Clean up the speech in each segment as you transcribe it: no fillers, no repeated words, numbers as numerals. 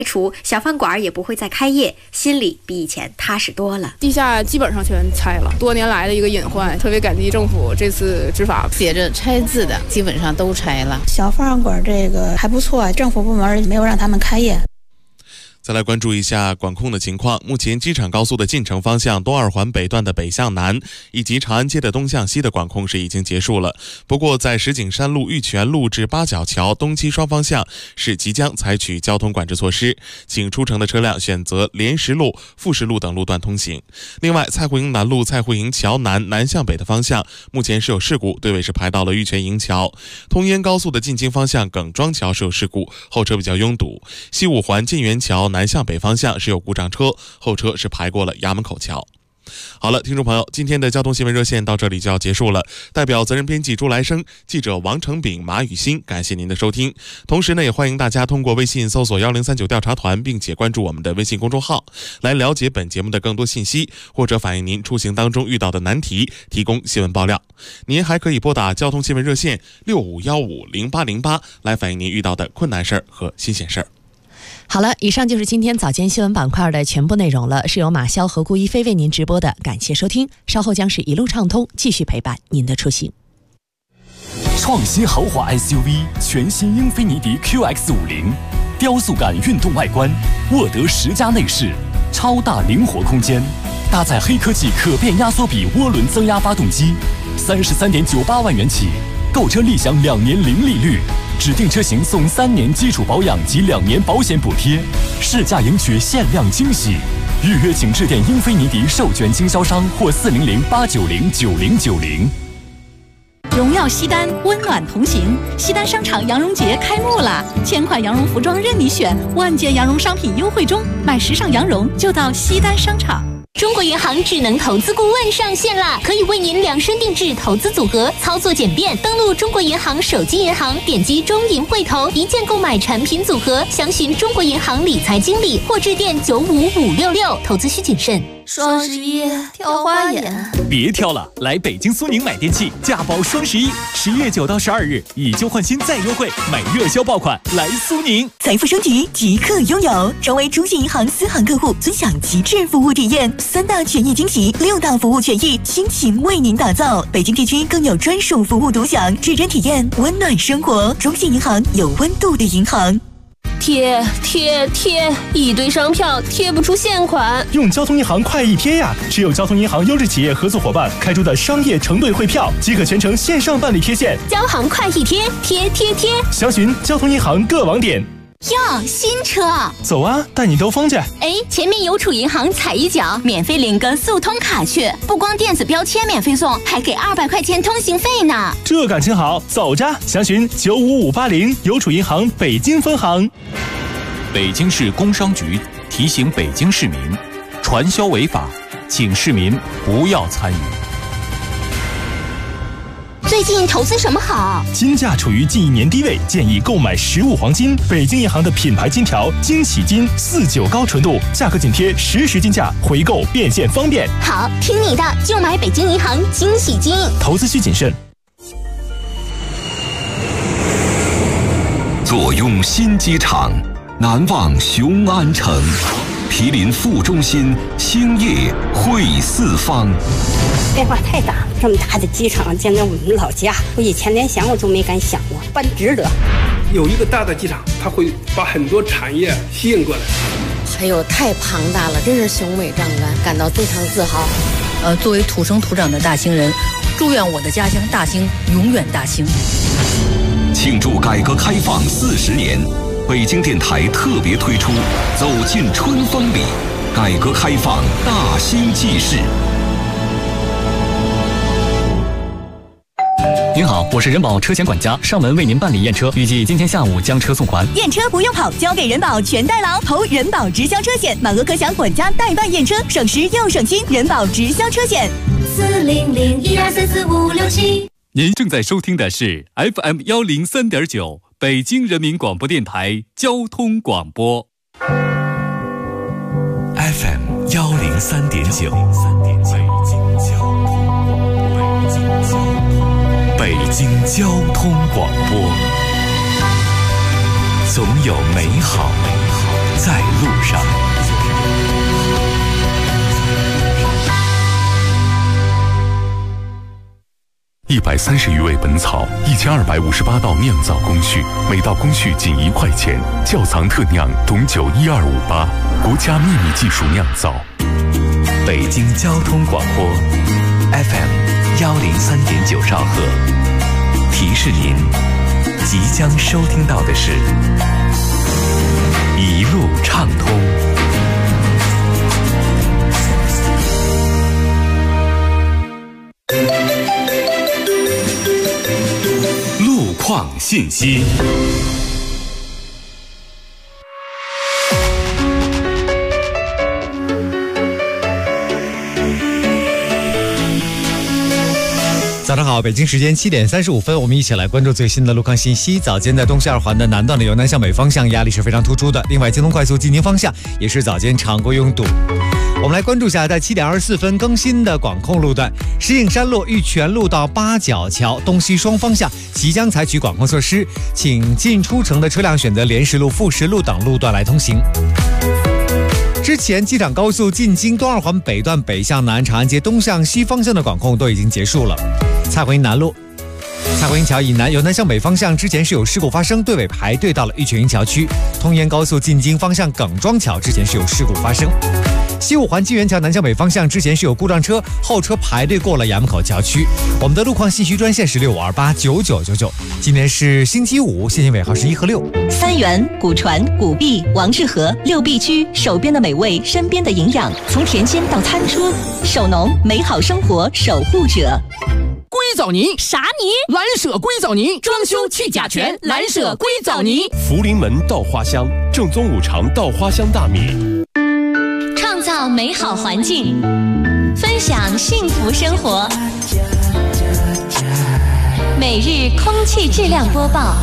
除，小饭馆也不会再开业，心里比以前踏实多了。 地下基本上全拆了，多年来的一个隐患，特别感激政府这次执法， 写着拆字的基本上都拆了。 小饭馆这个还不错，政府部门没有让他们开业。 再来关注一下管控的情况。目前机场高速的进城方向东二环北段的北向南以及长安街的东向西的管控是已经结束了。不过在石景山路、玉泉路至八角桥东西双方向是即将采取交通管制措施，请出城的车辆选择莲石路、富石路等路段通行。另外，蔡胡营南路蔡胡营桥南南向北的方向目前是有事故，队尾是排到了玉泉营桥。通燕高速的进京方向耿庄桥是有事故，后车比较拥堵。西五环晋源桥南向北方向是有故障车，后车是排过了衙门口桥。好了，听众朋友，今天的交通新闻热线到这里就要结束了。代表责任编辑朱来生、记者王成炳、马雨欣，感谢您的收听。同时呢，也欢迎大家通过微信搜索1039调查团，并且关注我们的微信公众号，来了解本节目的更多信息，或者反映您出行当中遇到的难题，提供新闻爆料。您还可以拨打交通新闻热线65150808来反映您遇到的困难事儿和新鲜事儿。 好了，以上就是今天早间新闻板块的全部内容了，是由马潇和顾一飞为您直播的，感谢收听。稍后将是一路畅通，继续陪伴您的出行。 创新豪华 SUV 全新英菲尼迪 QX50， 雕塑感运动外观，沃德10加内饰，超大灵活空间，搭载黑科技可变压缩比涡轮增压发动机，33.98万元起，购车立享2年零利率。指定车型送3年基础保养及2年保险补贴，试驾赢取限量惊喜。预约请致电英菲尼迪授权经销商或400-890-9090。 荣耀西单，温暖同行。西单商场羊绒节开幕了，1000款羊绒服装任你选，万件羊绒商品优惠中，买时尚羊绒就到西单商场。 中国银行智能投资顾问上线啦，可以为您量身定制投资组合，操作简便。登录中国银行手机银行，点击中银汇投，一键购买产品组合，详询中国银行理财经理或致电95566。投资需谨慎。 双11挑花眼， 别挑了，来北京苏宁买电器，价包双11，11月9到12日，以旧换新再优惠，买热销爆款，来苏宁。 财富升级即刻拥有，成为中信银行私行客户，尊享极致服务体验，3大权益惊喜，6大服务权益，倾情为您打造。北京地区更有专属服务独享，指针体验温暖生活。中信银行，有温度的银行。 贴，一堆商票贴不出现款， 用交通银行快易贴呀！持有交通银行优质企业合作伙伴开出的商业承兑汇票，即可全程线上办理贴现。 交行快易贴，贴， 详询交通银行各网点。 哟，新车， 走啊，带你兜风去。 前面邮储银行踩一脚，免费领个速通卡去，不光电子标签免费送，还给200块钱通行费呢。 这感情好，走着！详询95580邮储银行北京分行。 北京市工商局提醒北京市民，传销违法，请市民不要参与。 最近投资什么好？ 金价处于近1年低位，建议购买实物黄金。北京银行的品牌金条惊喜金49高纯度，价格紧贴实时金价，回购变现方便。 好，听你的，就买北京银行惊喜金。 投资需谨慎。 坐拥新机场，难忘雄安城。毗邻副中心，兴业汇四方。 变化太大，这么大的机场建在我们老家，我以前连想我都没敢想过，办值得。 有一个大的机场，它会把很多产业吸引过来。 还有太庞大了，真是雄伟壮观，感到非常自豪。作为土生土长的大兴人，祝愿我的家乡大兴永远大兴。 庆祝改革开放40年。北京电台特别推出《走进春风里》，改革开放大兴纪事。 您好，我是人保车险管家，上门为您办理验车，预计今天下午将车送还。 验车不用跑，交给人保全代劳，投人保直销车险，满额可享管家代办验车，省时又省心。人保直销车险 40012344567。 您正在收听的是 FM103.9。北京人民广播电台交通广播 FM103.9，北京交通广播，总有美好在 130余味本草，1258道酿造工序，每道工序仅1块钱。窖藏特酿董酒12588，国家秘密技术酿造。 北京交通广播 FM 103.9兆赫，提示您即将收听到的是一路畅通。 路况信息。 早上好，北京时间7点35分，我们一起来关注最新的路况信息。早间在东西二环的南段的由南向北方向压力是非常突出的，另外京东快速济宁方向也是早间常规拥堵。我们来关注一下在7点24分更新的管控路段，石景山路玉泉路到八角桥东西双方向即将采取管控措施，请进出城的车辆选择莲石路、富石路等路段来通行。之前机场高速进京东二环北段北向南、长安街东向西方向的管控都已经结束了。蔡回南路蔡回营桥以南由南向北方向之前是有事故发生，队尾排队到了玉泉营桥区。通沿高速进京方向耿庄桥之前是有事故发生。西五环金源桥南向北方向之前是有故障车，后车排队过了衙门口桥区。我们的路况信息专线是65289999。今天是星期五，线性尾号是1和6。 三元、古传、古碧、王致和6必居，手边的美味，身边的营养，从甜心到餐桌，手农美好生活守护者。 硅藻泥啥泥？ 蓝舍硅藻泥，装修去甲醛，蓝舍硅藻泥。 福临门稻花香，正宗五常稻花香大米。 创造美好环境，分享幸福生活。每日空气质量播报。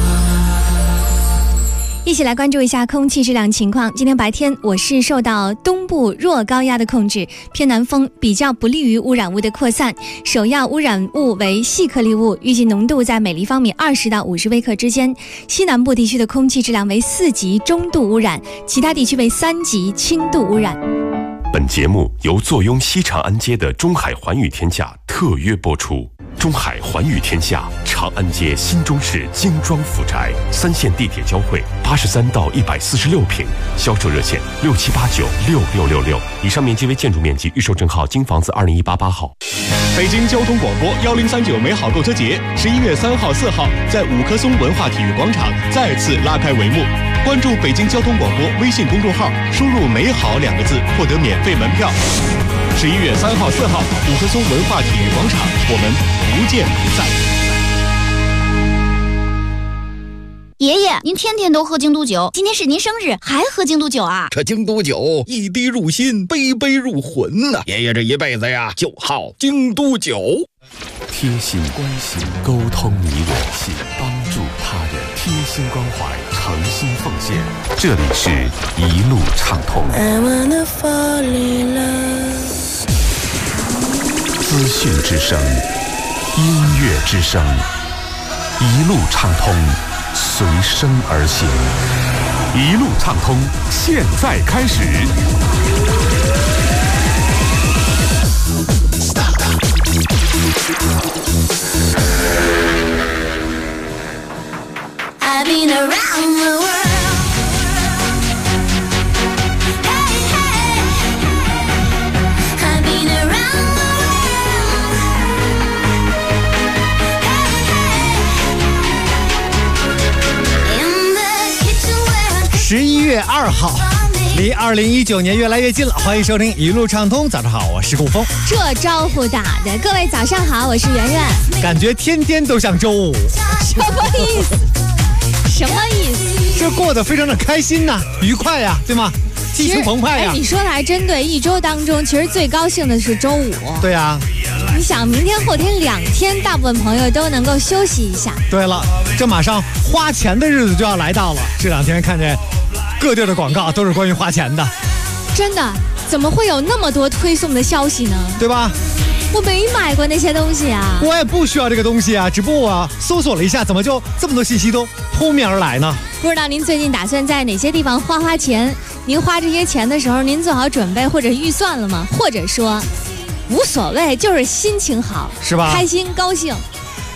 一起来关注一下空气质量情况。今天白天我市受到东部弱高压的控制，偏南风比较不利于污染物的扩散，首要污染物为细颗粒物，预计浓度在每立方米20到50微克之间。西南部地区的空气质量为4级中度污染，其他地区为3级轻度污染。 本节目由坐拥西长安街的中海环宇天下特约播出。中海环宇天下，长安街新中式精装府宅，3线地铁交汇，83到146平，销售热线67896666。以上面积为建筑面积，预售证号京房子20188号。 北京交通广播1039美好购车节11月3号、4号在五棵松文化体育广场再次拉开帷幕。关注北京交通广播微信公众号，输入“美好”2个字，获得免费门票。11月3号、4号，五棵松文化体育广场，我们不见不散。 爷爷，您天天都喝京都酒，今天是您生日，还喝京都酒啊？ 这京都酒一滴入心，杯杯入魂呐！爷爷这一辈子呀，就好京都酒。 贴心关心，沟通你我心，帮助他人，贴心关怀，诚心奉献。这里是一路畅通。资讯之声，音乐之声，一路畅通，随声而行。一路畅通，现在开始。 I've been around the world. 11月2号，离2019年越来越近了。欢迎收听一路畅通。早上好，我是顾峰。 这招呼打的，各位早上好，我是圆圆。 感觉天天都像周五， 什么意思？什么意思？ 这过得非常的开心呐，愉快呀，对吗？激情澎湃呀！ 你说的还真对，一周当中其实最高兴的是周五。 对呀。 你想，明天后天2天，大部分朋友都能够休息一下。 对了，这马上花钱的日子就要来到了。这2天看见各地的广告都是关于花钱的。 真的？怎么会有那么多推送的消息呢？ 对吧？ 我没买过那些东西啊。 我也不需要这个东西啊，只不过我搜索了一下，怎么就这么多信息都扑面而来呢？ 不知道您最近打算在哪些地方花钱？您花这些钱的时候，您做好准备或者预算了吗？或者说无所谓，就是心情好， 是吧？ 开心高兴。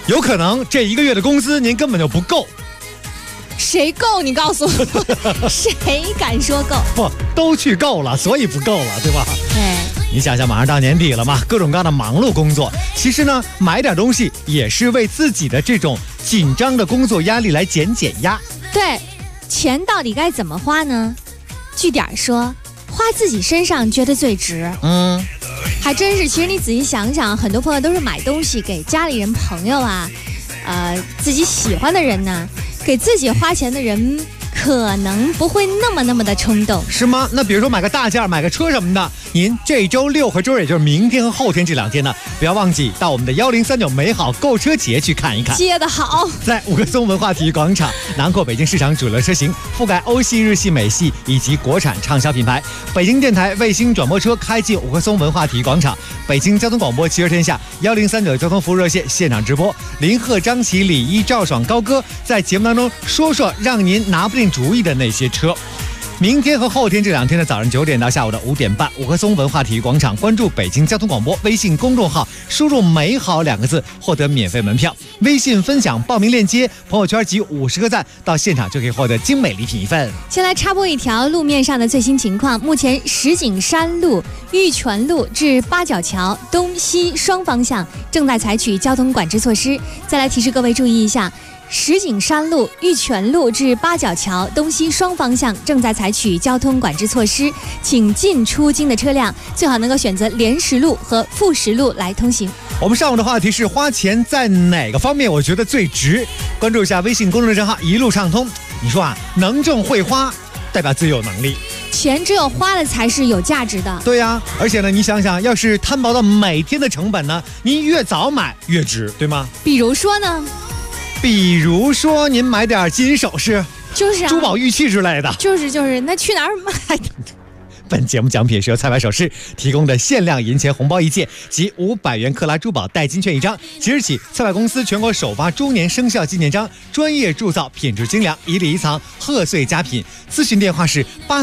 有可能这1个月的工资您根本就不够。 谁够？你告诉我，谁敢说够？ 不，都去够了，所以不够了，对吧？你想想，马上到年底了嘛，各种各样的忙碌工作，其实呢，买点东西也是为自己的这种紧张的工作压力来减压。 对，钱到底该怎么花呢？据点说，花自己身上觉得最值。还真是。其实你仔细想想，很多朋友都是买东西给家里人、朋友啊，自己喜欢的人呢，给自己花钱的人。可能不会那么的冲动， 是吗？那比如说买个大件、买个车什么的，您这周6和周日，也就是明天和后天这2天呢，不要忘记到我们的1039美好购车节去看一看。 接得好， 在五棵松文化体育广场，囊括北京市场主流车型，覆盖欧系、日系、美系以及国产畅销品牌。北京电台卫星转播车开进五棵松文化体育广场，北京交通广播汽车天下1039交通服务热线现场直播，林鹤、张琪、李一、赵爽、高歌在节目当中说让您拿不定主意的那些车。明天和后天这2天的早上9点到下午的5点半，五棵松文化体育广场，关注北京交通广播微信公众号，输入美好2个字获得免费门票，微信分享报名链接，朋友圈集50个赞，到现场就可以获得精美礼品1份。 先来插播一条路面上的最新情况，目前石景山路、玉泉路至八角桥东西双方向正在采取交通管制措施。再来提示各位注意一下，石景山路、玉泉路至八角桥东西双方向正在采取交通管制措施，请进出京的车辆最好能够选择连石路和副石路来通行。 我们上午的话题是花钱在哪个方面我觉得最值？关注一下微信公众账号一路畅通。你说啊，能挣会花，代表最有能力。 钱只有花了才是有价值的。 对呀，而且呢，你想想，要是摊薄到每天的成本呢，您越早买越值，对吗？ 比如说呢？ 比如说您买点金银首饰， 就是珠宝玉器之类的， 就是，那去哪儿买？ 本节目奖品是由菜百首饰提供的限量银钱红包1件及500元克拉珠宝代金券1张。即日起，菜百公司全国首发猪年生肖纪念章，专业铸造，品质精良，一礼一藏，贺岁佳品。咨询电话是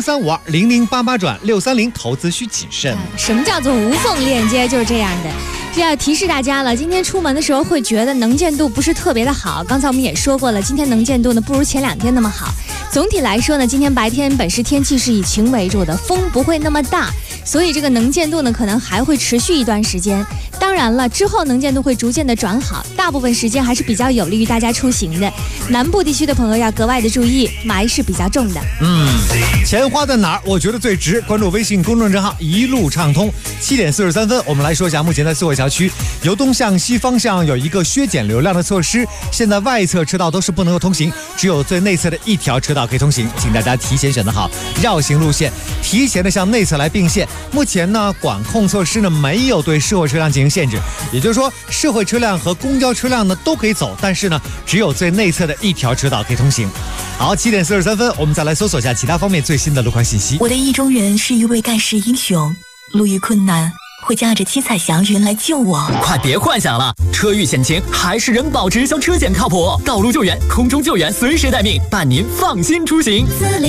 83520088转630，投资需谨慎。 什么叫做无缝链接？就是这样的。这要提示大家了，今天出门的时候会觉得能见度不是特别的好。刚才我们也说过了，今天能见度呢不如前2天那么好。总体来说呢，今天白天本市天气是以晴为主的，风不会那么大，所以这个能见度呢可能还会持续一段时间。当然了，之后能见度会逐渐的转好，大部分时间还是比较有利于大家出行的。南部地区的朋友要格外的注意，霾是比较重的。 钱花在哪儿？我觉得最值。关注微信公众账号一路畅通。7点43分，我们来说一下目前在四惠桥区由东向西方向有一个削减流量的措施，现在外侧车道都是不能够通行，只有最内侧的1条车道可以通行，请大家提前选择好绕行路线，提前的向内侧来并线。目前呢，管控措施呢没有对社会车辆进行限制，也就是说，社会车辆和公交车辆呢都可以走，但是呢，只有最内侧的1条车道可以通行。好，7点43分，我们再来搜索一下其他方面最新的路况信息。 我的意中人是一位盖世英雄，路遇困难会驾着七彩祥云来救我。 快别幻想了，车遇险情还是人保直销车险靠谱，道路救援、空中救援随时待命，伴您放心出行。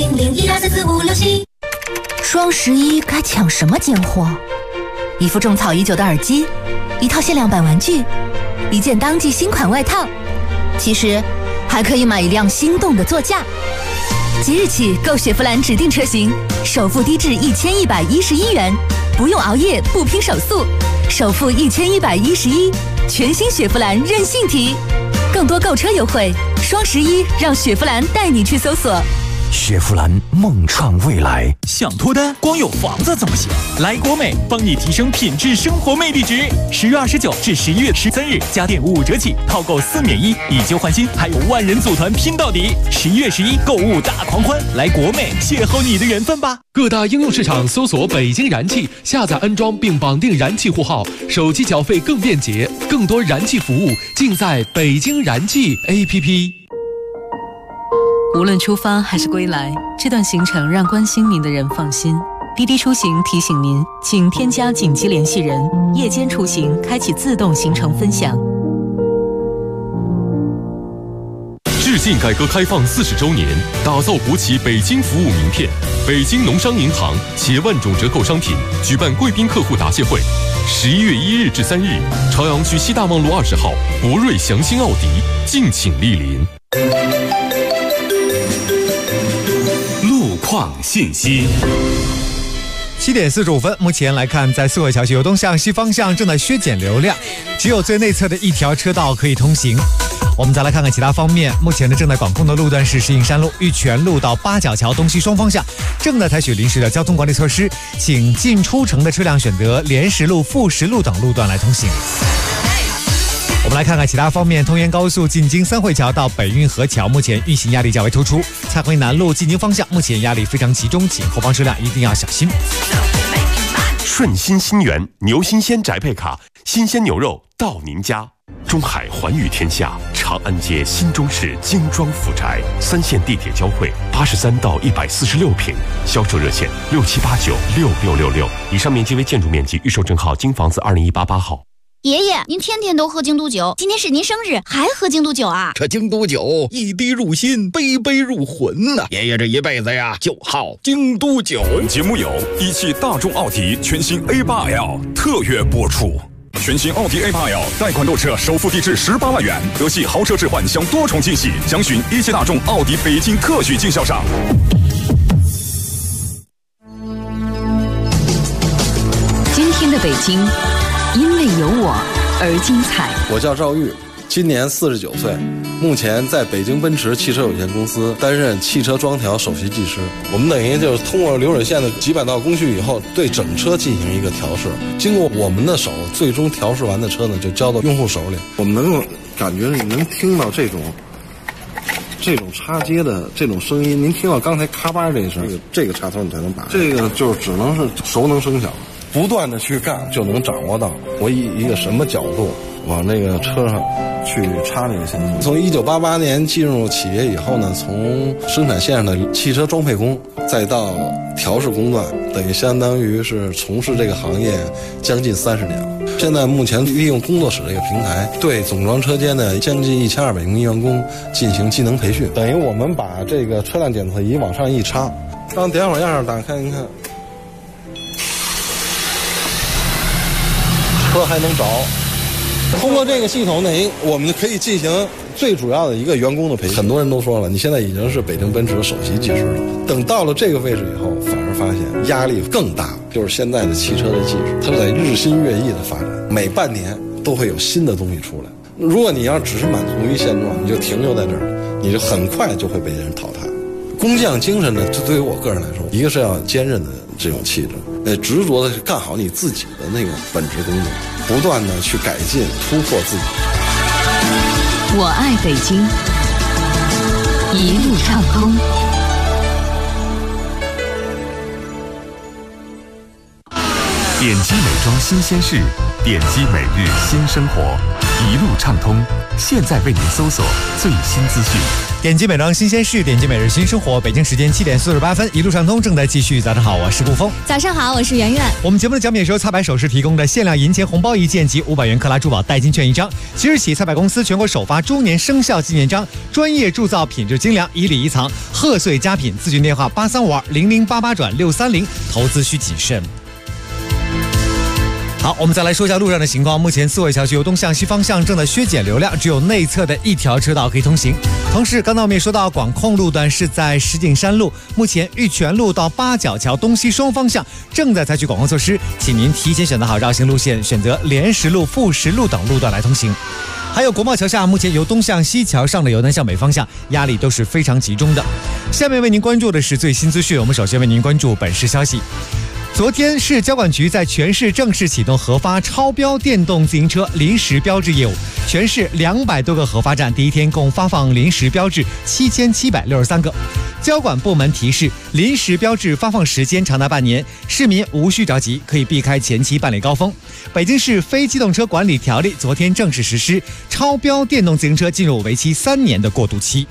4001244567。 双11该抢什么奸货？一副种草已久的耳机，一套限量版玩具，一件当季新款外套，其实还可以买一辆心动的座驾。即日起购雪佛兰指定车型，首付低至1111元，不用熬夜，不拼手速，首付1111，全新雪佛兰任性提。更多购车优惠，双11让雪佛兰带你去搜索。 雪佛兰梦创未来。 想脱单，光有房子怎么行？来国美，帮你提升品质生活魅力值。10月29至11月13日，家电5折起，套购4免1，以旧换新，还有万人组团拼到底。11月11购物大狂欢，来国美邂逅你的缘分吧！ 各大应用市场搜索北京燃气，下载安装并绑定燃气户号，手机缴费更便捷，更多燃气服务尽在北京燃气 APP。 无论出发还是归来，这段行程让关心您的人放心。滴滴出行提醒您，请添加紧急联系人，夜间出行开启自动行程分享。 致敬改革开放40周年，打造国企北京服务名片。北京农商银行企业万种折扣商品举办贵宾客户答谢会， 11月1日至3日，朝阳区西大望路20号博瑞祥兴奥迪，敬请莅临。 路况信息。 7点45分，目前来看，在四惠桥由东向西方向正在削减流量，只有最内侧的一条车道可以通行。我们再来看看其他方面，目前正在管控的路段是石景山路、玉泉路到八角桥东西双方向，正在采取临时的交通管理措施，请进出城的车辆选择莲石路、富石路等路段来通行。我们来看看其他方面，通沿高速进京三惠桥到北运河桥，目前运行压力较为突出。蔡晖南路进京方向，目前压力非常集中，请后方车辆一定要小心。 顺心新源牛新鲜宅配卡，新鲜牛肉到您家。中海环宇天下，长安街新中式精装府宅，3线地铁交汇，83到146平，销售热线67896666。以上面积为建筑面积，预售证号京房子20188号。 爷爷，您天天都喝京都酒，今天是您生日，还喝京都酒啊？ 这京都酒一滴入心，杯杯入魂呐！爷爷这一辈子呀，就好京都酒。 本节目由一汽大众奥迪全新 A8L 特约播出。全新奥迪 A8L 贷款购车，首付低至18万元，德系豪车置换享多重惊喜，详询一汽大众奥迪北京特许经销商。 今天的北京，因为有我而精彩。 我叫赵玉，今年49岁，目前在北京奔驰汽车有限公司担任汽车装调首席技师。我们等于就是通过流水线的几百道工序以后，对整车进行一个调试，经过我们的手，最终调试完的车呢，就交到用户手里。我们能够感觉你能听到这种插接的这种声音，您听到刚才咔吧这一声，这个插头你才能拔，这个就是只能是熟能生巧，不断的去干就能掌握到我以一个什么角度往那个车上去插那个线头。从1988年进入企业以后呢，从生产线上的汽车装配工，再到调试工段，等于相当于是从事这个行业将近30年了。现在目前利用工作室这个平台，对总装车间的将近1200名员工进行技能培训。等于我们把这个车辆检测仪往上一插，当点火样打开，您看车还能着。通过这个系统呢，我们可以进行最主要的一个员工的培训。很多人都说了，你现在已经是北京奔驰的首席技师了。等到了这个位置以后，反而发现压力更大。就是现在的汽车的技术，它是在日新月异的发展，每半年都会有新的东西出来。如果你要只是满足于现状，你就停留在这儿，你就很快就会被人淘汰。工匠精神呢，这对于我个人来说，一个是要坚韧的这种气质，执着的是干好你自己的那个本职工作，不断的去改进突破自己。 我爱北京，一路畅通。 点击美妆新鲜事，点击每日新生活，一路畅通。现在为您搜索最新资讯。 点击美妆新鲜事，点击每日新生活。北京时间7点48分，一路畅通正在继续。早上好，我是顾峰。 早上好，我是圆圆。 我们节目的奖品是由菜百首饰提供的限量银钱红包1件及500元克拉珠宝代金券1张。即日起，菜百公司全国首发猪年生肖纪念章，专业铸造，品质精良，一礼一藏，贺岁佳品。咨询电话83520088-630，投资需谨慎。好，我们再来说一下路上的情况。目前四惠桥由东向西方向正在削减流量，只有内侧的一条车道可以通行。同时，刚才我们也说到，管控路段是在石景山路，目前玉泉路到八角桥东西双方向正在采取管控措施，请您提前选择好绕行路线，选择莲石路、富石路等路段来通行。还有国贸桥下，目前由东向西桥上的由南向北方向压力都是非常集中的。下面为您关注的是最新资讯，我们首先为您关注本市消息。昨天市交管局在全市正式启动核发超标电动自行车临时标志业务，全市200多个核发站，第一天共发放临时标志7763个。交管部门提示，临时标志发放时间长达半年，市民无需着急，可以避开前期办理高峰。北京市非机动车管理条例昨天正式实施，超标电动自行车进入为期3年的过渡期。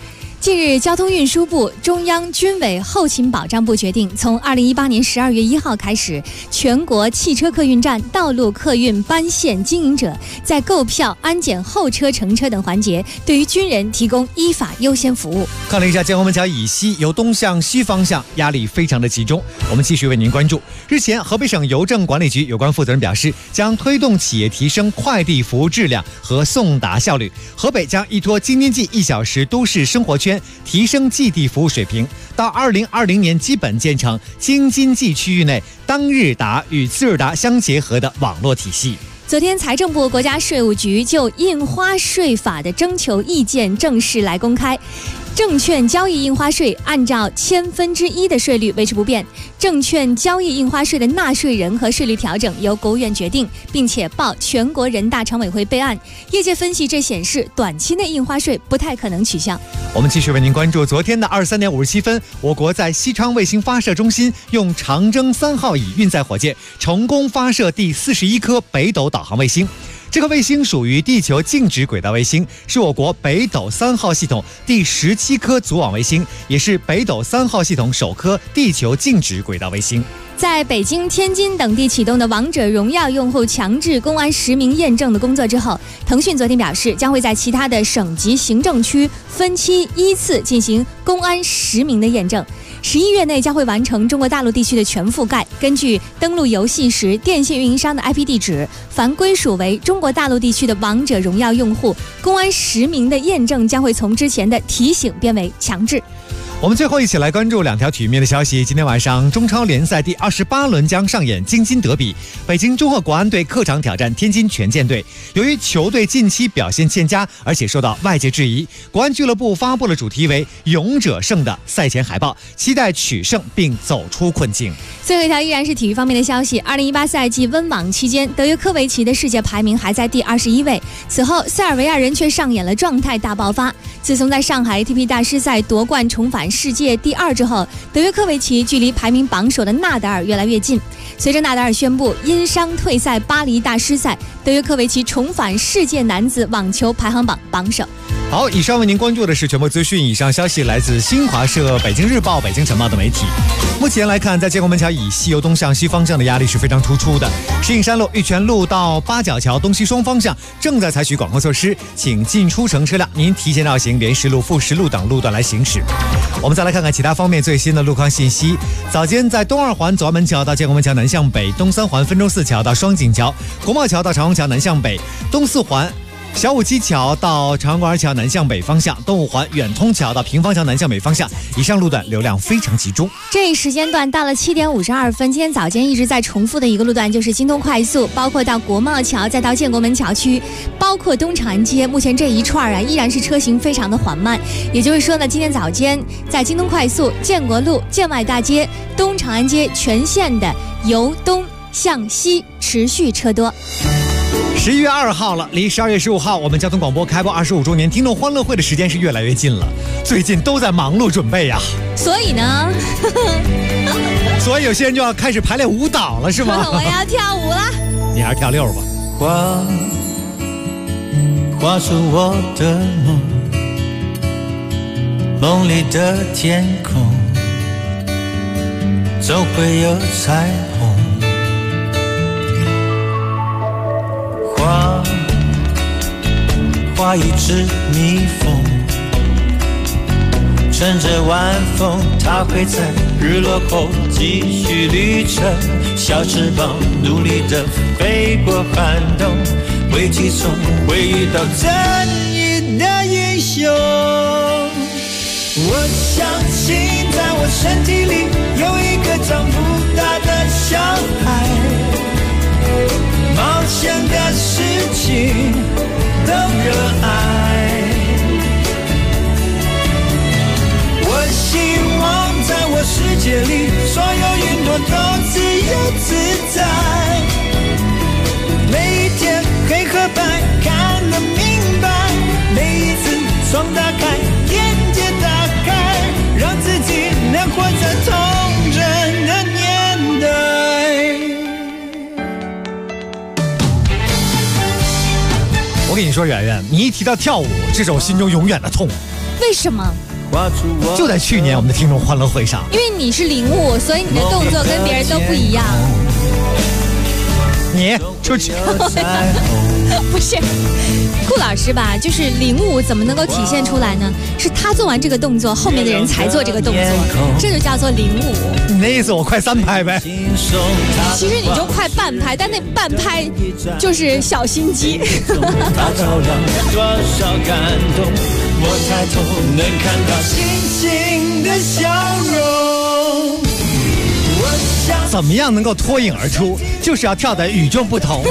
近日，交通运输部、中央军委后勤保障部决定，从2018年12月1号开始，全国汽车客运站、道路客运班线经营者在购票、安检候车乘车等环节，对于军人提供依法优先服务。 看了一下建国门桥以西由东向西方向，压力非常的集中。我们继续为您关注。日前，河北省邮政管理局有关负责人表示，将推动企业提升快递服务质量和送达效率。河北将依托京津冀1小时都市生活圈，提升寄递服务水平，到2020年基本建成京津冀区域内当日达与次日达相结合的网络体系。 昨天，财政部、国家税务局就印花税法的征求意见正式来公开。证券交易印花税按照1/1000的税率维持不变，证券交易印花税的纳税人和税率调整由国务院决定，并且报全国人大常委会备案。业界分析，这显示短期内印花税不太可能取消。 我们继续为您关注昨天的23点57分，我国在西昌卫星发射中心用长征3号乙运载火箭成功发射第41颗北斗导航卫星。这颗卫星属于地球静止轨道卫星，是我国北斗3号系统第17颗组网卫星，也是北斗3号系统首颗地球静止轨道卫星。 在北京、天津等地启动的王者荣耀用户强制公安实名验证的工作之后，腾讯昨天表示，将会在其他的省级行政区分期依次进行公安实名的验证。11月内将会完成中国大陆地区的全覆盖。根据登录游戏时电信运营商的 IP 地址，凡归属为中国大陆地区的王者荣耀用户，公安实名的验证将会从之前的提醒变为强制。 我们最后一起来关注2条体育面的消息。今天晚上，中超联赛第28轮将上演京津德比，北京中赫国安队客场挑战天津权健队。由于球队近期表现欠佳，而且受到外界质疑，国安俱乐部发布了主题为“勇者胜”的赛前海报，期待取胜并走出困境。 最后一条依然是体育方面的消息。2018赛季温网期间，德约科维奇的世界排名还在第21位。此后，塞尔维亚人却上演了状态大爆发。自从在上海 ATP 大师赛夺冠重返世界第2之后，德约科维奇距离排名榜首的纳达尔越来越近。随着纳达尔宣布因伤退赛巴黎大师赛，德约科维奇重返世界男子网球排行榜榜首。 好，以上为您关注的是全部资讯。以上消息来自新华社、北京日报、北京晨报的媒体。目前来看，在建国门桥以西由东向西方向的压力是非常突出的。石景山路、玉泉路到八角桥东西双方向正在采取管控措施，请进出城车辆您提前绕行连石路、富石路等路段来行驶。我们再来看看其他方面最新的路况信息。早间在东二环左安门桥到建国门桥南向北，东三环分钟寺桥到双井桥，国贸桥到长虹桥南向北，东四环小武基桥到长官桥南向北方向，东五环远通桥到平方桥南向北方向，以上路段流量非常集中。 这一时间段到了7点52分，今天早间一直在重复的一个路段就是京东快速，包括到国贸桥再到建国门桥区，包括东长安街，目前这一串依然是车行非常的缓慢。也就是说呢，今天早间在京东快速、建国路、建外大街、东长安街全线的由东向西持续车多。 11月2号了，离12月15号我们交通广播开播25周年听众欢乐会的时间是越来越近了，最近都在忙碌准备呀。 所以呢， 所以有些人就要开始排练舞蹈了，是吗？ 我要跳舞了。 你还是跳6吧。 画出我的梦，梦里的天空总会有彩虹。画一只蜜蜂，乘着晚风，它会在日落后继续旅程，小翅膀努力地飞过寒冬，危机中会遇到正义的英雄。我相信在我身体里有一个长不大的小孩，冒险的事情都热爱。我希望在我世界里，所有云朵都自由自在。每一天黑和白看得明白，每一次窗打开，眼界打开，让自己能活在童真的年代。 我跟你说，圆圆，你一提到跳舞，这是我心中永远的痛。 为什么？ 就在去年我们的听众欢乐会上， 因为你是领舞，所以你的动作跟别人都不一样。 你出去。 不是，顾老师吧，就是领舞怎么能够体现出来呢？是他做完这个动作，后面的人才做这个动作，这就叫做领舞。 你那意思我快3拍呗？ 其实你就快半拍，但那半拍就是小心机。 我抬头能看到星星的笑容。 怎么样能够脱颖而出？就是要跳得与众不同。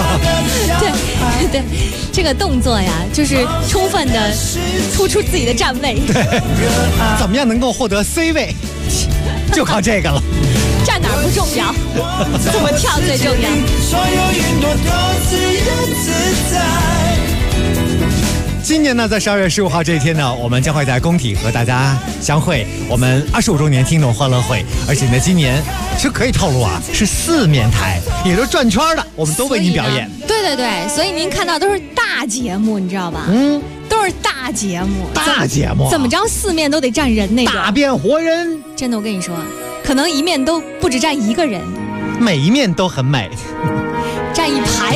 对，这个动作呀，就是充分的突出自己的站位。 对，怎么样能够获得 C 位？就靠这个了。 站哪儿不重要，怎么跳最重要。 所有云朵都自由自在。 今年呢，在12月15号这一天呢，我们将会在工体和大家相会，我们25周年听众欢乐会。而且呢，今年是可以透露啊，是4面台，也都转圈的，我们都为您表演。 对，所以您看到都是大节目，你知道吧？都是大节目。 大节目怎么着4面都得站人那种。 大变活人， 真的，我跟你说，可能1面都不止站1个人， 每一面都很美， 站1排。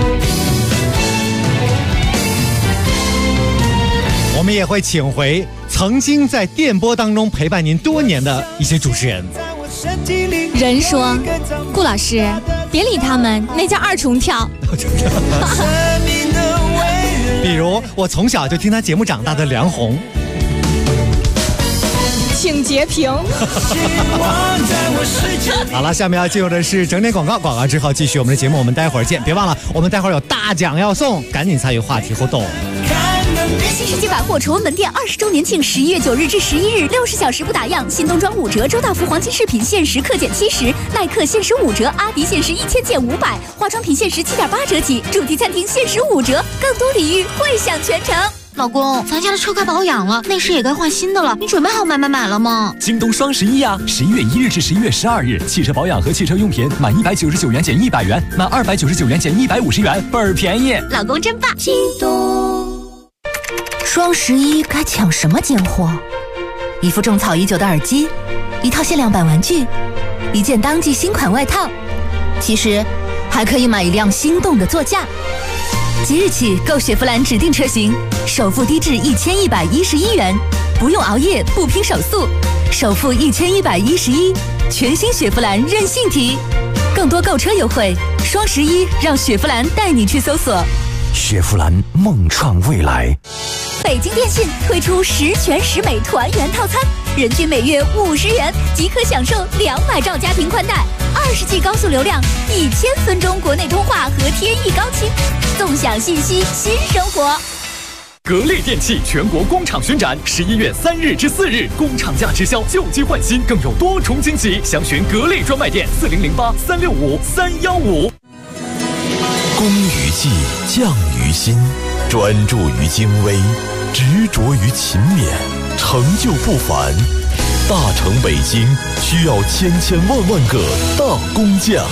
我们也会请回曾经在电波当中陪伴您多年的一些主持人。 人说，顾老师别理他们，那叫2重跳。 比如我从小就听他节目长大的梁红， 请截屏。 好了，下面要进入的是整点广告，广告之后继续我们的节目，我们待会儿见。别忘了，我们待会儿有大奖要送，赶紧参与话题互动。 新世纪百货崇文门店20周年庆，11月9日至11日，60小时不打烊，新冬装5折，周大福黄金饰品限时克减70%，耐克限时5折，阿迪限时1000减500，化妆品限时7.8折起，主题餐厅限时5折，更多礼遇惠享全城。 老公，咱家的车该保养了，内饰也该换新的了，你准备好买了吗？ 京东双11呀，11月1日至11月12日，汽车保养和汽车用品满199元减100元，满299元减150元，倍儿便宜。 老公真棒！ 京东。 双11该抢什么奸货？一副种草已久的耳机，一套限量版玩具，一件当季新款外套，其实还可以买一辆心动的座驾。即日起购雪佛兰指定车型，首付低至1111元，不用熬夜，不拼手速，首付1111，全新雪佛兰任性提。更多购车优惠，双11让雪佛兰带你去搜索。 雪佛兰梦创未来。 北京电信推出10全10美团圆套餐，人均每月50元即可享受200兆家庭宽带，20G 高速流量，1000分钟国内通话和天翼高清，纵享信息新生活。 格力电器全国工厂巡展，11月3日至4日，工厂价直销，旧机换新，更有多重惊喜。详询格力专卖店4008365315。 工于技，匠于心，专注于精微，执着于勤勉，成就不凡。大成北京需要千万个大工匠。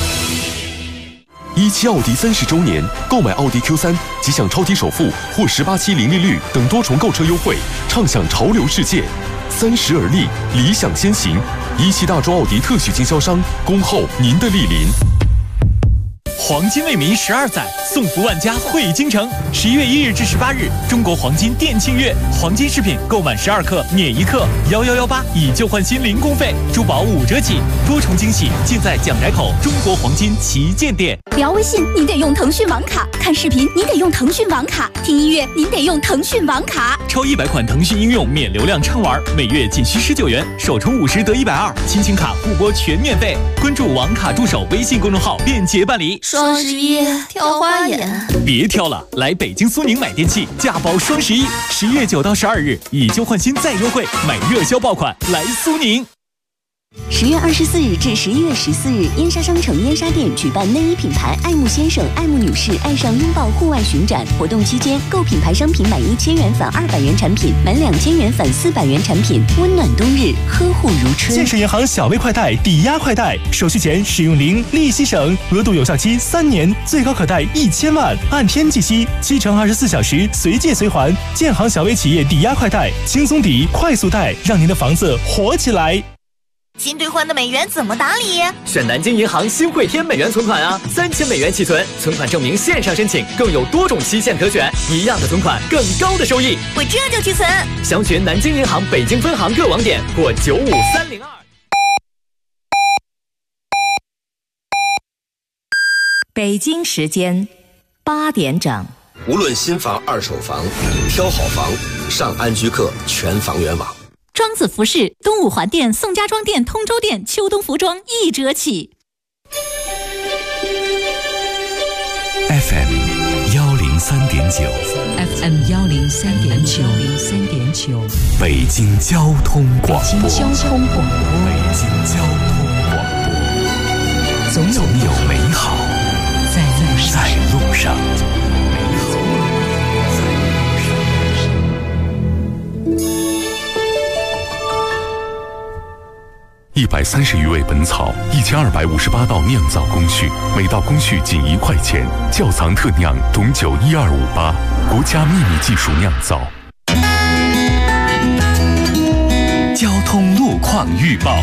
17奥迪30周年，购买奥迪 Q3 即享超低首付或18期零利率等多重购车优惠，畅享潮流世界。30而立，理想先行。17大洲奥迪特许经销商，恭候您的莅临。 黄金为民12载，送福万家汇京城。11月1日至18日，中国黄金店庆月，黄金饰品购满12克免1克，1118以旧换新零工费，珠宝5折起，多重惊喜尽在蒋宅口中国黄金旗舰店。 聊微信您得用腾讯网卡，看视频您得用腾讯网卡，听音乐您得用腾讯网卡。 超100款腾讯应用免流量畅玩，每月仅需19元，首充50得120，亲情卡互拨全免费。关注网卡助手微信公众号便捷办理。 双11挑花眼， 别挑了，来北京苏宁买电器，价包双11，11月9到12日以旧换新再优惠，买热销爆款来苏宁。 10月24日至11月14日，燕莎商城燕莎店举办内衣品牌爱慕先生、爱慕女士爱上拥抱户外巡展。活动期间，购品牌商品满1000元返200元产品，满2000元返400元产品。温暖冬日，呵护如春。 建设银行小微快贷抵押快贷，手续前使用零，利息省，额度有效期3年，最高可贷1000万，按天计息，7乘24小时随借随还。建行小微企业抵押快贷，轻松抵，快速贷，让您的房子活起来。 新兑换的美元怎么打理？ 选南京银行新汇添美元存款啊，3000美元起存，存款证明线上申请，更有多种期限可选，一样的存款，更高的收益。 我这就去存。 详询南京银行北京分行各网点或95302。 北京时间8点整。 无论新房、二手房，挑好房，上安居客全房源网。 庄子服饰、东五环店、宋家庄店、通州店、秋冬服装1折起。 FM 103.9 FM 103.9 北京交通广播。 北京交通广播。 北京交通广播。总有美好在路上。 130余味本草，1258道酿造工序，每道工序仅1块钱。窖藏特酿董酒12588，国家秘密技术酿造。 交通路况预报。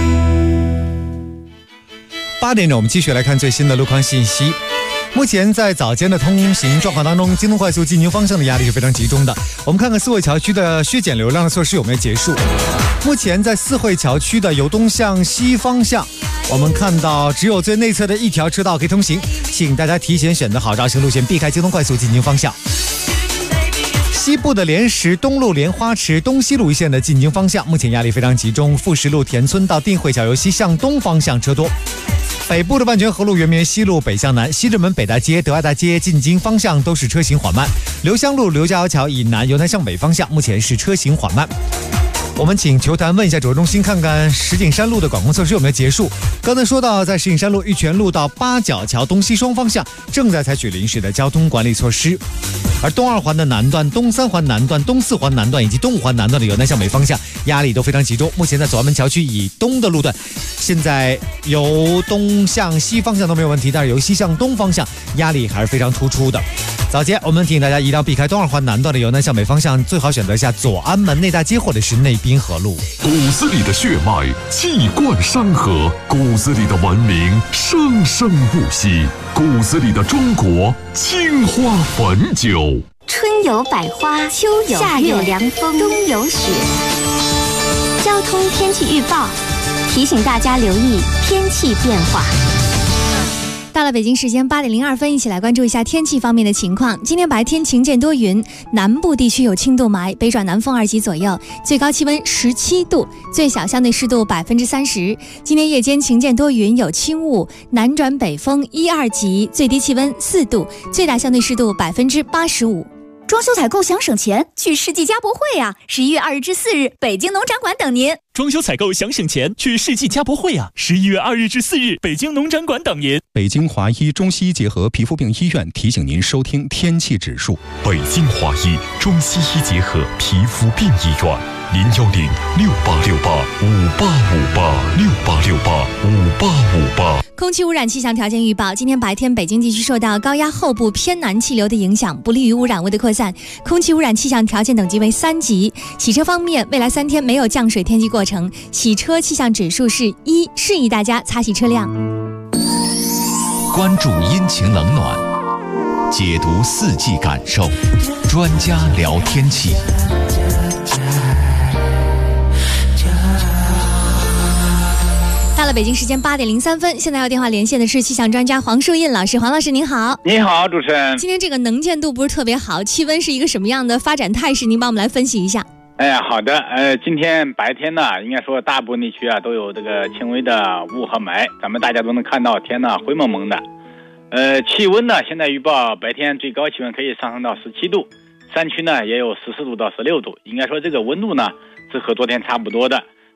8点整，我们继续来看最新的路况信息。目前在早间的通行状况当中，京东快速进宁方向的压力是非常集中的。我们看看四惠桥区的削减流量的措施有没有结束。目前在四惠桥区的由东向西方向，我们看到只有最内侧的一条车道可以通行，请大家提前选择好绕行路线，避开京东快速进宁方向。西部的莲石东路莲花池东西路一线的进京方向，目前压力非常集中，富石路田村到定惠桥由西向东方向车多。北部的万泉河路圆明园西路北向南，西直门北大街德爱大街进京方向都是车行缓慢。刘香路刘家窑桥以南由南向北方向目前是车行缓慢。我们请球坛问一下主要中心，看看石景山路的管控措施有没有结束。刚才说到，在石景山路玉泉路到八角桥东西双方向正在采取临时的交通管理措施。而东2环的南段、东3环南段、东4环南段以及东5环南段的由南向北方向压力都非常集中。目前在左安门桥区以东的路段，现在由东向西方向都没有问题，但是由西向东方向压力还是非常突出的。早间我们提醒大家一定要避开东2环南段的由南向北方向，最好选择一下左安门内大街或者是内滨河路。 骨子里的血脉气贯山河，骨子里的文明生生不息，骨子里的中国青花汾酒。 春有百花，秋有夏有凉风，冬有雪。交通天气预报提醒大家留意天气变化。 到了北京时间8点02分，一起来关注一下天气方面的情况。今天白天晴间多云，南部地区有轻度霾，北转南风2级左右，最高气温17度，最小相对湿度30%。今天夜间晴间多云，有轻雾，南转北风1、2级，最低气温4度，最大相对湿度85%。 装修采购想省钱，去世纪家博会啊！11月2日至4日，北京农展馆等您。 装修采购想省钱，去世纪家博会啊！11月2日至4日，北京农展馆等您。 北京华医中西医结合皮肤病医院提醒您收听天气指数。 北京华医中西医结合皮肤病医院，010-6868-5858，6868-5858。 空气污染气象条件预报：今天白天北京地区受到高压后部偏南气流的影响，不利于污染物的扩散，空气污染气象条件等级为3级。洗车方面，未来3天没有降水天气过程，洗车气象指数是1，适宜大家擦洗车辆。 关注阴晴冷暖，解读四季感受，专家聊天气。 到了北京时间8点03分，现在要电话连线的是气象专家黄树印老师。黄老师您好。 你好，主持人。 今天这个能见度不是特别好，气温是一个什么样的发展态势？您帮我们来分析一下。 好的，今天白天呢，应该说大部分地区啊都有这个轻微的雾和霾，咱们大家都能看到天呢灰蒙蒙的。气温呢，现在预报白天最高气温可以上升到17度，山区呢也有14度到16度，应该说这个温度呢是和昨天差不多的。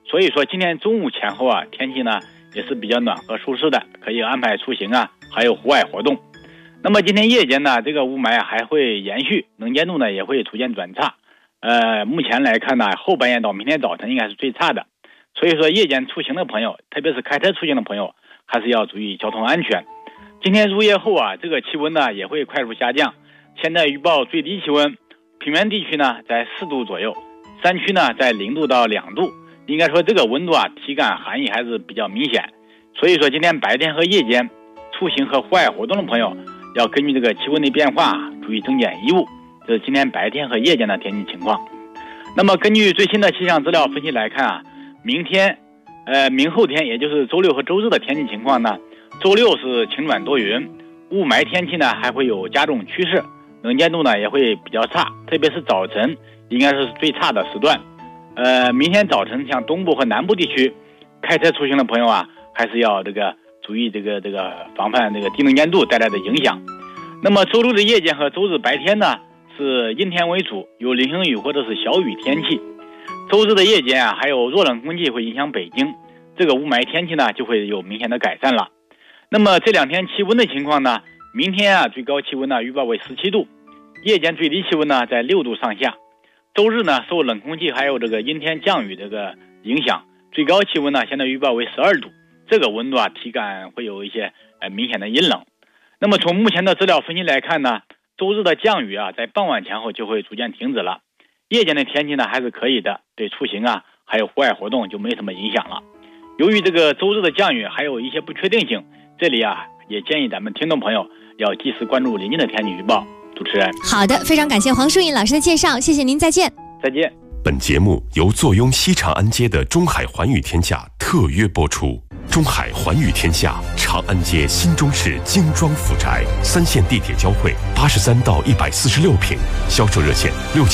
所以说今天中午前后啊，天气呢也是比较暖和舒适的，可以安排出行啊，还有户外活动。那么今天夜间呢，这个雾霾还会延续，能见度呢也会逐渐转差。目前来看呢，后半夜到明天早晨应该是最差的。所以说夜间出行的朋友，特别是开车出行的朋友，还是要注意交通安全。今天入夜后啊，这个气温呢也会快速下降。现在预报最低气温，平原地区呢在4度左右，山区呢在0度到2度。应该说这个温度啊，体感寒意还是比较明显。所以说今天白天和夜间出行和户外活动的朋友，要根据这个气温的变化注意增减衣物。这是今天白天和夜间的天气情况。那么根据最新的气象资料分析来看啊，明后天也就是周六和周日的天气情况呢，周六是晴转多云，雾霾天气呢还会有加重趋势，能见度呢也会比较差，特别是早晨应该是最差的时段。明天早晨像东部和南部地区开车出行的朋友啊，还是要注意防范低能见度带来的影响。那么周六的夜间和周日白天呢是阴天为主，有零星雨或者是小雨天气。周日的夜间啊，还有弱冷空气会影响北京，这个雾霾天气呢就会有明显的改善了。那么这2天气温的情况呢，明天啊最高气温呢预报为17度，夜间最低气温呢在6度上下。周日呢受冷空气还有阴天降雨影响，最高气温呢现在预报为12度，这个温度啊体感会有一些明显的阴冷。那么从目前的资料分析来看呢，周日的降雨啊在傍晚前后就会逐渐停止了，夜间的天气呢还是可以的，对出行啊还有户外活动就没什么影响了。由于这个周日的降雨还有一些不确定性，这里啊也建议咱们听众朋友要及时关注临近的天气预报。主持人， 好的，非常感谢黄淑颖老师的介绍，谢谢您，再见。 再见。 本节目由坐拥西长安街的中海环宇天下特约播出。中海环宇天下，长安街新中式精装府宅，3线地铁交汇，83到146平，销售热线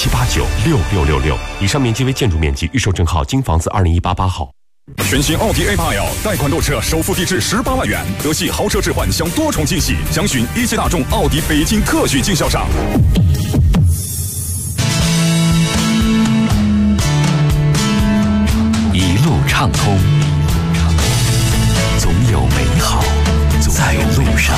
67896666。以上面积为建筑面积，预售证号京房子2018-8号。 全新奥迪 A8L 贷款购车首付低至18万元，德系豪车置换享多重惊喜，详询一汽大众奥迪北京特许经销商。 一路畅通，总有美好在路上。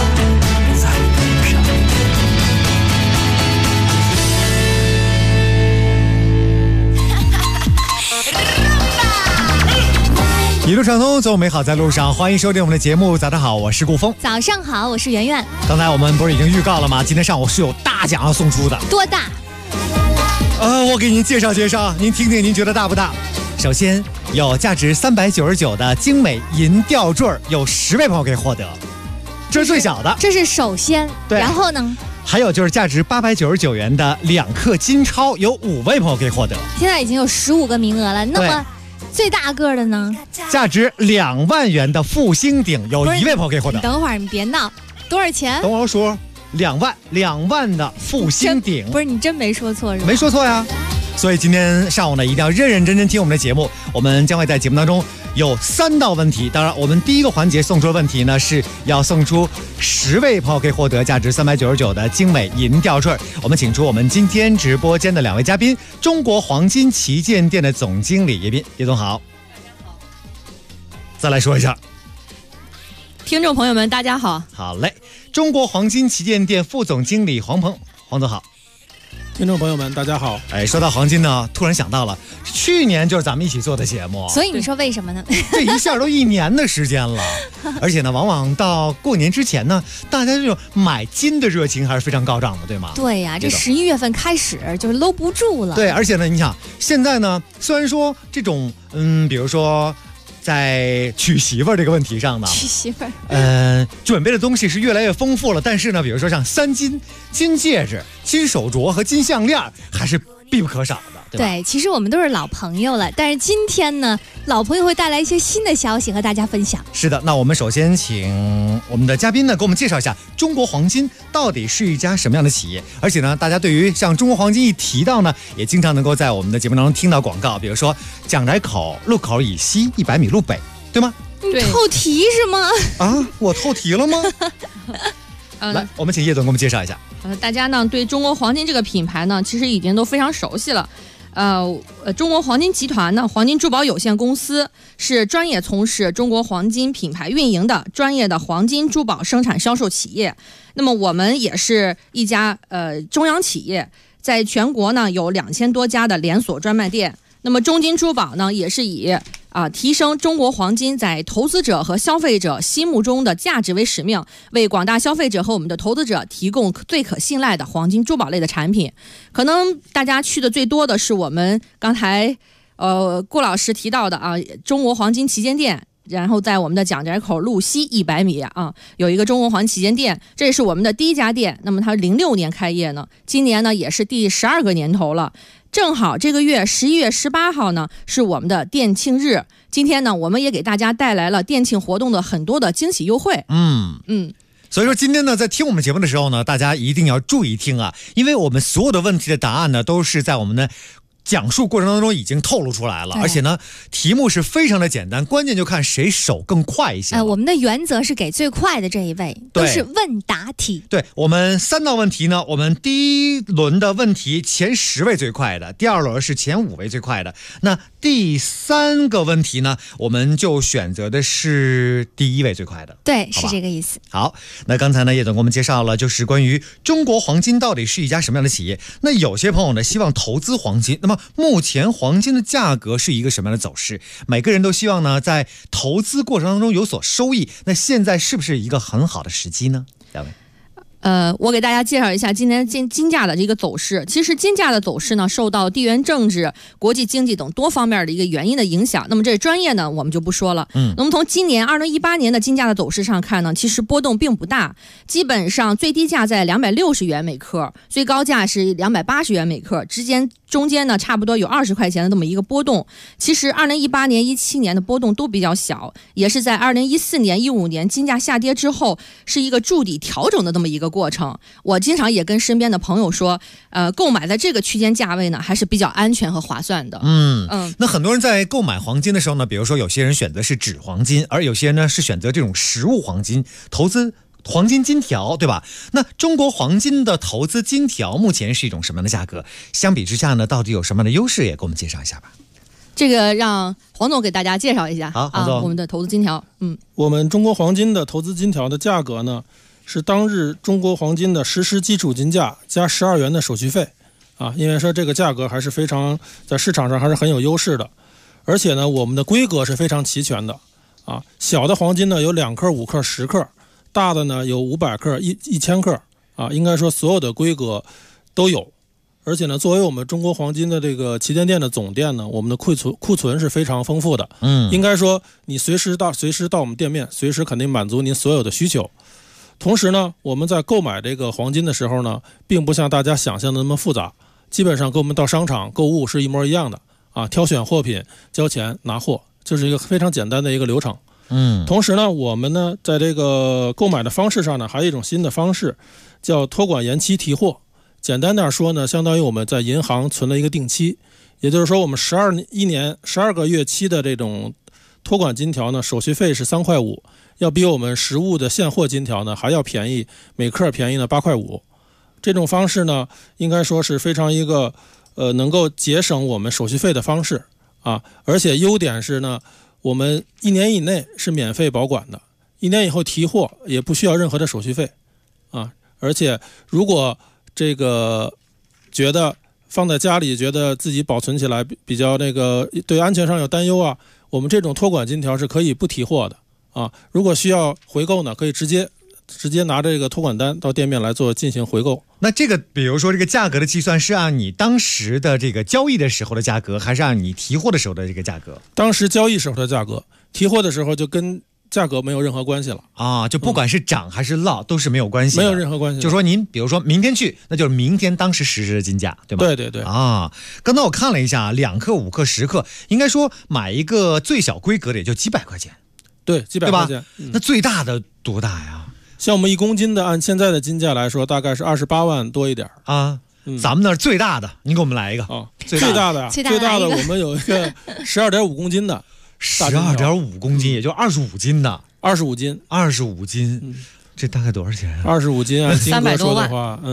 一路畅通，走美好在路上。欢迎收听我们的节目。早上好，我是顾峰。 早上好，我是圆圆。 刚才我们不是已经预告了吗？今天上午是有大奖要送出的。 多大？ 我给您介绍介绍，您听听，您觉得大不大？首先有价值399的精美银吊坠，有10位朋友可以获得，这是最小的。 这是首先， 对。 然后呢？ 还有就是价值899元的2克金钞，有5位朋友可以获得。 现在已经有15个名额了，那么最大个的呢？ 价值2万元的复兴鼎，有1位朋友可以获得。 等会儿你别闹，多少钱？ 等会儿我说2万的复兴鼎。 不是你真没说错是吧？ 没说错呀。所以今天上午呢，一定要认认真真听我们的节目。我们将会在节目当中有3道问题，当然我们第一个环节送出的问题呢，是要送出10位朋友可以获得价值399的精美银吊坠。我们请出我们今天直播间的2位嘉宾，中国黄金旗舰店的总经理叶斌，叶总好。再来说一下， 听众朋友们大家好。 好嘞，中国黄金旗舰店副总经理黄鹏，黄总好。 听众朋友们大家好。 说到黄金呢，突然想到了去年就是咱们一起做的节目， 所以你说为什么呢？ 这一下都1年的时间了，而且呢往往到过年之前呢，大家这种买金的热情还是非常高涨的，对吗？ 对呀，这11月份开始就是搂不住了。 对，而且呢你想现在呢，虽然说这种比如说在娶媳妇儿这个问题上呢， 娶媳妇儿， 准备的东西是越来越丰富了，但是呢，比如说像3金、金戒指、金手镯和金项链，还是必不可少的，对吧？ 对，其实我们都是老朋友了，但是今天呢，老朋友会带来一些新的消息和大家分享。 是的，那我们首先请我们的嘉宾呢，给我们介绍一下中国黄金到底是一家什么样的企业，而且呢，大家对于像中国黄金一提到呢，也经常能够在我们的节目当中听到广告，比如说蒋宅口路口以西100米路北，对吗？ 你透题是吗？ 啊，我透题了吗？来，我们请叶总给我们介绍一下。 大家呢对中国黄金这个品牌呢，其实已经都非常熟悉了。 中国黄金集团呢，黄金珠宝有限公司是专业从事中国黄金品牌运营的专业的黄金珠宝生产销售企业。那么我们也是一家中央企业，在全国呢有2000多家的连锁专卖店。那么中金珠宝呢，也是以提升中国黄金在投资者和消费者心目中的价值为使命，为广大消费者和我们的投资者提供最可信赖的黄金珠宝类的产品。可能大家去的最多的是我们刚才顾老师提到的中国黄金旗舰店。然后在我们的蒋宅口路西100米有一个中国黄金旗舰店，这也是我们的第一家店。那么它06年开业呢，今年呢也是第12个年头了。正好这个月11月18号呢是我们的店庆日，今天呢我们也给大家带来了店庆活动的很多的惊喜优惠。 所以说今天呢，在听我们节目的时候呢，大家一定要注意听因为我们所有的问题的答案呢，都是在我们的讲述过程当中已经透露出来了，而且呢，题目是非常的简单，关键就看谁手更快一些。 我们的原则是给最快的这一位，都是问答题。 对，我们3道问题呢，我们第一轮的问题前10位最快的，第2轮是前5位最快的。那第3个问题呢，我们就选择的是第1位最快的。 对，是这个意思。 好，那刚才呢，叶总给我们介绍了，就是关于中国黄金到底是一家什么样的企业。那有些朋友呢，希望投资黄金，那么目前黄金的价格是一个什么样的走势？每个人都希望呢，在投资过程当中有所收益。那现在是不是一个很好的时机呢？两位。 我给大家介绍一下今年金价的这个走势。其实金价的走势呢，受到地缘政治、国际经济等多方面的一个原因的影响。那么这专业呢，我们就不说了。那么从今年2018年的金价的走势上看呢，其实波动并不大，基本上最低价在260元每克，最高价是280元每克，中间呢差不多有20块钱的这么一个波动。其实2018年、17年的波动都比较小，也是在2014年、15年金价下跌之后，是一个筑底调整的这么一个过程。我经常也跟身边的朋友说，购买在这个区间价位呢，还是比较安全和划算的。 那很多人在购买黄金的时候呢，比如说有些人选择是纸黄金，而有些人呢是选择这种实物黄金，投资黄金金条，对吧？那中国黄金的投资金条目前是一种什么样的价格？相比之下呢，到底有什么样的优势？也给我们介绍一下吧。 这个让黄总给大家介绍一下。 好，黄总， 我们的投资金条。 我们中国黄金的投资金条的价格呢，是当日中国黄金的实时基础金价加12元的手续费因为说这个价格还是非常在市场上还是很有优势的，而且呢，我们的规格是非常齐全的小的黄金呢有2克、5克、10克，大的呢有500克、1000克应该说所有的规格都有。而且呢，作为我们中国黄金的这个旗舰店的总店呢，我们的库存是非常丰富的。应该说你随时到我们店面，随时肯定满足您所有的需求。同时呢，我们在购买这个黄金的时候呢，并不像大家想象的那么复杂，基本上跟我们到商场购物是一模一样的挑选货品、交钱、拿货，就是一个非常简单的一个流程。同时呢，我们呢在这个购买的方式上呢，还有一种新的方式，叫托管延期提货。简单点说呢，相当于我们在银行存了一个定期，也就是说我们12个月期的这种托管金条呢，手续费是3块5，要比我们实物的现货金条呢还要便宜，每克便宜呢8块5。这种方式呢，应该说是非常一个能够节省我们手续费的方式而且优点是呢，我们1年以内是免费保管的，1年以后提货也不需要任何的手续费而且如果这个觉得放在家里，觉得自己保存起来比较对安全上有担忧我们这种托管金条是可以不提货的如果需要回购呢，可以直接拿这个托管单到店面来进行回购。 那这个比如说这个价格的计算是按你当时的这个交易的时候的价格，还是按你提货的时候的这个价格？ 当时交易时候的价格，提货的时候就跟价格没有任何关系了就不管是涨还是落都是没有关系的， 没有任何关系。 就说您比如说明天去，那就是明天当时实时的金价，对吗？ 对刚才我看了一下2克、5克、10克，应该说买一个最小规格的也就几百块钱， 对，几百块钱。 那最大的多大呀？ 像我们1公斤的，按现在的金价来说，大概是28万多一点咱们那儿最大的，您给我们来一个最大的我们有一个12.5公斤的。 12.5公斤，也就25斤的 ，25斤， 这大概多少钱 25斤金额说的话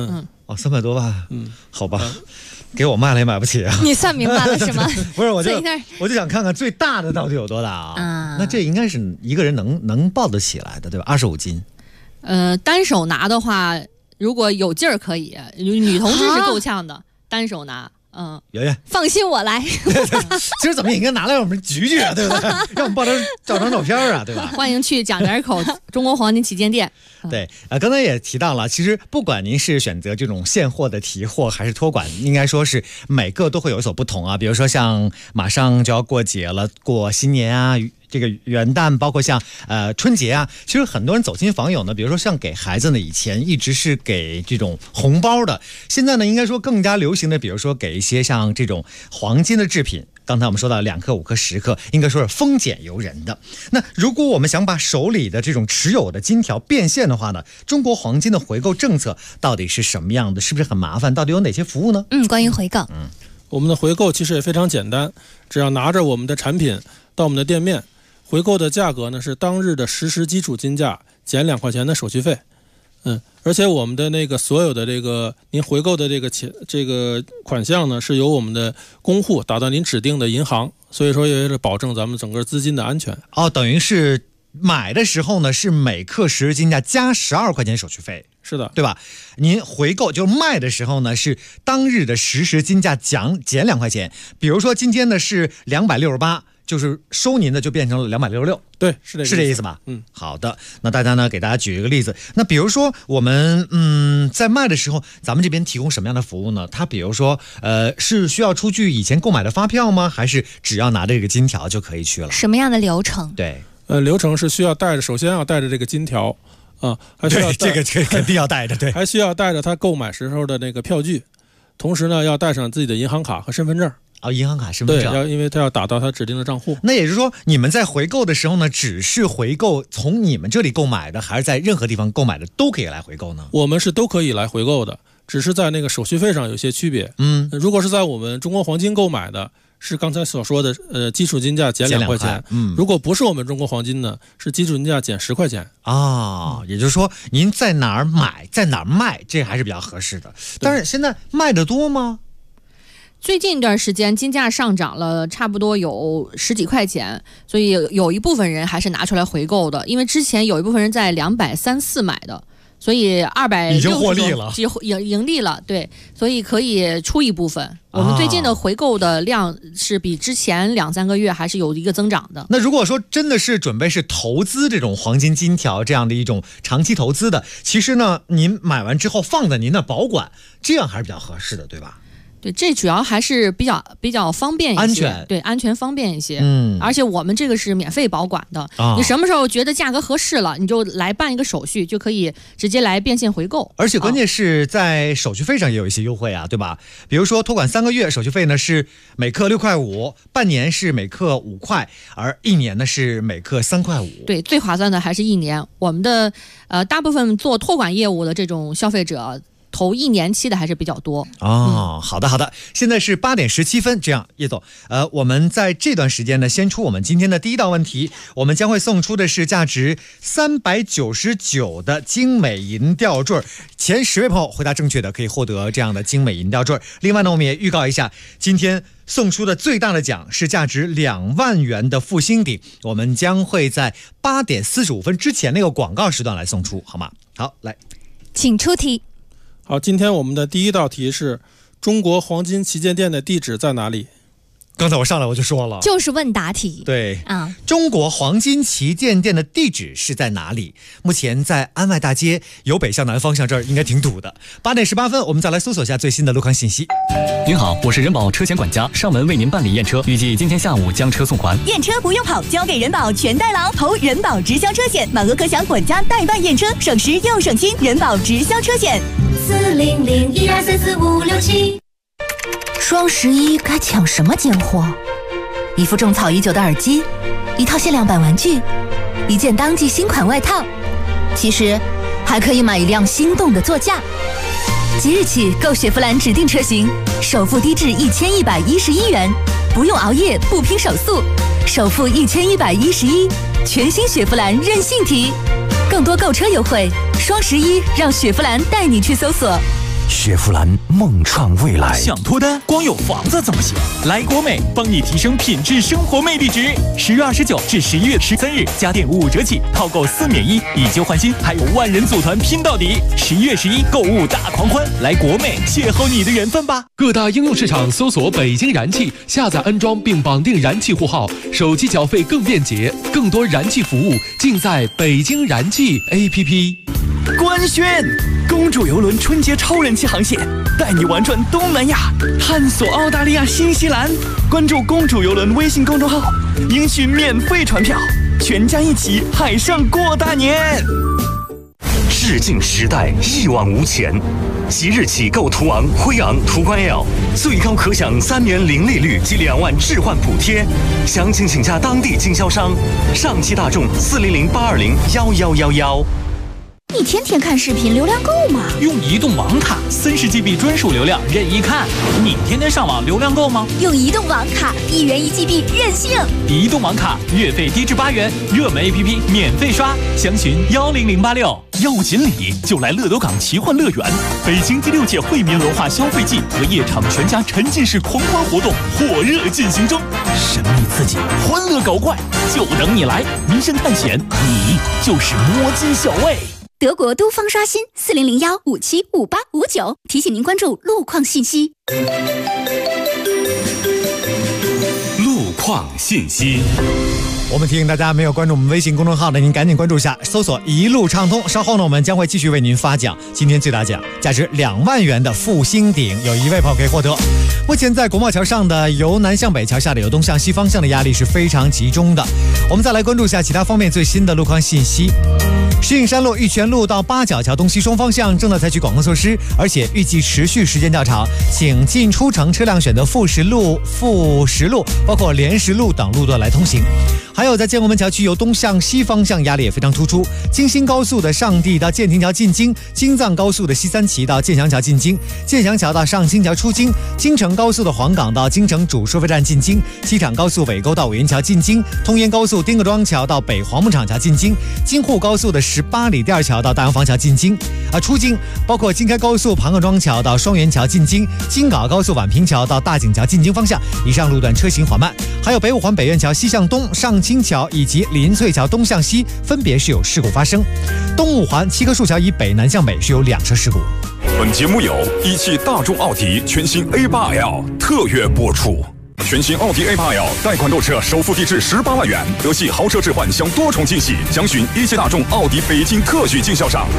哦，300多万，好吧，给我卖了也买不起啊。 你算明白了是吗？ 不是，我就想看看最大的到底有多大啊？那这应该是一个人能抱得起来的，对吧？25斤。 单手拿的话，如果有劲儿可以，女同志是够呛的，单手拿。 圆圆， 放心，我来。 其实怎么也应该拿来让我们举举啊，对不对？让我们照张照片啊，对吧？ 欢迎去蒋家口中国黄金旗舰店。 对，刚才也提到了，其实不管您是选择这种现货的提货还是托管，应该说是每个都会有所不同啊。比如说像马上就要过节了，过新年啊。这个元旦，包括像春节啊，其实很多人走亲访友呢，比如说像给孩子呢，以前一直是给这种红包的，现在呢应该说更加流行的，比如说给一些像这种黄金的制品。刚才我们说到2克、5克、10克，应该说是丰俭由人的。那如果我们想把手里的这种持有的金条变现的话呢，中国黄金的回购政策到底是什么样的？是不是很麻烦？到底有哪些服务呢？ 关于回购， 我们的回购其实也非常简单，只要拿着我们的产品到我们的店面。回购的价格呢是当日的实时基础金价减2块钱的手续费，而且我们的那个所有的这个您回购的这个款项呢是由我们的公户打到您指定的银行，所以说也是保证咱们整个资金的安全。 等于是买的时候呢是每克实时金价加12块钱手续费， 是的， 对吧？您回购就卖的时候呢是当日的实时金价减2块钱，比如说今天呢是268。就是收您的就变成了266， 对，是这意思吧？好的。那大家呢，给大家举一个例子。那比如说我们在卖的时候，咱们这边提供什么样的服务呢？它比如说是需要出具以前购买的发票吗？还是只要拿着这个金条就可以去了？ 什么样的流程？ 对， 流程是需要首先要带着这个金条还需要这个肯定要带着，对， 还需要带着他购买时候的那个票据，同时呢要带上自己的银行卡和身份证。 银行卡、身份证， 对，因为他要打到他指定的账户。 那也就是说，你们在回购的时候呢，只是回购从你们这里购买的，还是在任何地方购买的都可以来回购呢？ 我们是都可以来回购的，只是在那个手续费上有些区别。如果是在我们中国黄金购买的，是刚才所说的基础金价减2块钱。如果不是我们中国黄金呢，是基础金价减10块钱。 也就是说，您在哪儿买，在哪儿卖，这还是比较合适的。但是现在卖的多吗？ 最近一段时间金价上涨了差不多有10几块钱，所以有一部分人还是拿出来回购的，因为之前有一部分人在230、4买的，所以260 已经获利了， 盈利了，对，所以可以出一部分。我们最近的回购的量是比之前2-3个月还是有一个增长的。 那如果说真的是准备是投资这种黄金金条这样的一种长期投资的，其实呢，您买完之后放在您那保管，这样还是比较合适的，对吧？ 对，这主要还是比较方便一些， 安全， 对，安全方便一些。而且我们这个是免费保管的，你什么时候觉得价格合适了，你就来办一个手续，就可以直接来变现回购。 而且关键是在手续费上也有一些优惠啊，对吧？比如说托管3个月，手续费呢是每克6块5，半年是每克5块，而1年呢是每克3块5。 对，最划算的还是1年。我们的大部分做托管业务的这种消费者，投1年期的还是比较多。 好的，现在是8点17分，这样叶总，我们在这段时间呢，先出我们今天的第一道问题，我们将会送出的是价值399的精美银吊坠，前10位朋友回答正确的可以获得这样的精美银吊坠。另外呢，我们也预告一下，今天送出的最大的奖是价值2万元的复兴鼎，我们将会在8点45分之前那个广告时段来送出，好吗？好，来， 请出题。 好，今天我们的第一道题是中国黄金旗舰店的地址在哪里？ 刚才我上来我就说了， 就是问答题。 对中国黄金旗舰店的地址是在哪里？目前在安外大街由北向南方向，这儿应该挺堵的。8点18分，我们再来搜索一下最新的路况信息。 您好，我是人保车险管家，上门为您办理验车，预计今天下午将车送还。 验车不用跑，交给人保全代劳，投人保直销车险，满额可享管家代办验车，省时又省心。人保直销车险，40012344567。 双11该抢什么奸货？一副种草已久的耳机，一套限量版玩具，一件当季新款外套，其实还可以买一辆心动的座驾。即日起购雪佛兰指定车型，首付低至1111元，不用熬夜，不拼手速，首付1111，全新雪佛兰任性提。更多购车优惠，双11让雪佛兰带你去搜索。 雪佛兰梦创未来。 想脱单，光有房子怎么行？来国美帮你提升品质生活魅力值。10月29至11月13日，家电55折起，套购4免1，以旧换新，还有万人组团拼到底。11月11购物大狂欢，来国美邂逅你的缘分吧！ 各大应用市场搜索北京燃气，下载安装并绑定燃气户号，手机缴费更便捷，更多燃气服务尽在北京燃气 APP。 官宣，公主游轮春节超人气航线，带你玩转东南亚，探索澳大利亚、新西兰。关注公主游轮微信公众号，赢取免费船票，全家一起海上过大年。 致敬时代，一往无前。即日起购途昂、辉昂、途观 L， 最高可享3年零利率及2万置换补贴。详情请洽当地经销商。上汽大众400-820-1111。 你天天看视频，流量够吗？ 用移动网卡，30GB 专属流量任意看。你天天上网，流量够吗？ 用移动网卡，1元1 GB 任性。 移动网卡月费低至8元，热门 APP 免费刷，详询10086。 要锦鲤就来乐德港奇幻乐园，北京第6届惠民文化消费季和夜场全家沉浸式狂欢活动火热进行中，神秘刺激，欢乐搞怪，就等你来！民生探险，你就是摸金校尉。 德国都方刷新4001575859，提醒您关注路况信息。 路况信息。 我们提醒大家，没有关注我们微信公众号的，您赶紧关注一下，搜索一路畅通。稍后呢，我们将会继续为您发奖，今天最大奖价值2万元的复兴顶，有1位朋友可以获得。目前在国贸桥上的由南向北桥下的由东向西方向的压力是非常集中的。我们再来关注一下其他方面最新的路况信息。石景山路、玉泉路到八角桥东西双方向正在采取管控措施，而且预计持续时间较长，请进出城车辆选择副石路、包括莲石路等路段来通行。还有在建国门桥区由东向西方向压力也非常突出，京新高速的上地到建亭桥进京，京藏高速的西三旗到建祥桥进京，建祥桥到上清桥出京，京承高速的黄岗到京承主收费站进京，机场高速尾沟到五云桥进京，通烟高速丁各庄桥到北黄牧场桥进京，京沪高速的18里第二桥到大洋坊桥进京。出京包括京开高速庞各庄桥到双元桥进京，京港高速宛平桥到大井桥进京方向，以上路段车行缓慢。还有北五环北苑桥西向东、上清桥以及林翠桥东向西分别是有事故发生。东五环七棵树桥以北南向北是有2车事故。 本节目由一汽大众奥迪全新 A8L 特约播出。全新奥迪 A8L 贷款购车首付低至18万元，德系豪车置换享多重惊喜，详询一汽大众奥迪北京特许经销商。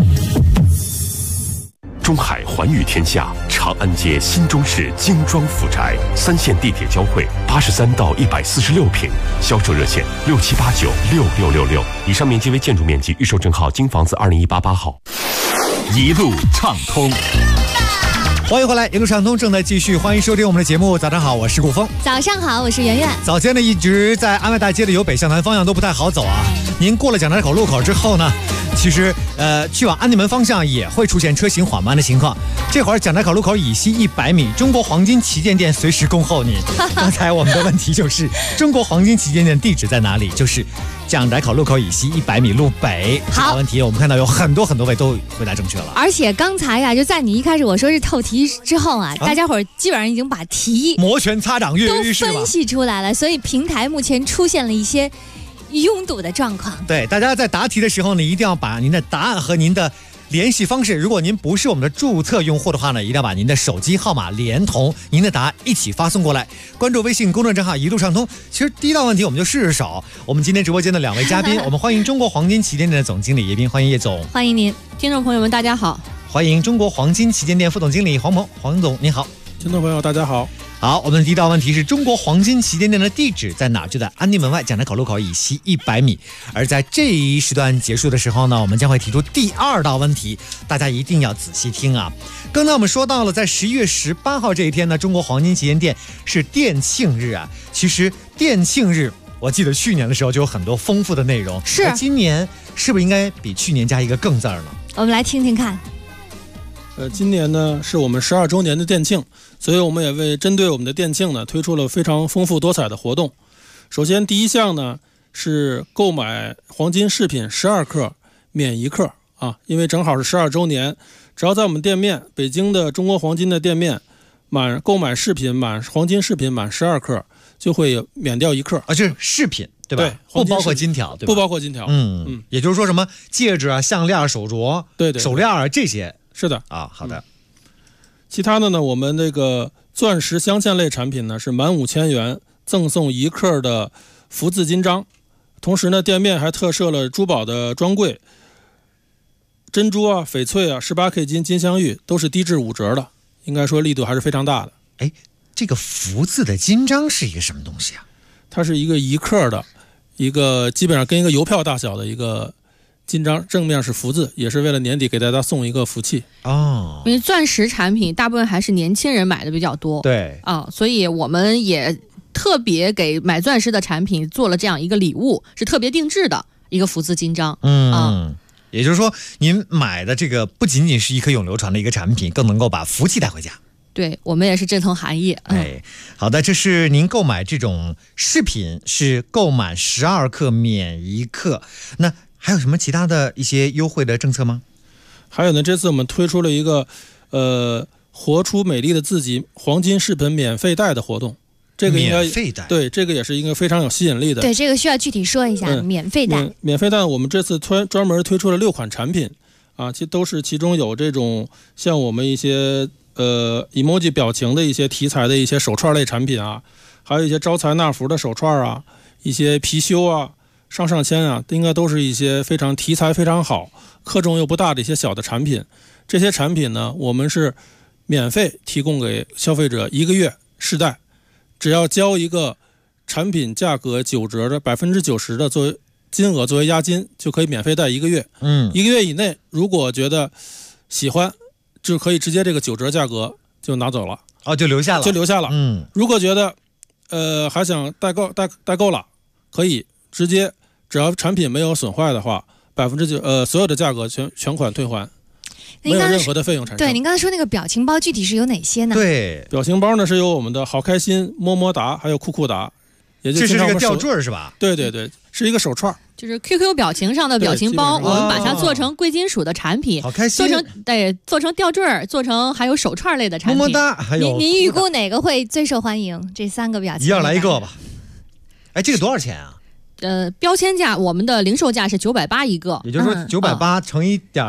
中海环宇天下长安街新中式精装府宅，3线地铁交汇，83到146平，销售热线67896666。以上面积为建筑面积，预售证号京房子20188号。 一路畅通。 欢迎回来，一路畅通正在继续，欢迎收听我们的节目。早上好，我是顾峰。 早上好，我是圆圆。 早间呢，一直在安外大街的由北向南方向都不太好走啊。您过了蒋寨口路口之后呢，其实去往安定门方向也会出现车行缓慢的情况。这会儿蒋寨口路口以西100米，中国黄金旗舰店随时恭候你。刚才我们的问题就是中国黄金旗舰店地址在哪里？就是蒋寨口路口以西100米路北。这个问题我们看到有很多位都回答正确了。 而且刚才呀，就在你一开始我说是透题之后啊，大家伙儿基本上已经把题摩拳擦掌跃跃欲试都分析出来了，所以平台目前出现了一些拥堵的状况。 对，大家在答题的时候呢，一定要把您的答案和您的联系方式，如果您不是我们的注册用户的话呢，一定要把您的手机号码连同您的答案一起发送过来。关注微信公众账号一路畅通。其实第一道问题我们就试手。我们今天直播间的2位嘉宾，我们欢迎中国黄金旗舰店的总经理叶斌，欢迎叶总。 欢迎您， 听众朋友们，大家好。 欢迎中国黄金旗舰店副总经理黄鹏，黄总您好。 听众朋友大家好。 好，我们的第一道问题是中国黄金旗舰店的地址在哪？就在安定门外蒋寨口路口以西100米。而在这一时段结束的时候呢，我们将会提出第2道问题，大家一定要仔细听啊。刚才我们说到了，在11月18号这一天呢，中国黄金旗舰店是店庆日啊。其实店庆日，我记得去年的时候就有很多丰富的内容， 是今年是不是应该比去年加一个更字呢？ 我们来听听看。 今年呢是我们12周年的店庆，所以我们也针对我们的店庆呢推出了非常丰富多彩的活动。首先第一项呢是购买黄金饰品12克免1克啊，因为正好是12周年，只要在我们店面北京的中国黄金的店面购买饰品黄金饰品满12克，就会免掉1克啊，这是饰品对吧？ 对， 不包括金条，对吧？ 不包括金条。 也就是说什么戒指啊、项链、手镯、 对手链啊这些。 是的啊，好的。 其他的呢，我们这个钻石镶嵌类产品呢是满5000元赠送1克的福字金章，同时呢，店面还特设了珠宝的专柜，珍珠啊、翡翠啊、18K 金镶玉都是低至5折的，应该说力度还是非常大的。 哎，这个福字的金章是一个什么东西啊？ 它是一个1克的一个，基本上跟一个邮票大小的一个金章，正面是福字，也是为了年底给大家送一个福气哦。 因为钻石产品大部分还是年轻人买的比较多， 对啊，所以我们也特别给买钻石的产品做了这样一个礼物，是特别定制的一个福字金章。 也就是说，您买的这个不仅仅是一颗永流传的一个产品，更能够把福气带回家。 对，我们也是这层含义。 好的，这是您购买这种饰品是购满12克免1克，那还有什么其他的一些优惠的政策吗？ 还有呢，这次我们推出了一个活出美丽的自己黄金饰品免费带的活动，这个应该免费带， 对，这个也是一个非常有吸引力的。 对，这个需要具体说一下。免费带， 免费带，我们这次专门推出了6款产品啊，其中有这种像我们一些emoji 表情的一些题材的一些手串类产品啊，还有一些招财纳福的手串啊，一些貔貅啊、上签啊，应该都是一些非常题材非常好、克重又不大的一些小的产品。这些产品呢，我们是免费提供给消费者1个月试戴，只要交一个产品价格9折的90%的作为金额作为押金，就可以免费戴1个月。1个月以内，如果觉得喜欢，就可以直接这个9折价格就拿走了。 就留下了。 如果觉得还想代购了，可以直接，只要产品没有损坏的话，9%所有的价格全款退还。没有任何的费用产生。 对，您刚才说那个表情包具体是有哪些呢？ 对，表情包呢是有我们的好开心、么么哒，还有酷酷哒，也就这是个吊坠是吧？ 对对对，是一个手串， 就是 QQ 表情上的表情包，我们把它做成贵金属的产品， 好开心， 做成吊坠，做成还有手串类的产品。 么么哒，还有您预估哪个会最受欢迎？这3个表情， 一样来一个吧。哎，这个多少钱啊？ 标签价我们的零售价是980一个， 也就是说980乘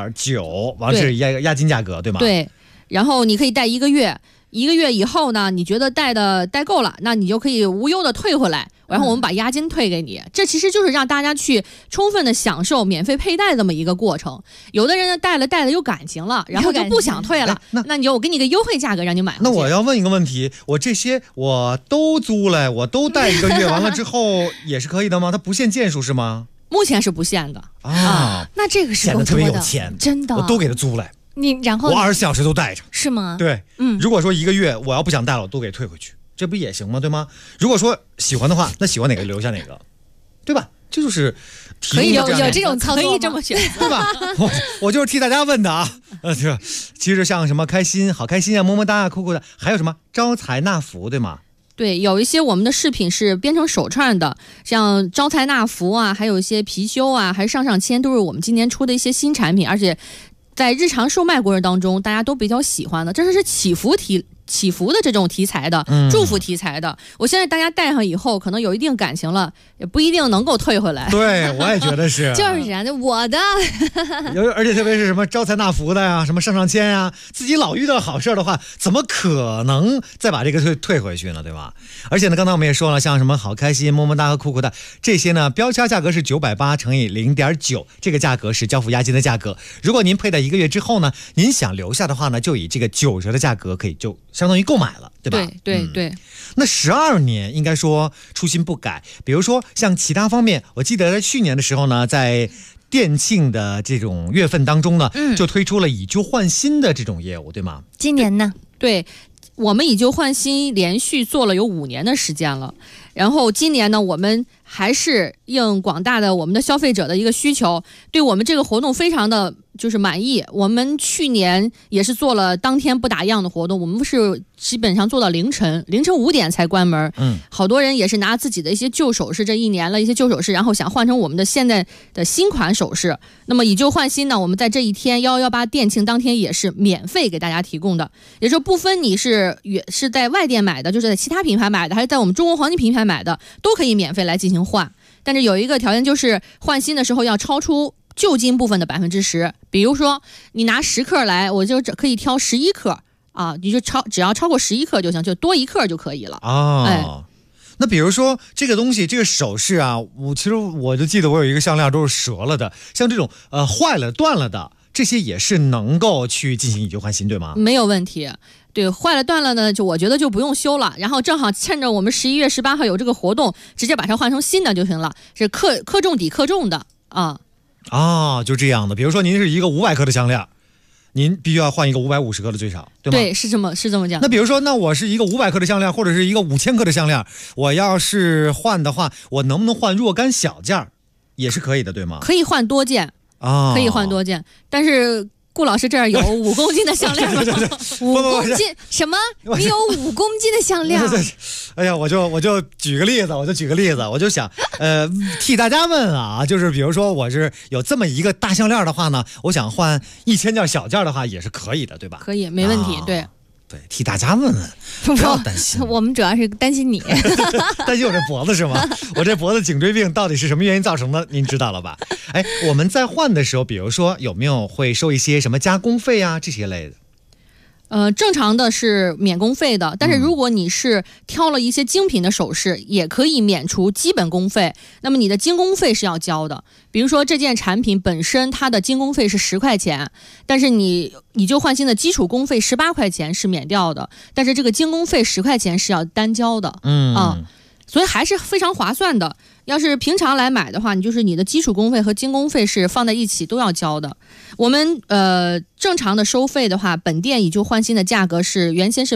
1.9，完是押金价格，对吗？ 对，然后你可以戴1个月，1个月以后呢，你觉得戴够了，那你就可以无忧的退回来，然后我们把押金退给你。这其实就是让大家去充分的享受免费佩戴这么一个过程。有的人呢戴了有感情了，然后就不想退了，那我给你个优惠价格让你买回去。 那我要问一个问题，我这些我都租了，我都戴1个月，完了之后也是可以的吗？它不限件数是吗？ 目前是不限的啊。 那这个是显得特别有钱， 真的， 我都给他租来。 然后我24小时都带着， 是吗？ 对，如果说1个月我要不想带了，我都给退回去，这不也行吗？对吗？如果说喜欢的话，那喜欢哪个留下哪个，对吧？这就是可以有这种操作， 可以这么选， 对吧？我就是替大家问的啊。其实像什么开心、好开心啊、么么哒啊、酷酷的，还有什么招财纳福，对吗？ 对，有一些我们的饰品是编成手串的，像招财纳福啊，还有一些貔貅啊，还有上签，都是我们今年出的一些新产品，而且在日常售卖过程当中，大家都比较喜欢的，这是祈福的这种题材的，祝福题材的。我现在大家戴上以后，可能有一定感情了，也不一定能够退回来。 对，我也觉得是。 就是啊，我的。 而且特别是什么招财纳福的呀，什么上签呀，自己老遇到好事的话，怎么可能再把这个退回去呢？对吧？而且呢，刚才我们也说了，像什么好开心、么么哒和酷酷的这些呢，标签价格是980乘以0.9，这个价格是交付押金的价格。如果您佩戴1个月之后呢，您想留下的话呢，就以这个9折的价格可以就相当于购买了，对吧？ 对。 那12年应该说初心不改，比如说像其他方面，我记得在去年的时候呢，在店庆的这种月份当中呢，就推出了以旧换新的这种业务，对吗？ 今年呢？ 对，我们以旧换新连续做了有5年的时间了。然后今年呢，我们还是应广大的我们的消费者的一个需求，对我们这个活动非常的就是满意。我们去年也是做了当天不打烊的活动，我们是基本上做到凌晨5点才关门。好多人也是拿自己的一些旧首饰，这一年了一些旧首饰，然后想换成我们的现在的新款首饰。那么以旧换新呢，我们在这一天118店庆当天也是免费给大家提供的，也就是不分你是在外店买的，就是在其他品牌买的，还是在我们中国黄金品牌买的，都可以免费来进行换。但是有一个条件，就是换新的时候要超出旧金部分的10%。比如说你拿10克来，我就可以挑11克啊，你就只要超过11克就行，就多1克就可以了啊。 那比如说这个东西，这个首饰啊，其实我就记得我有一个项链都是折了的，像这种坏了断了的，这些也是能够去进行以旧换新，对吗？ 没有问题。对，坏了断了呢，我觉得就不用修了，然后正好趁着我们11月18号有这个活动，直接把它换成新的就行了，是克重抵克重的啊。 就这样的。比如说您是一个500克的项链，您必须要换一个550克的最少，对吗？ 对，是这么讲。 那比如说，那我是一个500克的项链，或者是一个5000克的项链，我要是换的话，我能不能换若干小件也是可以的，对吗？ 可以换多件可以换多件，但是顾老师这儿有5公斤的项链吗 ？5公斤什么？你有5公斤的项链？ 哎呀，我就举个例子，我就想，替大家问啊，就是比如说我是有这么一个大项链的话呢，我想换1000件小件的话也是可以的，对吧？ 可以，没问题，对。 对，替大家问问，不要担心。 我们主要是担心你， 担心我这脖子是吗？我这脖子颈椎病到底是什么原因造成的？您知道了吧？哎，我们在换的时候，比如说有没有会收一些什么加工费啊这些类的？ 正常的是免工费的，但是如果你是挑了一些精品的首饰，也可以免除基本工费，那么你的精工费是要交的。比如说这件产品本身它的精工费是10块钱，但是你就换新的基础工费18块钱是免掉的，但是这个精工费10块钱是要单交的。所以还是非常划算的。要是平常来买的话，你的基础工费和精工费是放在一起都要交的。我们正常的收费的话，本店以旧换新的价格是原先是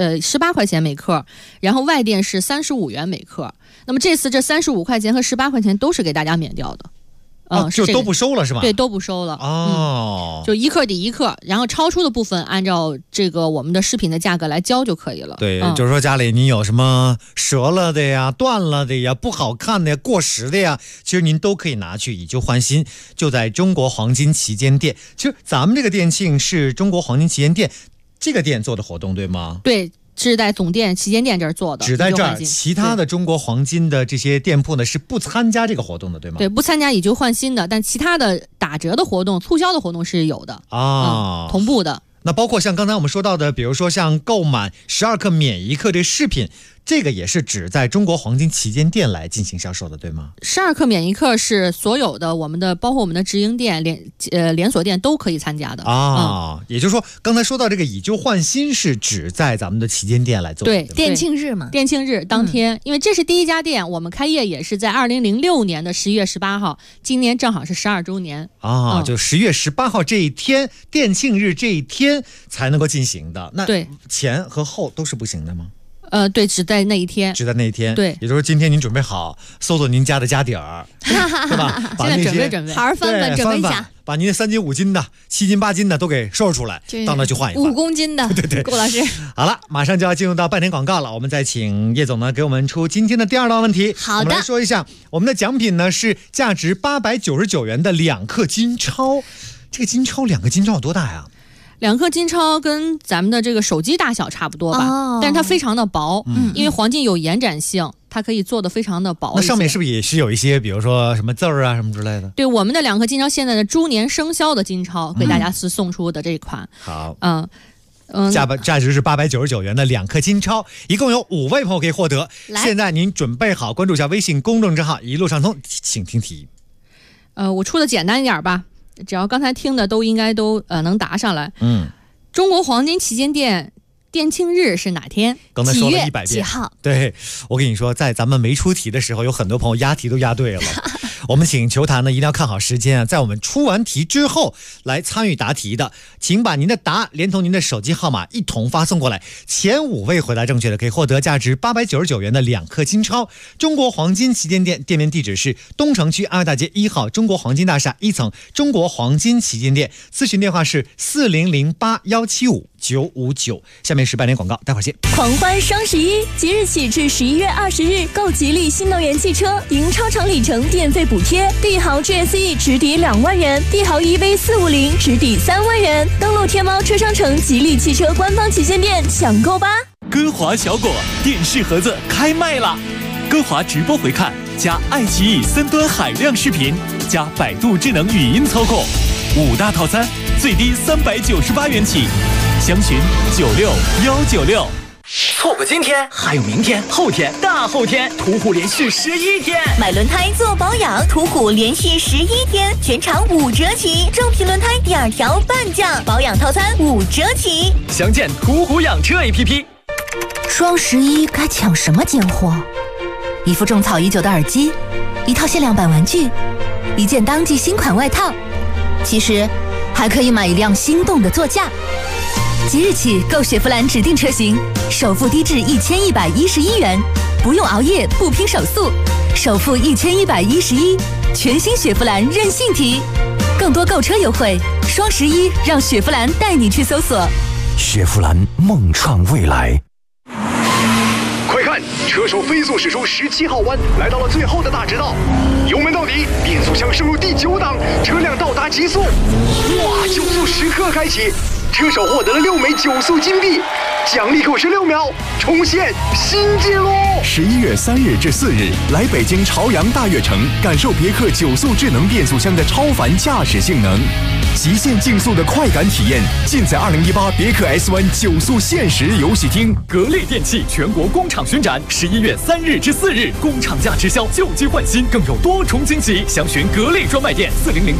18块钱每克，然后外店是35元每克。那么这次这35块钱和18块钱都是给大家免掉的。 就都不收了是吧？ 对，都不收了。就1克抵1克，然后超出的部分按照这个我们的饰品的价格来交就可以了。 对，就是说家里您有什么折了的呀、断了的呀、不好看的呀、过时的呀，其实您都可以拿去以旧换新，就在中国黄金旗舰店。其实咱们这个店庆是中国黄金旗舰店这个店做的活动，对吗？ 对。是在总店旗舰店这儿做的， 只在这儿，其他的中国黄金的这些店铺呢是不参加这个活动的，对吗？ 对，不参加以旧换新的，但其他的打折的活动、促销的活动是有的同步的。 那包括像刚才我们说到的，比如说像购满12克免1克这饰品，这个也是只在中国黄金旗舰店来进行销售的，对吗 ？12克免1克是所有的我们的，包括我们的直营店、连锁店都可以参加的也就是说，刚才说到这个以旧换新是只在咱们的旗舰店来做的， 对， 店庆日嘛， 店庆日当天，因为这是第一家店，我们开业也是在2006年的11月18号，今年正好是12周年就10月18号这一天，店庆日这一天才能够进行的。那对， 前和后都是不行的吗？ 对，只在那一天， 对，也就是今天您准备好搜索您家的家底儿，对吧？ 现在准备， 好好翻翻，准备一下， 把您的3斤、5斤的、7斤、8斤的都给收拾出来，到那去换一换。 5公斤的， 对， 顾老师。 好了，马上就要进入到半点广告了，我们再请叶总呢给我们出今天的第2道问题。 好的， 我们来说一下，我们的奖品呢是价值899元的2克金钞。这个金钞2个金钞有多大呀 ？2克金钞跟咱们的这个手机大小差不多吧，但是它非常的薄，因为黄金有延展性，它可以做的非常的薄。 那上面是不是也是有一些，比如说什么字儿啊什么之类的？ 对，我们的2克金钞现在的猪年生肖的金钞给大家是送出的这一款。 好，价值是899元的2克金钞，一共有5位朋友可以获得。现在您准备好，关注一下微信公众账号一路畅通，请听题。 我出的简单一点吧。只要刚才听的都应该都能答上来。中国黄金旗舰店店庆日是哪天？ 刚才说了100遍。 几号？ 对，我跟你说，在咱们没出题的时候，有很多朋友押题都押对了。 我们请球坛呢一定要看好时间啊，在我们出完题之后来参与答题的，请把您的答案连同您的手机号码一同发送过来。前5位回答正确的可以获得价值899元的2克金钞。中国黄金旗舰店店面地址是东城区安慰大街1号中国黄金大厦1层中国黄金旗舰店，咨询电话是4008175959。下面是半点广告，待会儿见。 狂欢双11，即日起至11月20日，购吉利新能源汽车赢超长里程电费补贴，帝豪 GSE 直抵2万元，帝豪 EV450 直抵3万元。登录天猫车商城吉利汽车官方旗舰店抢购吧。 歌华小果电视盒子开卖了，歌华直播回看加爱奇艺3端海量视频加百度智能语音操控，5大套餐最低398元起，详询96196。 错过今天，还有明天、后天、大后天，途虎连续11天。 买轮胎做保养，途虎连续11天，全场5折起，正品轮胎第2条半价，保养套餐5折起。 详见途虎养车 APP。 双11该抢什么奸货？一副种草已久的耳机，一套限量版玩具，一件当季新款外套，其实还可以买一辆心动的座驾。即日起购雪佛兰指定车型，首付低至1111元，不用熬夜，不拼手速，首付1111，全新雪佛兰任性提。更多购车优惠，双11让雪佛兰带你去搜索。 雪佛兰梦创未来。 快看，车手飞速驶出17号弯，来到了最后的大直道，油门到底，变速箱升入第9档，车辆到达极速，哇！9速时刻开启，车手获得了6枚9速金币，奖励扣16秒，重现新纪录。 11月3日至4日，来北京朝阳大悦城，感受别克9速智能变速箱的超凡驾驶性能，极限竞速的快感体验，尽在2018别克 S1 9速限时游戏厅。 格力电器全国工厂巡展，11月3日至4日，工厂价直销，旧机换新，更有多重惊喜。详询格力专卖店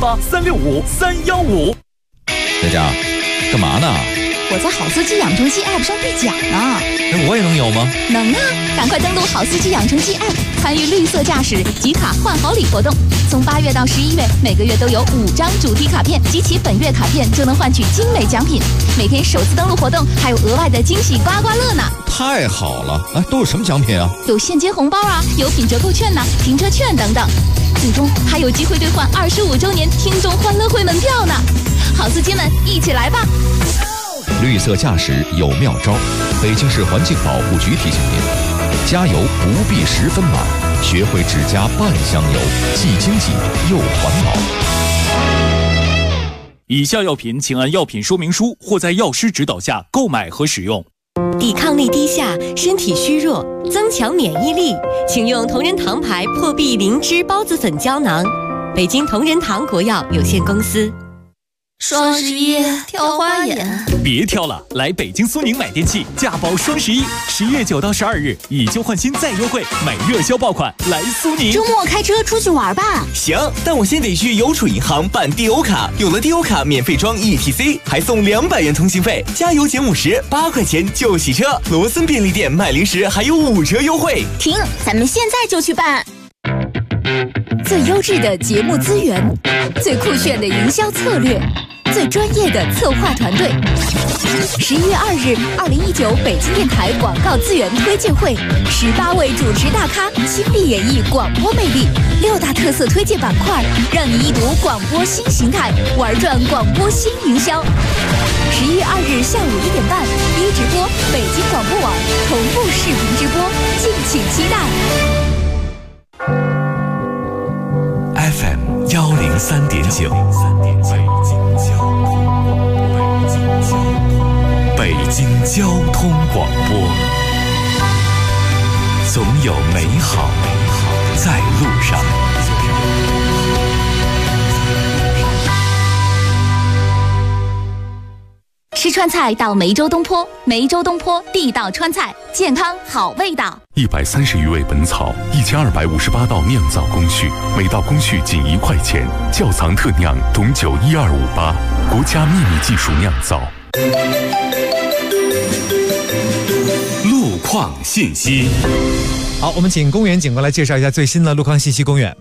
4008365315。 佳佳，干嘛呢？ 我在好司机养成记 App 上兑奖呢。 那我也能有吗？ 能啊！赶快登录好司机养成记 App， 参与绿色驾驶集卡换好礼活动。从8月到11月，每个月都有5张主题卡片，集齐本月卡片就能换取精美奖品。每天首次登录活动还有额外的惊喜刮刮乐呢！ 太好了！哎，都有什么奖品啊？ 有现金红包啊，有品折扣券呐、停车券等等。最终还有机会兑换25周年听众欢乐会门票呢！好司机们，一起来吧！ 绿色驾驶有妙招，北京市环境保护局提醒您：加油不必10分满，学会只加半箱油，既经济又环保。 以下药品请按药品说明书或在药师指导下购买和使用。 抵抗力低下，身体虚弱，增强免疫力，请用同仁堂牌破壁灵芝孢子粉胶囊。北京同仁堂国药有限公司。 双11挑花眼， 别挑了，来北京苏宁买电器，价保双11，11月9到12日，以旧换新再优惠，买热销爆款，来苏宁。 周末开车出去玩吧。 行，但我先得去邮储银行办低欧卡，有了低欧卡免费装 ETC， 还送200元通信费，加油减50，8块钱就洗车。罗森便利店买零食还有5折优惠。 停，咱们现在就去办。 最优质的节目资源，最酷炫的营销策略，最专业的策划团队。11月2日，2019北京电台广告资源推介会，18位主持大咖倾力演绎广播魅力，6大特色推介板块，让你一睹广播新形态，玩转广播新营销。11月2日下午1点半，一直播北京广播网同步视频直播，敬请期待。 FM 103.9，北京交通广播，总有美好在路上。 吃川菜到梅州东坡，梅州东坡地道川菜，健康好味道。 130余味本草，1258道酿造工序，每道工序仅1块钱，窖藏特酿，董酒12588，国家秘密技术酿造。 路况信息。 好，我们请公园警官来介绍一下最新的路况信息。公园。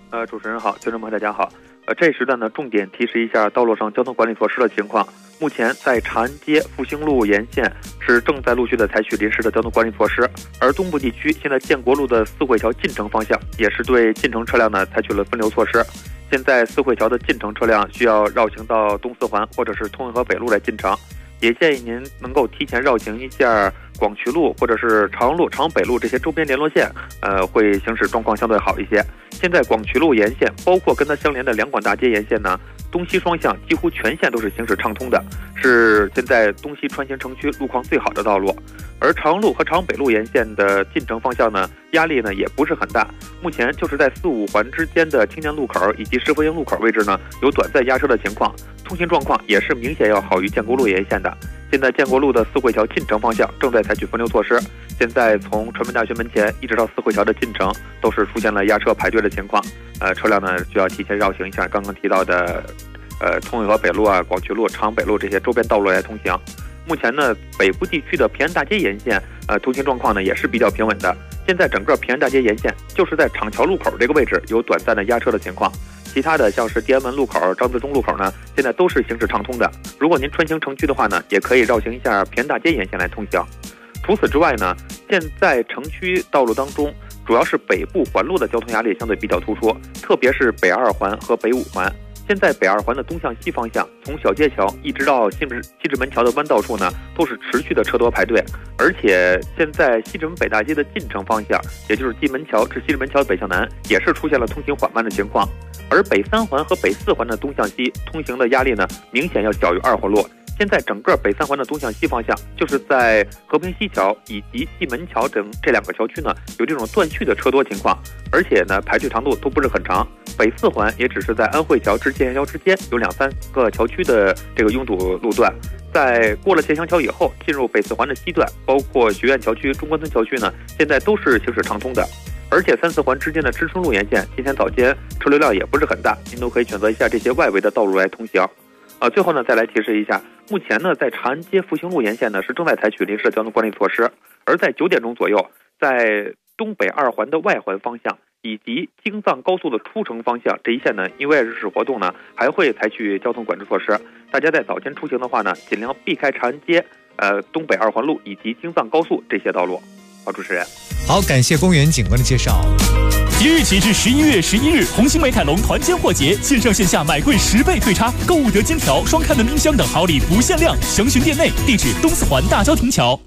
主持人好，听众朋友大家好。这时段呢，重点提示一下道路上交通管理措施的情况。目前在长安街复兴路沿线是正在陆续的采取临时的交通管理措施，而东部地区现在建国路的四惠桥进城方向也是对进城车辆呢采取了分流措施。现在四惠桥的进城车辆需要绕行到东四环或者是通惠河北路来进城，也建议您能够提前绕行一下广渠路或者是长安路、长北路这些周边联络线，会行驶状况相对好一些。现在广渠路沿线，包括跟它相连的两广大街沿线呢，东西双向几乎全线都是行驶畅通的，是现在东西穿行城区路况最好的道路。而长安路和长北路沿线的进城方向呢，压力呢也不是很大。目前就是在4、5环之间的青年路口以及石佛营路口位置呢，有短暂压车的情况，通行状况也是明显要好于建国路沿线的。现在建国路的四惠桥进城方向正在采取分流措施，现在从传媒大学门前一直到四惠桥的进城都是出现了压车排队的情况，车辆呢需要提前绕行一下刚刚提到的通惠河北路啊、广渠路、长北路这些周边道路来通行。目前呢，北部地区的平安大街沿线，通行状况呢也是比较平稳的。现在整个平安大街沿线就是在厂桥路口这个位置有短暂的压车的情况，其他的像是地安门路口、张自忠路口呢，现在都是行驶畅通的。如果您穿行城区的话呢，也可以绕行一下平安大街沿线来通行。除此之外呢，现在城区道路当中，主要是北部环路的交通压力相对比较突出，特别是北2环和北5环。现在北2环的东向西方向，从小街桥一直到西直门桥的弯道处呢，都是持续的车多排队。而且现在西直门北大街的进城方向，也就是蓟门桥至西直门桥的北向南，也是出现了通行缓慢的情况。而北3环和北4环的东向西通行的压力呢，明显要小于2环路。现在整个北3环的东向西方向，就是在和平西桥以及蓟门桥等这2个桥区呢，有这种断续的车多情况，而且呢排队长度都不是很长。北4环也只是在安慧桥至建祥桥之间有2、3个桥区的这个拥堵路段，在过了建祥桥以后，进入北4环的西段，包括学院桥区、中关村桥区呢，现在都是行驶畅通的。而且3、4环之间的知春路沿线，今天早间车流量也不是很大，您都可以选择一下这些外围的道路来通行。最后呢，再来提示一下，目前呢，在长安街复兴路沿线呢是正在采取临时的交通管理措施，而在9点钟左右，在东北2环的外环方向以及京藏高速的出城方向这一线呢，因为日式活动呢，还会采取交通管制措施。大家在早间出行的话呢，尽量避开长安街、东北2环路以及京藏高速这些道路。好，主持人。 好，感谢公园警官的介绍。 即日起至11月11日，红星美凯龙团坚货节，线上线下买贵10倍退差，购物得金条、双开门冰箱等好礼不限量，详询店内。地址东四环大郊亭桥。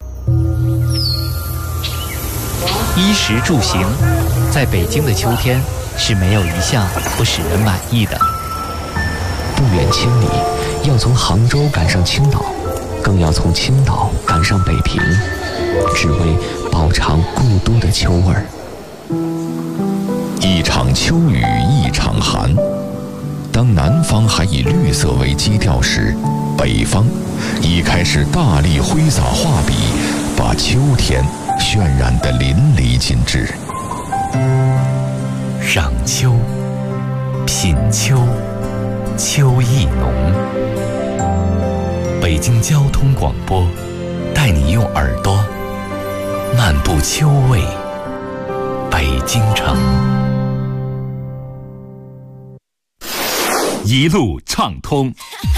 衣食住行，在北京的秋天是没有一项不使人满意的。 不远千里，要从杭州赶上青岛，更要从青岛赶上北平，只为饱尝故都的秋味儿。 一场秋雨一场寒，当南方还以绿色为基调时，北方已开始大力挥洒画笔，把秋天渲染得淋漓尽致。 赏秋，品秋，秋意浓。北京交通广播，带你用耳朵漫步秋味北京城。 一路畅通。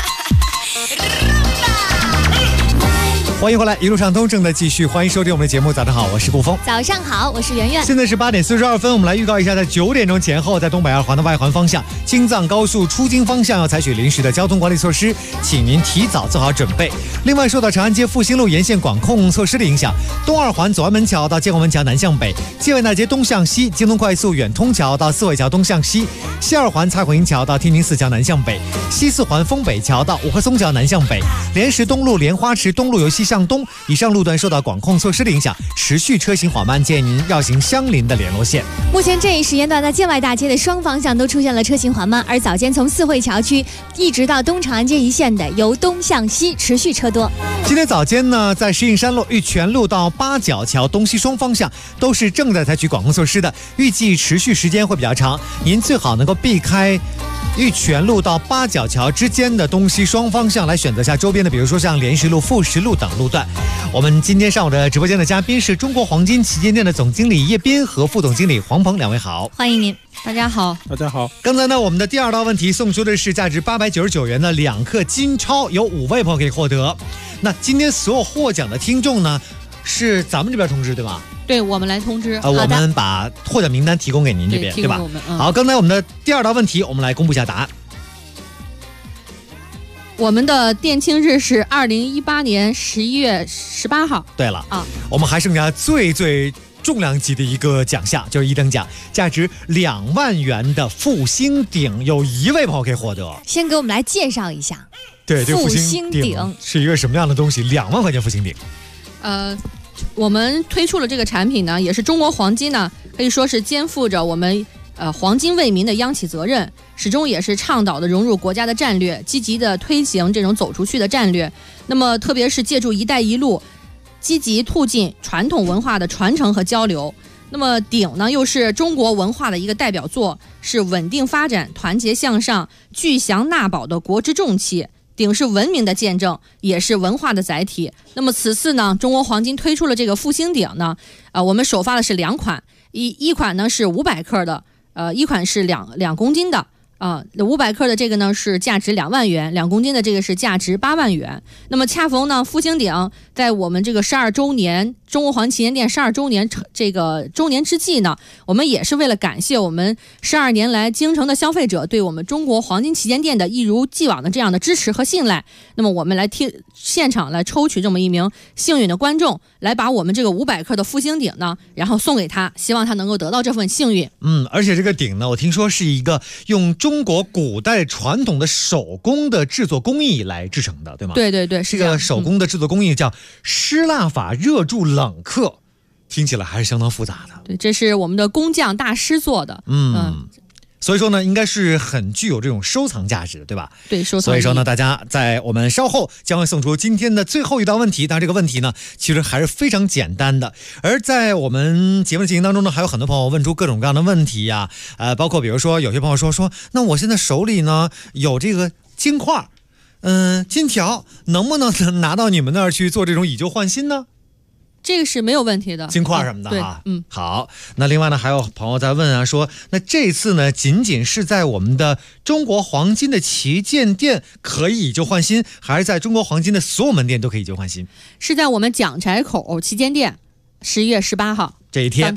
欢迎回来，一路畅通正在继续，欢迎收听我们的节目。早上好，我是顾峰。 早上好，我是圆圆。 现在是8点42分，我们来预告一下，在9点钟前后，在东北2环的外环方向，京藏高速出京方向要采取临时的交通管理措施，请您提早做好准备。另外，受到长安街复兴路沿线管控措施的影响，东2环左安门桥到建国门桥南向北，建外大街东向西，京东快速远通桥到四惠桥东向西，西2环蔡火营桥到天宁寺桥南向北，西4环丰北桥到五棵松桥南向北，莲石东路、莲花池东路由西向东，以上路段受到管控措施的影响，持续车行缓慢，建议您绕行相邻的联络线。 目前这一时间段，在建外大街的双方向都出现了车行缓慢，而早间从四惠桥区一直到东长安街一线的由东向西持续车多。 今天早间呢，在石景山路、玉泉路到八角桥东西双方向都是正在采取管控措施的，预计持续时间会比较长，您最好能够避开玉泉路到八角桥之间的东西双方向，来选择下周边的，比如说像莲石路、富石路等路段。我们今天上午的直播间的嘉宾是中国黄金旗舰店的总经理叶斌和副总经理黄鹏，两位好， 欢迎您。 大家好。 大家好。 刚才呢，我们的第2道问题送出的是价值899元的2克金钞，有5位朋友可以获得。那今天所有获奖的听众呢，是咱们这边通知对吧？ 对，我们来通知。 我们把获奖名单提供给您这边， 对吧？好，刚才我们的第2道问题，我们来公布一下答案。 我们的店庆日是2018年11月18号。 对了啊，我们还剩下最重量级的一个奖项，就是1等奖，价值2万元的复兴鼎，有1位朋友可以获得。 先给我们来介绍一下。 对，这复兴鼎是一个什么样的东西？2万块钱复兴鼎。 我们推出了这个产品呢，也是中国黄金呢，可以说是肩负着我们黄金为民的央企责任，始终也是倡导的融入国家的战略，积极的推行这种走出去的战略。那么特别是借助一带一路，积极促进传统文化的传承和交流。那么鼎呢，又是中国文化的一个代表作，是稳定发展、团结向上、聚祥纳宝的国之重器。鼎是文明的见证，也是文化的载体。那么此次呢，中国黄金推出了这个复兴鼎呢，我们首发的是2款，一款呢是500克的，一款是2公斤的。500克的这个呢是价值2万元，2公斤的这个是价值8万元。那么恰逢呢复兴鼎在我们这个12周年，中国黄金旗舰店12周年这个周年之际呢，我们也是为了感谢我们12年来京城的消费者对我们中国黄金旗舰店的一如既往的这样的支持和信赖。那么我们来现场来抽取这么一名幸运的观众，来把我们这个500克的复兴鼎呢，然后送给他，希望他能够得到这份幸运。 而且这个鼎呢，我听说是一个用中国古代传统的手工的制作工艺来制成的，对吗？ 对对对， 这个手工的制作工艺叫湿蜡法热铸冷刻，听起来还是相当复杂的。 对，这是我们的工匠大师做的。 所以说呢，应该是很具有这种收藏价值的，对吧？ 对，收藏。 所以说呢，大家在我们稍后将会送出今天的最后一道问题。当然，这个问题呢，其实还是非常简单的。而在我们节目进行当中呢，还有很多朋友问出各种各样的问题呀，包括比如说有些朋友说，那我现在手里呢有这个金块，金条，能不能拿到你们那儿去做这种以旧换新呢？ 这个是没有问题的， 金块什么的哈。 对， 好。那另外呢，还有朋友在问啊，说那这次呢，仅仅是在我们的中国黄金的旗舰店可以以旧换新，还是在中国黄金的所有门店都可以以旧换新？ 是在我们蒋宅口旗舰店11月18号这一天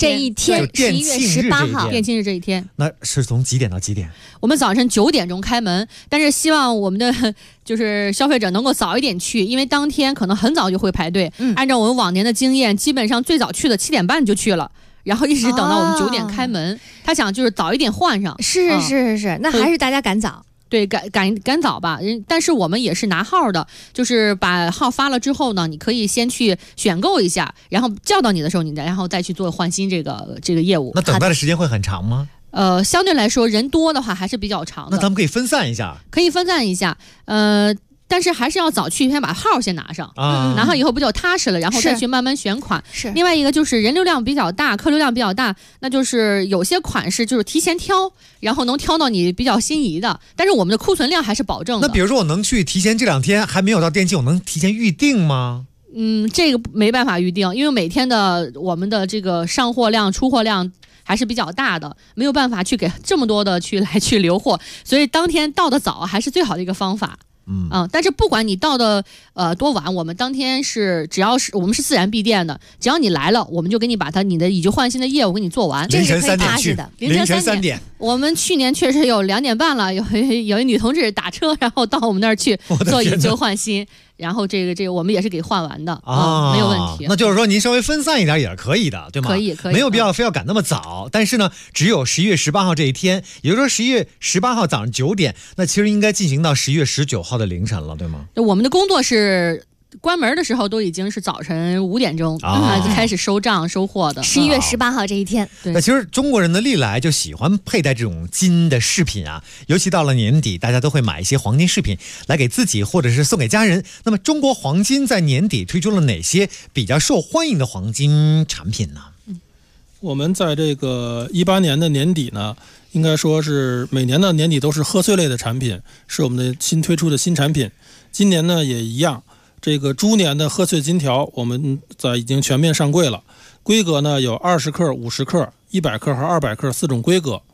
11月18号店庆日这一天。 那是从几点到几点？ 我们早晨9点钟开门，但是希望我们的就是消费者能够早一点去，因为当天可能很早就会排队。按照我们往年的经验，基本上最早去的7点半就去了，然后一直等到我们9点开门。他想就是早一点换上。 是，那还是大家赶早。 对，赶早吧。但是我们也是拿号的，就是把号发了之后呢，你可以先去选购一下，然后叫到你的时候，你然后再去做换新这个业务。 那等待的时间会很长吗？ 相对来说，人多的话还是比较长的。 那咱们可以分散一下。 可以分散一下，但是还是要早去，先把号先拿上，拿上以后不就踏实了，然后再去慢慢选款。 是。 另外一个就是人流量比较大，客流量比较大，那就是有些款式就是提前挑，然后能挑到你比较心仪的，但是我们的库存量还是保证的。 那比如说我能去提前这2天还没有到店庆，我能提前预定吗？ 这个没办法预定，因为每天的我们的这个上货量、出货量还是比较大的，没有办法去给这么多的去留货，所以当天到的早还是最好的一个方法。但是不管你到的多晚，我们当天只要是我们是自然闭店的，只要你来了，我们就给你把你的以旧换新的业务给你做完。 凌晨3点去的，凌晨3点。 我们去年确实有2点半了，有一女同志打车，然后到我们那儿去做以旧换新。然后这个我们也是给换完的没有问题。 那就是说您稍微分散一点也是可以的，对吗？ 可以， 没有必要非要赶那么早。但是呢，只有11月18号这一天，也就是说11月18号早上9点，那其实应该进行到11月19号的凌晨了，对吗？ 我们的工作是关门的时候都已经是早晨5点钟开始收账收货的。 11月18号这一天。 那其实中国人的历来就喜欢佩戴这种金的饰品啊，尤其到了年底，大家都会买一些黄金饰品来给自己或者是送给家人。那么中国黄金在年底推出了哪些比较受欢迎的黄金产品呢？ 我们在这个18年的年底呢，应该说是每年的年底都是贺岁类的产品，是我们的新推出的新产品。今年呢也一样，这个猪年的贺岁金条我们已经全面上柜了，规格呢有20克、50克、100克和200克4种规格。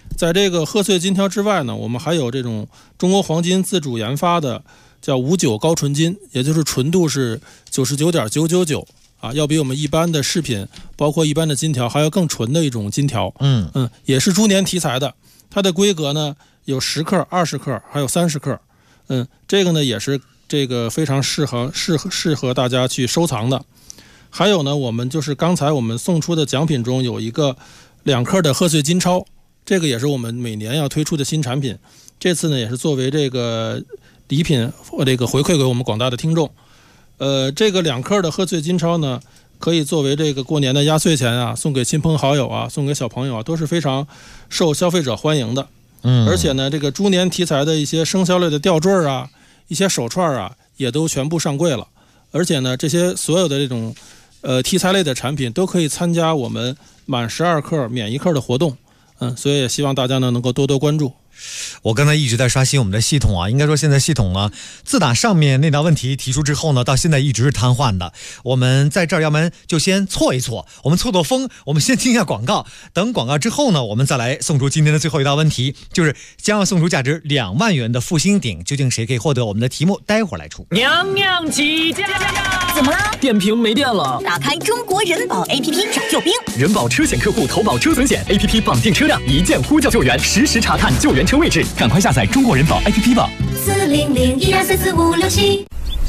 在这个贺岁金条之外呢，我们还有这种中国黄金自主研发的叫59高纯金，也就是纯度是 99.999 啊，要比我们一般的饰品，包括一般的金条还要更纯的一种金条。也是猪年题材的，它的规格呢有10克、20克，还有30克。这个呢也是这个非常适合大家去收藏的。还有呢，我们就是刚才我们送出的奖品中有一个2克的贺岁金钞，这个也是我们每年要推出的新产品。这次呢也是作为这个礼品这个回馈给我们广大的听众。这个2克的贺岁金钞呢，可以作为这个过年的压岁钱啊，送给亲朋好友啊，送给小朋友啊，都是非常受消费者欢迎的。而且呢，这个猪年题材的一些生肖类的吊坠啊，一些手串啊，也都全部上柜了。而且呢，这些所有的这种题材类的产品都可以参加我们满12克免1克的活动。所以也希望大家呢能够多多关注。 我刚才一直在刷新我们的系统啊，应该说现在系统呢，自打上面那道问题提出之后呢，到现在一直是瘫痪的。我们在这儿要不然就先错一错，我们错风，我们先听一下广告，等广告之后呢，我们再来送出今天的最后一道问题，就是将要送出价值2万元的复兴鼎，究竟谁可以获得？我们的题目待会儿来出。 娘娘起驾！ 怎么了？ 电瓶没电了。 打开中国人保 APP 找救兵。 人保车险客户投保车损险 APP 绑定车辆，一键呼叫救援，实时查看救援车位置，赶快下载中国人保 APP 吧。 40012344567。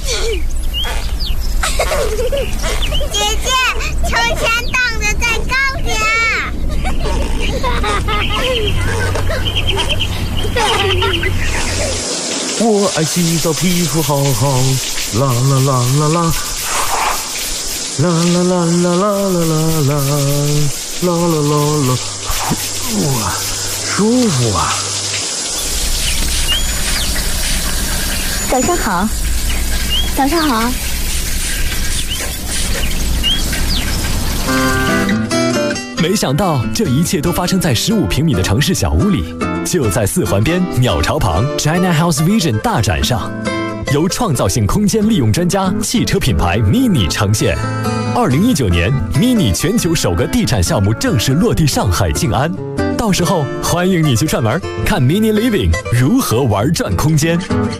姐姐，秋千荡得再高点。 我爱洗澡，皮肤好好，啦啦啦啦啦，啦啦啦啦啦啦啦啦啦啦啦，哇，舒服啊！ 早上好，早上好。 没想到这一切都发生在15平米的城市小屋里，就在4环边鸟巢旁 China House Vision 大展上，由创造性空间利用专家汽车品牌 Mini 呈现。2019年 Mini 全球首个地产项目正式落地上海静安，到时候欢迎你去串门，看 Mini Living 如何玩转空间。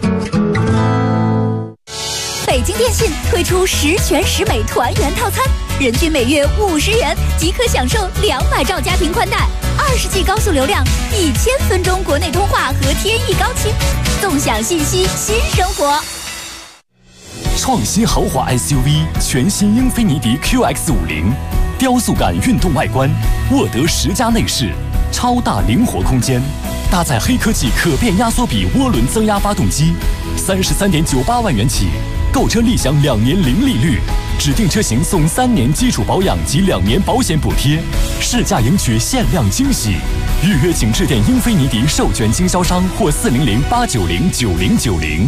北京电信推出10全10美团圆套餐，人均每月50元即可享受200兆家庭宽带，20G 高速流量，1000分钟国内通话和天翼高清，纵享信息新生活。 创新豪华 SUV 全新英菲尼迪 QX50， 雕塑感运动外观，沃德10加内饰，超大灵活空间，搭载黑科技可变压缩比涡轮增压发动机，33.98万元起，购车立享2年零利率，指定车型送3年基础保养及2年保险补贴，试驾赢取限量惊喜。预约请致电英菲尼迪授权经销商或400-890-9090。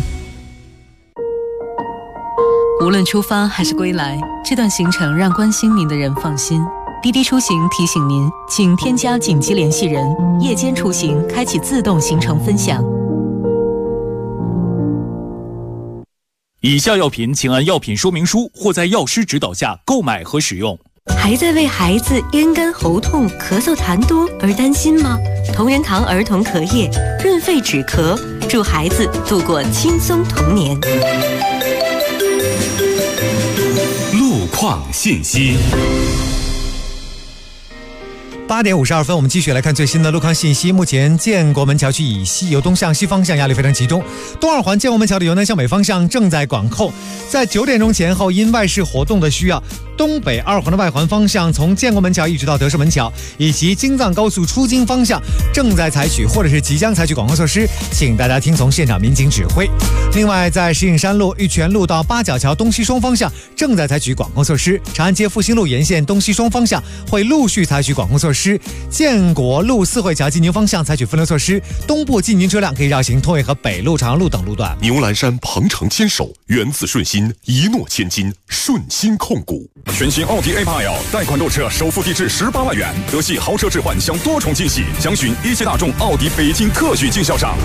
无论出发还是归来，这段行程让关心您的人放心。滴滴出行提醒您，请添加紧急联系人，夜间出行开启自动行程分享。 以下药品请按药品说明书或在药师指导下购买和使用。 还在为孩子咽干喉痛、咳嗽痰多而担心吗？同仁堂儿童咳液润肺止咳，助孩子度过轻松童年。 路况信息。 8点52分，我们继续来看最新的路况信息。目前建国门桥区以西由东向西方向压力非常集中，东2环建国门桥的由南向北方向正在管控。在9点钟前后，因外事活动的需要，东北2环的外环方向从建国门桥一直到德胜门桥以及京藏高速出京方向正在采取或者是即将采取广告措施，请大家听从现场民警指挥。另外，在石景山路、玉泉路到八角桥东西双方向正在采取广告措施，长安街复兴路沿线东西双方向会陆续采取广告措施，建国路四惠桥进宁方向采取分流措施，东部进宁车辆可以绕行通渭河北路、长安路等路段。 牛栏山鹏程牵手，源自顺心，一诺千金，顺心控股。 全新奥迪 A8L 贷款购车，首付低至18万元，德系豪车置换享多重惊喜，详询一汽大众奥迪北京特许经销商。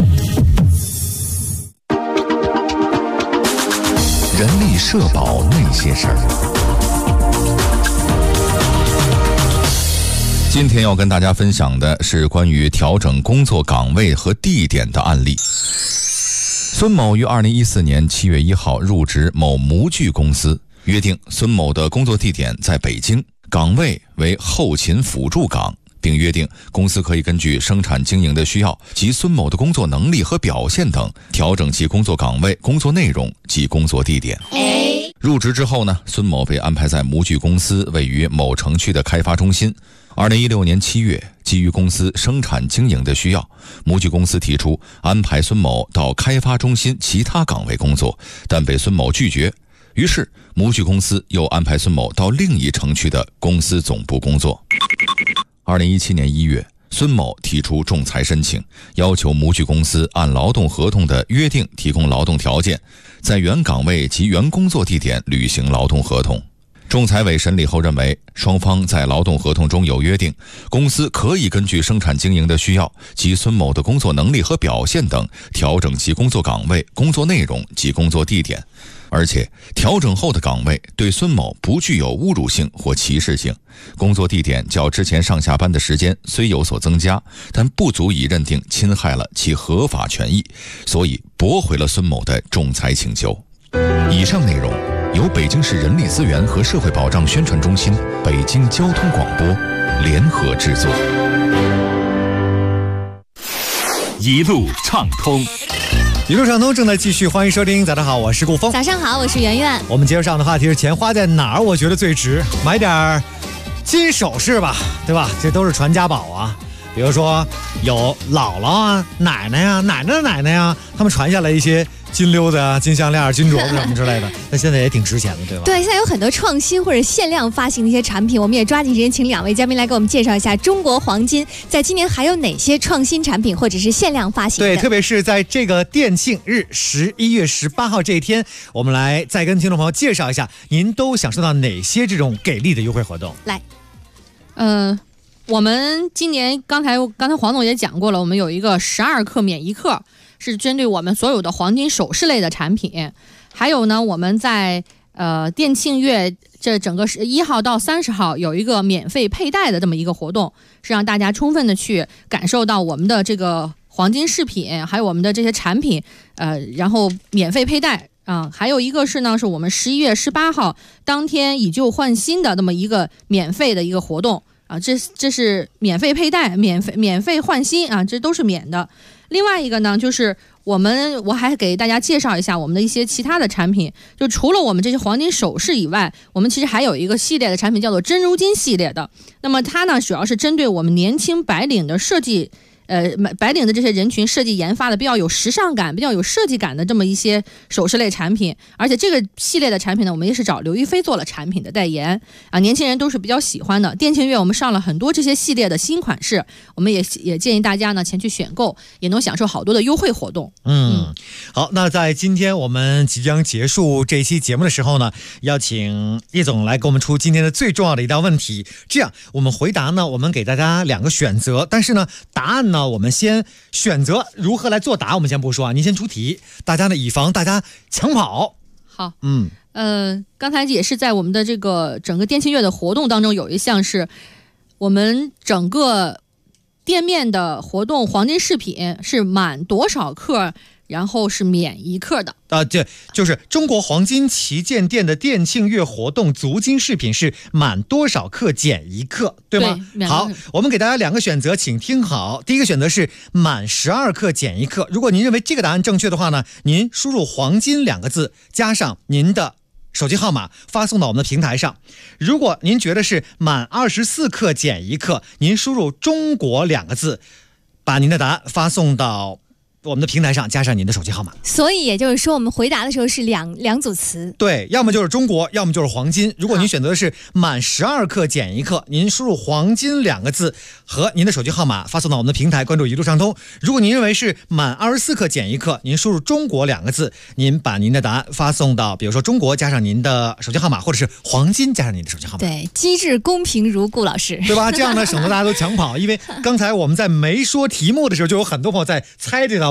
人力社保那些事儿。 今天要跟大家分享的是关于调整工作岗位和地点的案例。孙某于2014年7月1号入职某模具公司，约定孙某的工作地点在北京，岗位为后勤辅助岗，并约定公司可以根据生产经营的需要及孙某的工作能力和表现等，调整其工作岗位、工作内容及工作地点。入职之后呢，孙某被安排在模具公司位于某城区的开发中心。2016年7月，基于公司生产经营的需要，模具公司提出安排孙某到开发中心其他岗位工作，但被孙某拒绝。于是模具公司又安排孙某到另一城区的公司总部工作。2017年1月，孙某提出仲裁申请，要求模具公司按劳动合同的约定提供劳动条件，在原岗位及原工作地点履行劳动合同。仲裁委审理后认为，双方在劳动合同中有约定，公司可以根据生产经营的需要及孙某的工作能力和表现等，调整其工作岗位、工作内容及工作地点。而且调整后的岗位对孙某不具有侮辱性或歧视性，工作地点较之前上下班的时间虽有所增加，但不足以认定侵害了其合法权益，所以驳回了孙某的仲裁请求。以上内容由北京市人力资源和社会保障宣传中心、北京交通广播联合制作。 一路畅通， 一路畅通正在继续，欢迎收听。早上好，我是顾峰。 早上好，我是圆圆。 我们接着上的话题是钱花在哪儿？我觉得最值，买点金首饰吧，对吧？这都是传家宝啊。比如说有姥姥啊、奶奶呀、奶奶的奶奶呀，他们传下来一些金溜子啊、金项链、金镯子什么之类的，那现在也挺值钱的，对吧？ 对，现在有很多创新或者限量发行的一些产品，我们也抓紧时间请两位嘉宾来给我们介绍一下中国黄金在今年还有哪些创新产品或者是限量发行的。 对，特别是在这个店庆日11月18号这一天，我们来再跟听众朋友介绍一下，您都享受到哪些这种给力的优惠活动？ 来， 我们今年刚才黄总也讲过了，我们有一个12克免1克，是针对我们所有的黄金首饰类的产品。还有呢，我们在店庆月这整个1号到30号有一个免费佩戴的这么一个活动，是让大家充分的去感受到我们的这个黄金饰品，还有我们的这些产品，然后免费佩戴。还有一个是呢，是我们11月18号当天以旧换新的这么一个免费的一个活动。这是免费佩戴、免费换新啊，这都是免的。另外一个呢，就是我还给大家介绍一下我们的一些其他的产品，就除了我们这些黄金首饰以外，我们其实还有一个系列的产品叫做真如金系列的。那么它呢，主要是针对我们年轻白领的设计。白领的这些人群设计研发的比较有时尚感、比较有设计感的这么一些首饰类产品，而且这个系列的产品呢，我们也是找刘亦菲做了产品的代言啊，年轻人都是比较喜欢的。店庆月我们上了很多这些系列的新款式，我们也建议大家呢前去选购，也能享受好多的优惠活动。 好，那在今天我们即将结束这一期节目的时候呢，要请叶总来给我们出今天的最重要的一道问题。这样我们回答呢，我们给大家2个选择，但是呢，答案呢，我们先选择如何来作答，我们先不说啊，您先出题，大家呢以防大家抢跑。 好，刚才也是在我们的这个整个店庆月的活动当中，有一项是我们整个店面的活动，黄金饰品是满多少克，然后是免1克的。 这就是中国黄金旗舰店的店庆月活动，足金饰品是满多少克减1克，对吗？ 对， 好，我们给大家2个选择，请听好。第一个选择是满12克减1克，如果您认为这个答案正确的话呢，您输入黄金2个字加上您的手机号码发送到我们的平台上。如果您觉得是满24克减1克，您输入中国2个字，把您的答案发送到我们的平台上，加上您的手机号码。 所以也就是说，我们回答的时候是两组词。 对，要么就是中国，要么就是黄金。如果您选择的是满12克减1克，您输入黄金2个字和您的手机号码发送到我们的平台，关注一路畅通。如果您认为是满24克减1克，您输入中国2个字，您把您的答案发送到比如说中国加上您的手机号码，或者是黄金加上您的手机号码。 对，机智公平如顾老师， 对吧？这样呢，省得大家都抢跑。因为刚才我们在没说题目的时候，就有很多朋友在猜这道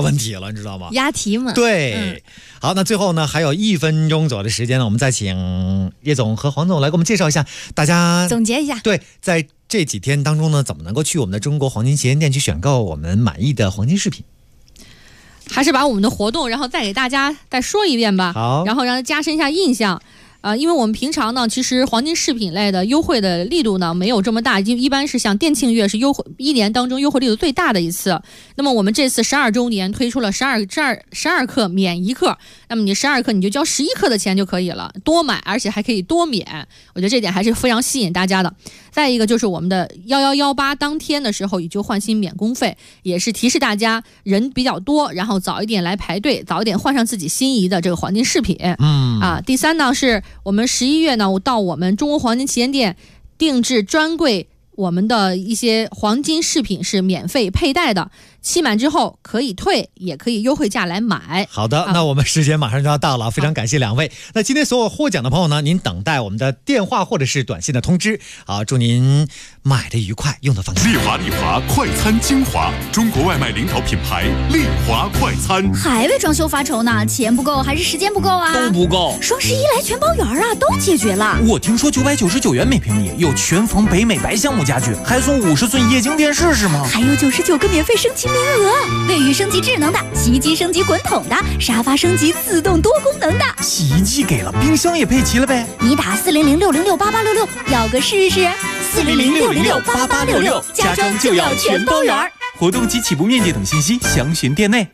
问题了，你知道吗？ 押题嘛。 对，好，那最后呢，还有1分钟左右的时间呢，我们再请叶总和黄总来给我们介绍一下，大家总结一下。 对，在这几天当中呢，怎么能够去我们的中国黄金旗舰店去选购我们满意的黄金饰品？ 还是把我们的活动，然后再给大家再说一遍吧。 好， 然后让它加深一下印象。因为我们平常呢，其实黄金饰品类的优惠的力度呢没有这么大，一般是像店庆月是优惠1年当中优惠力度最大的一次。那么我们这次12周年推出了12克免1克，那么你12克你就交11克的钱就可以了，多买而且还可以多免，我觉得这点还是非常吸引大家的。再一个就是我们的1118当天的时候也就换新免工费，也是提示大家人比较多，然后早一点来排队，早一点换上自己心仪的这个黄金饰品。第三呢是我们11月呢到我们中国黄金旗舰店定制专柜，我们的一些黄金饰品是免费佩戴的，期满之后可以退，也可以优惠价来买。 好的，那我们时间马上就要到了，非常感谢两位。那今天所有获奖的朋友呢，您等待我们的电话或者是短信的通知。好，祝您买的愉快，用的放心。 丽华快餐精华，中国外卖领导品牌丽华快餐。 还为装修发愁呢？钱不够还是时间不够啊？ 都不够。 双11来全包圆啊，都解决了。 我听说999元每平米有全缝北美白橡木家具，还送50寸液晶电视是吗？ 还有99个免费升级名额，卫浴升级智能的，洗衣机升级滚筒的，沙发升级自动多功能的。 洗衣机给了，冰箱也配齐了呗。 你打400-606-8866，要个试试。400-606-8866，家装就要全包圆。 活动及起步面积等信息详询店内。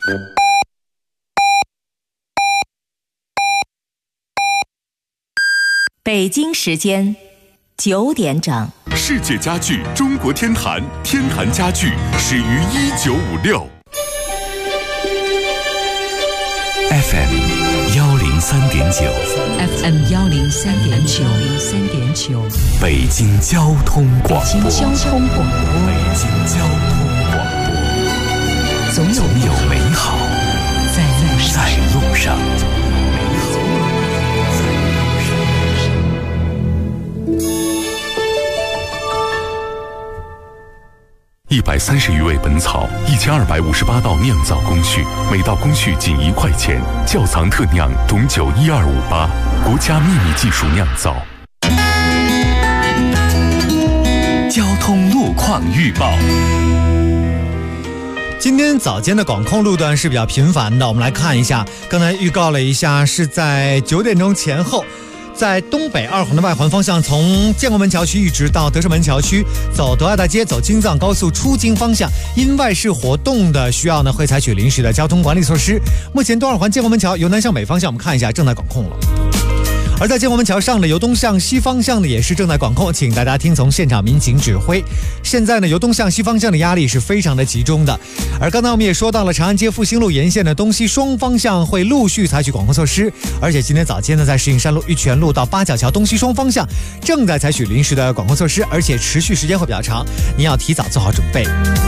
北京时间9点整。 世界家具中国天坛，天坛家具始于1956。 FM 103.9 FM 103.9 北京交通广播。 北京交通广播。 总有美好在路上。130余味本草，1258道酿造工序，每道工序仅1块钱。窖藏特酿董酒12588，国家秘密技术酿造。交通路况预报。 今天早间的管控路段是比较频繁的，我们来看一下，刚才预告了一下，是在9点钟前后。在东北2环的外环方向，从建国门桥区一直到德胜门桥区，走德爱大街、走京藏高速出京方向，因外事活动的需要呢，会采取临时的交通管理措施。目前东2环建国门桥由南向北方向，我们看一下正在管控了。而在建国门桥上的由东向西方向的也是正在管控，请大家听从现场民警指挥。现在呢，由东向西方向的压力是非常的集中的。而刚才我们也说到了，长安街复兴路沿线的东西双方向会陆续采取管控措施。而且今天早间呢，在石景山路玉泉路到八角桥东西双方向正在采取临时的管控措施，而且持续时间会比较长，您要提早做好准备。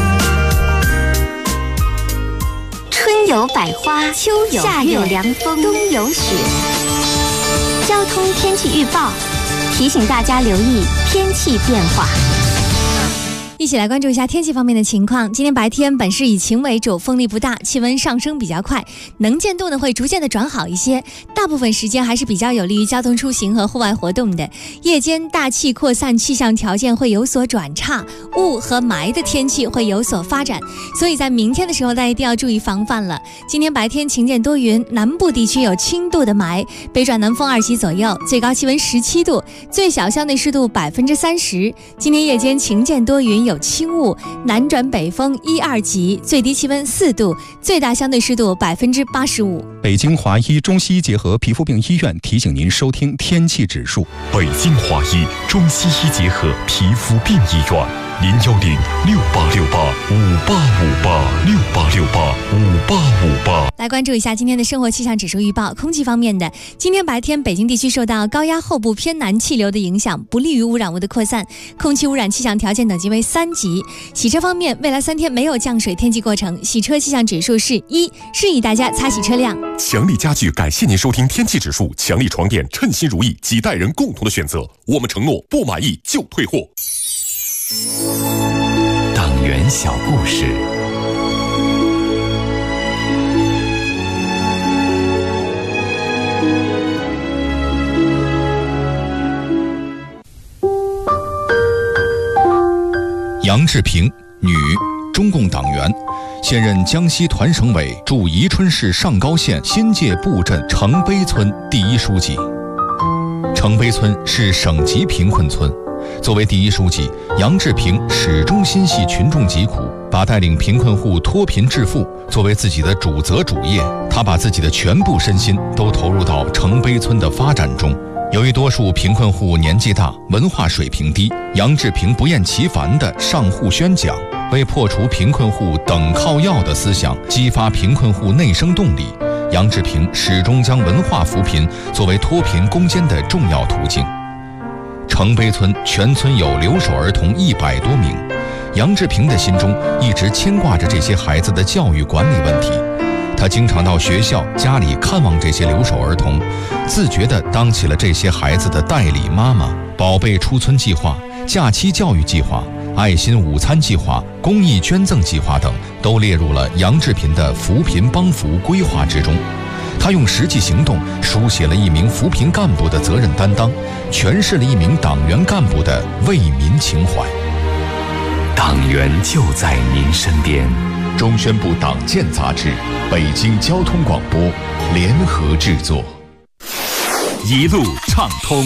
春有百花，秋有夏有凉风，冬有雪。交通天气预报提醒大家留意天气变化。 一起来关注一下天气方面的情况。今天白天本市以晴为主，风力不大，气温上升比较快，能见度呢会逐渐的转好一些，大部分时间还是比较有利于交通出行和户外活动的。夜间大气扩散，气象条件会有所转差，雾和霾的天气会有所发展，所以在明天的时候大家一定要注意防范了。今天白天晴间多云，南部地区有轻度的霾，北转南风2级左右，最高气温17度，最小相对湿度30%。今天夜间晴间多云，有轻雾，南转北风1、2级，最低气温4度，最大相对湿度85%。 北京华医中西医结合皮肤病医院提醒您收听天气指数。 北京华医中西医结合皮肤病医院，010-6868-5858，6868-5858。 来关注一下今天的生活气象指数预报。空气方面的，今天白天北京地区受到高压后部偏南气流的影响，不利于污染物的扩散，空气污染气象条件等级为3级。洗车方面，未来3天没有降水天气过程，洗车气象指数是1，示意大家擦洗车辆。 强力家具感谢您收听天气指数，强力床垫称心如意，几代人共同的选择，我们承诺不满意就退货。 党员小故事。 杨志平，女，中共党员，现任江西团省委驻宜春市上高县新界布镇城碑村第一书记。城碑村是省级贫困村，作为第一书记，杨志平始终心系群众疾苦，把带领贫困户脱贫致富作为自己的主责主业。他把自己的全部身心都投入到城碑村的发展中。由于多数贫困户年纪大，文化水平低，杨志平不厌其烦地上户宣讲，为破除贫困户等靠要的思想，激发贫困户内生动力。杨志平始终将文化扶贫作为脱贫攻坚的重要途径。城碑村全村有留守儿童100多名，杨志平的心中一直牵挂着这些孩子的教育管理问题。他经常到学校、家里看望这些留守儿童，自觉地当起了这些孩子的代理妈妈。宝贝出村计划、假期教育计划、爱心午餐计划、公益捐赠计划等，都列入了杨志平的扶贫帮扶规划之中。他用实际行动书写了一名扶贫干部的责任担当，诠释了一名党员干部的为民情怀。党员就在您身边。中宣部党建杂志、北京交通广播联合制作。 一路畅通。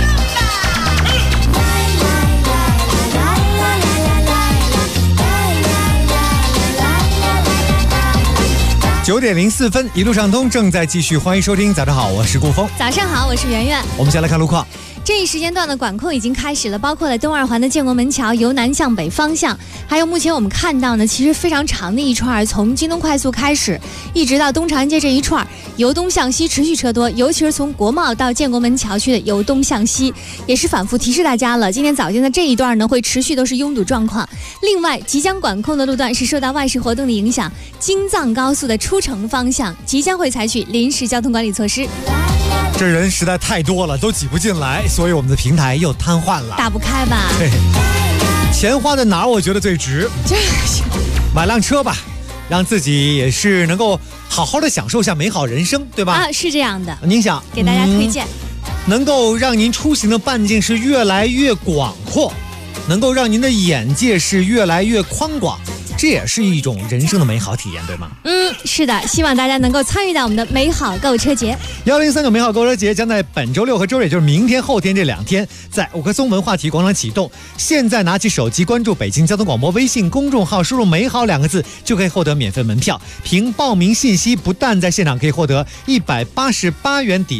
9点04分，一路畅通正在继续，欢迎收听。早上好，我是顾峰。 早上好，我是圆圆。 我们先来看路况。 这一时间段的管控已经开始了，包括了东二环的建国门桥由南向北方向，还有目前我们看到呢，其实非常长的一串，从京东快速开始，一直到东长安街这一串，由东向西持续车多，尤其是从国贸到建国门桥区的由东向西，也是反复提示大家了。今天早间的这一段呢，会持续都是拥堵状况。另外，即将管控的路段是受到外事活动的影响，京藏高速的出城方向即将会采取临时交通管理措施。 这人实在太多了，都挤不进来，所以我们的平台又瘫痪了， 打不开吧？ 对，钱花在哪儿？我觉得最值。买辆车吧，让自己也是能够好好的享受一下美好人生，对吧？ 啊，是这样的。 您想给大家推荐， 能够让您出行的半径是越来越广阔，能够让您的眼界是越来越宽广。这也是一种人生的美好体验，对吗？ 是的，希望大家能够参与到我们的美好购车节。 1039美好购车节将在本周6和周日，也就是明天、后天这2天，在五棵松文化体育广场启动。现在拿起手机关注北京交通广播微信公众号，输入“美好”2个字，就可以获得免费门票。凭报名信息，不但在现场可以获得188元抵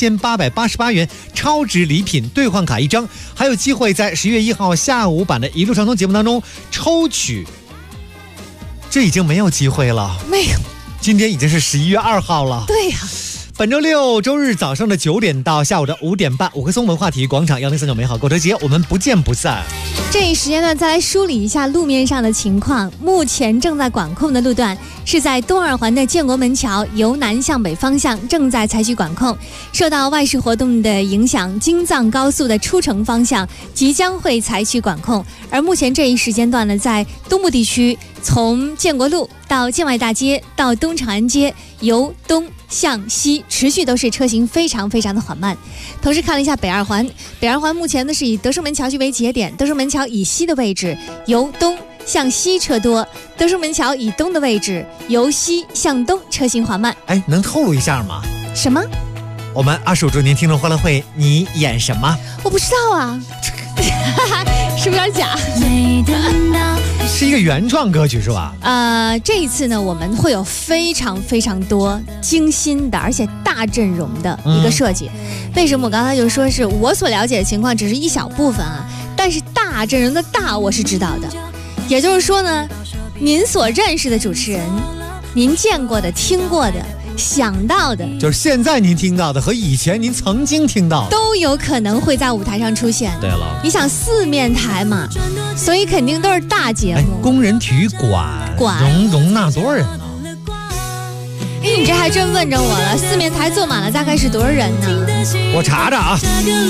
3888元超值礼品兑换卡1张，还有机会在11月1号下午版的一路畅通节目当中抽取。这已经没有机会了， 没有。 今天已经是11月2号了。 对呀。 本周6周日早上的9点到下午的5点半，五棵松文化体育广场1039美好购车节，我们不见不散。 这一时间段再来梳理一下路面上的情况。目前正在管控的路段是在东二环的建国门桥由南向北方向正在采取管控，受到外事活动的影响，京藏高速的出城方向即将会采取管控。而目前这一时间段呢，在东部地区，从建国路到建外大街到东长安街，由东向西持续都是车行非常非常的缓慢。同时看了一下北二环，北二环目前呢是以德胜门桥区为节点，德胜门桥以西的位置由东向西车多，德胜门桥以东的位置由西向东车行缓慢。 能透露一下吗？ 什么？ 我们25周年听众欢乐会你演什么？ 我不知道啊。是不是有点假？ 是一个原创歌曲是吧？ 这一次呢，我们会有非常非常多精心的而且大阵容的一个设计。为什么我刚才就说是我所了解的情况只是一小部分啊？但是大阵容的大我是知道的。也就是说呢，您所认识的主持人，您见过的、听过的、想到的， 就是现在您听到的和以前您曾经听到的， 都有可能会在舞台上出现。 对了， 你想4面台嘛，所以肯定都是大节目。 工人体育馆容纳多少人呢？ 你这还真问着我了，4面台坐满了大概是多少人呢？ 我查查啊。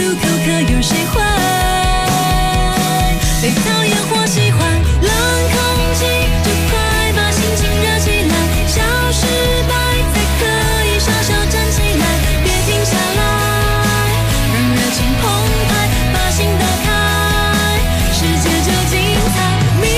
被讨厌或喜欢冷空气，就快把心情热起来，小失败才可以小小站起来，别停下来，让热情澎湃，把心打开，世界就精彩。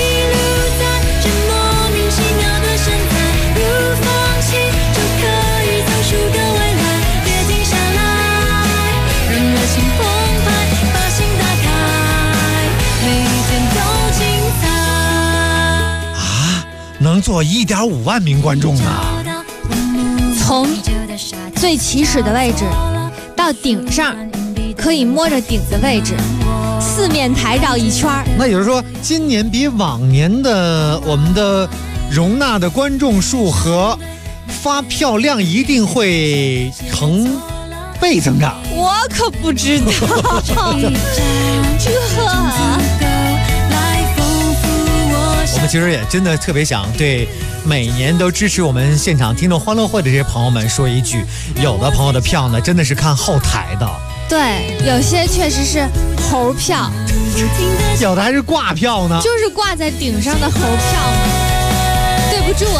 坐1.5万名观众呢。 从最起始的位置到顶上，可以摸着顶的位置，四面台绕一圈。 那也就是说，今年比往年的我们的容纳的观众数和发票量一定会成倍增长。 我可不知道我们其实也真的特别想对每年都支持我们现场听众欢乐会的这些朋友们说一句，有的朋友的票呢真的是看后台的， 对，有些确实是猴票， 有的还是挂票呢， 就是挂在顶上的猴票嘛。对不住啊。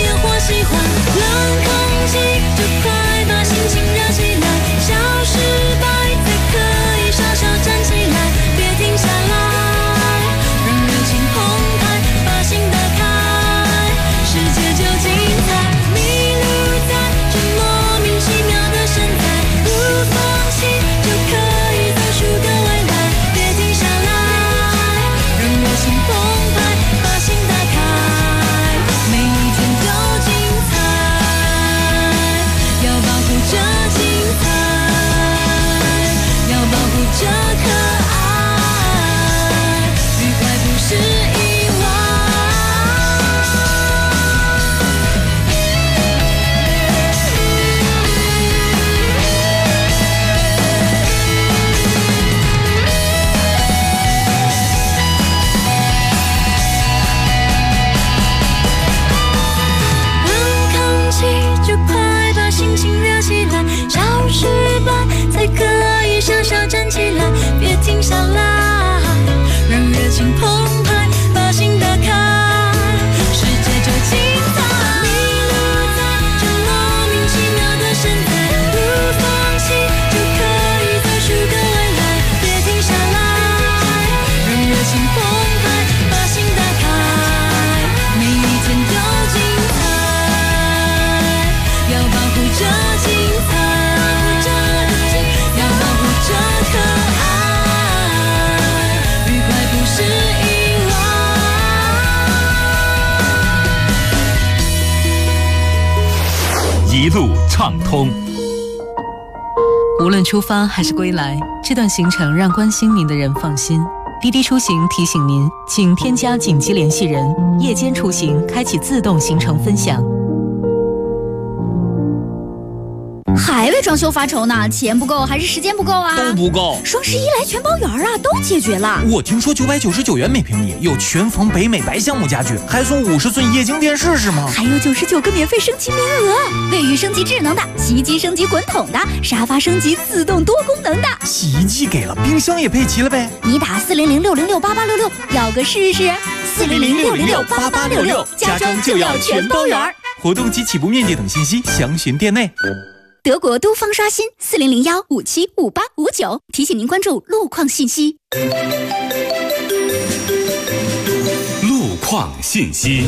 一路畅通。 无论出发还是归来，这段行程让关心您的人放心。滴滴出行提醒您，请添加紧急联系人，夜间出行开启自动行程分享。 还为装修发愁呢？钱不够还是时间不够啊？ 都不够。 双11来全包圆啊，都解决了。 我听说999元每平米有全房北美白橡木家具，还送50寸液晶电视是吗？ 还有99个免费升级名额，卫浴升级智能的，洗衣机升级滚筒的，沙发升级自动多功能的。 洗衣机给了，冰箱也配齐了呗。 你打400-606-8866，要个试试。400-606-8866，家装就要全包圆。 活动及起步面积等信息详询店内。 德国都方刷新400-575859，提醒您关注路况信息。 路况信息。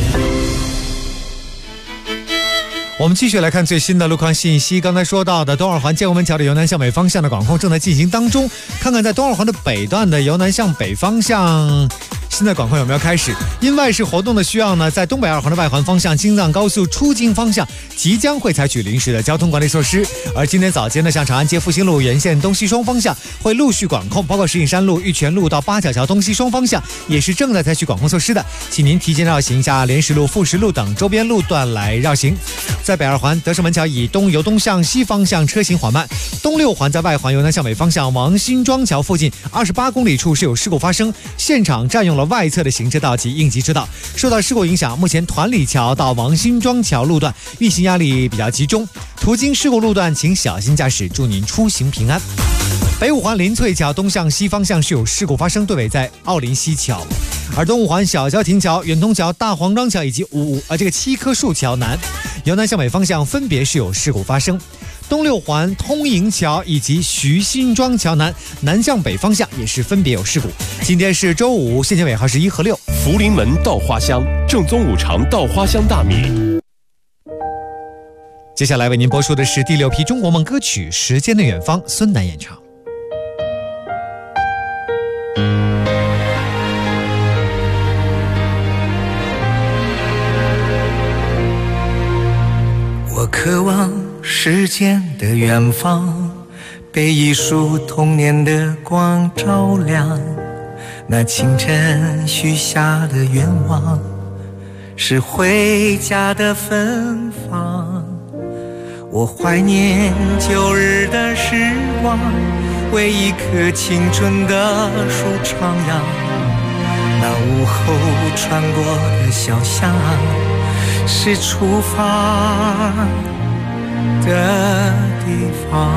我们继续来看最新的路况信息。刚才说到的东二环建国门桥的由南向北方向的管控正在进行当中，看看在东二环的北段的由南向北方向现在管控有没有开始？因外事活动的需要呢，在东北二环的外环方向京藏高速出京方向即将会采取临时的交通管理措施。而今天早间呢，像长安街复兴路沿线东西双方向会陆续管控，包括石景山路、玉泉路到八角桥东西双方向也是正在采取管控措施的，请您提前绕行下莲石路、富石路等周边路段来绕行。在北二环德胜门桥以东由东向西方向车行缓慢，东六环在外环由南向北方向王辛庄桥附近28公里处是有事故发生，现场占用了外侧的行车道及应急车道。受到事故影响，目前团里桥到王辛庄桥路段运行压力比较集中，途经事故路段请小心驾驶，祝您出行平安。北五环林翠桥东向西方向是有事故发生，对尾在奥林西桥。而东五环小交亭桥、远通桥、大黄庄桥以及7棵树桥南由南向北方向分别是有事故发生。东六环通营桥以及徐辛庄桥南南向北方向也是分别有事故。今天是周五，限行尾号是1和6。 福临门稻花香，正宗五常稻花香大米。 接下来为您播出的是第6批中国梦歌曲《时间的远方》，孙楠演唱。 渴望时间的远方，被一束童年的光照亮。那清晨许下的愿望，是回家的芬芳。我怀念旧日的时光，为一棵青春的树徜徉。那午后穿过的小巷，是出发的地方。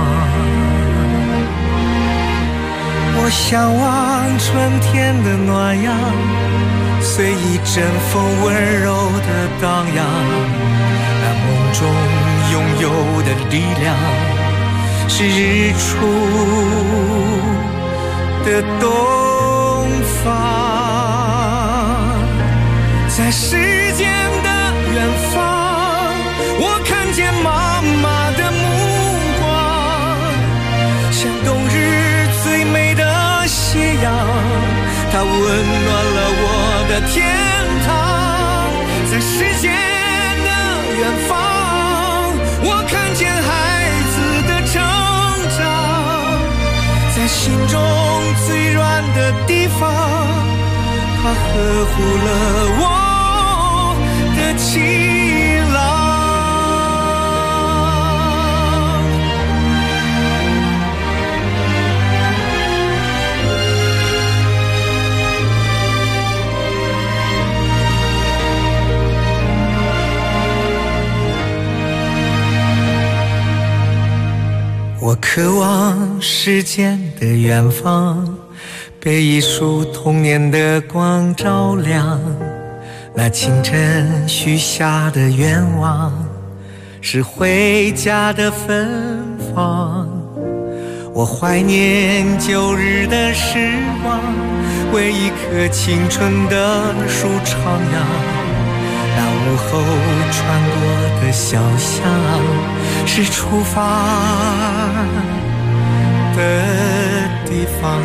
我向往春天的暖阳，随一阵风温柔的荡漾。那梦中拥有的力量，是日出的东方。在时间的远方，我看见妈妈的目光，像冬日最美的斜阳，它温暖了我的天堂。在时间的远方，我看见孩子的成长，在心中最软的地方，它呵护了我的情郎。我渴望时间的远方，被一束童年的光照亮。那清晨许下的愿望，是回家的芬芳。我怀念旧日的时光，为一棵青春的树徜徉。那午后穿过的小巷，是出发的地方。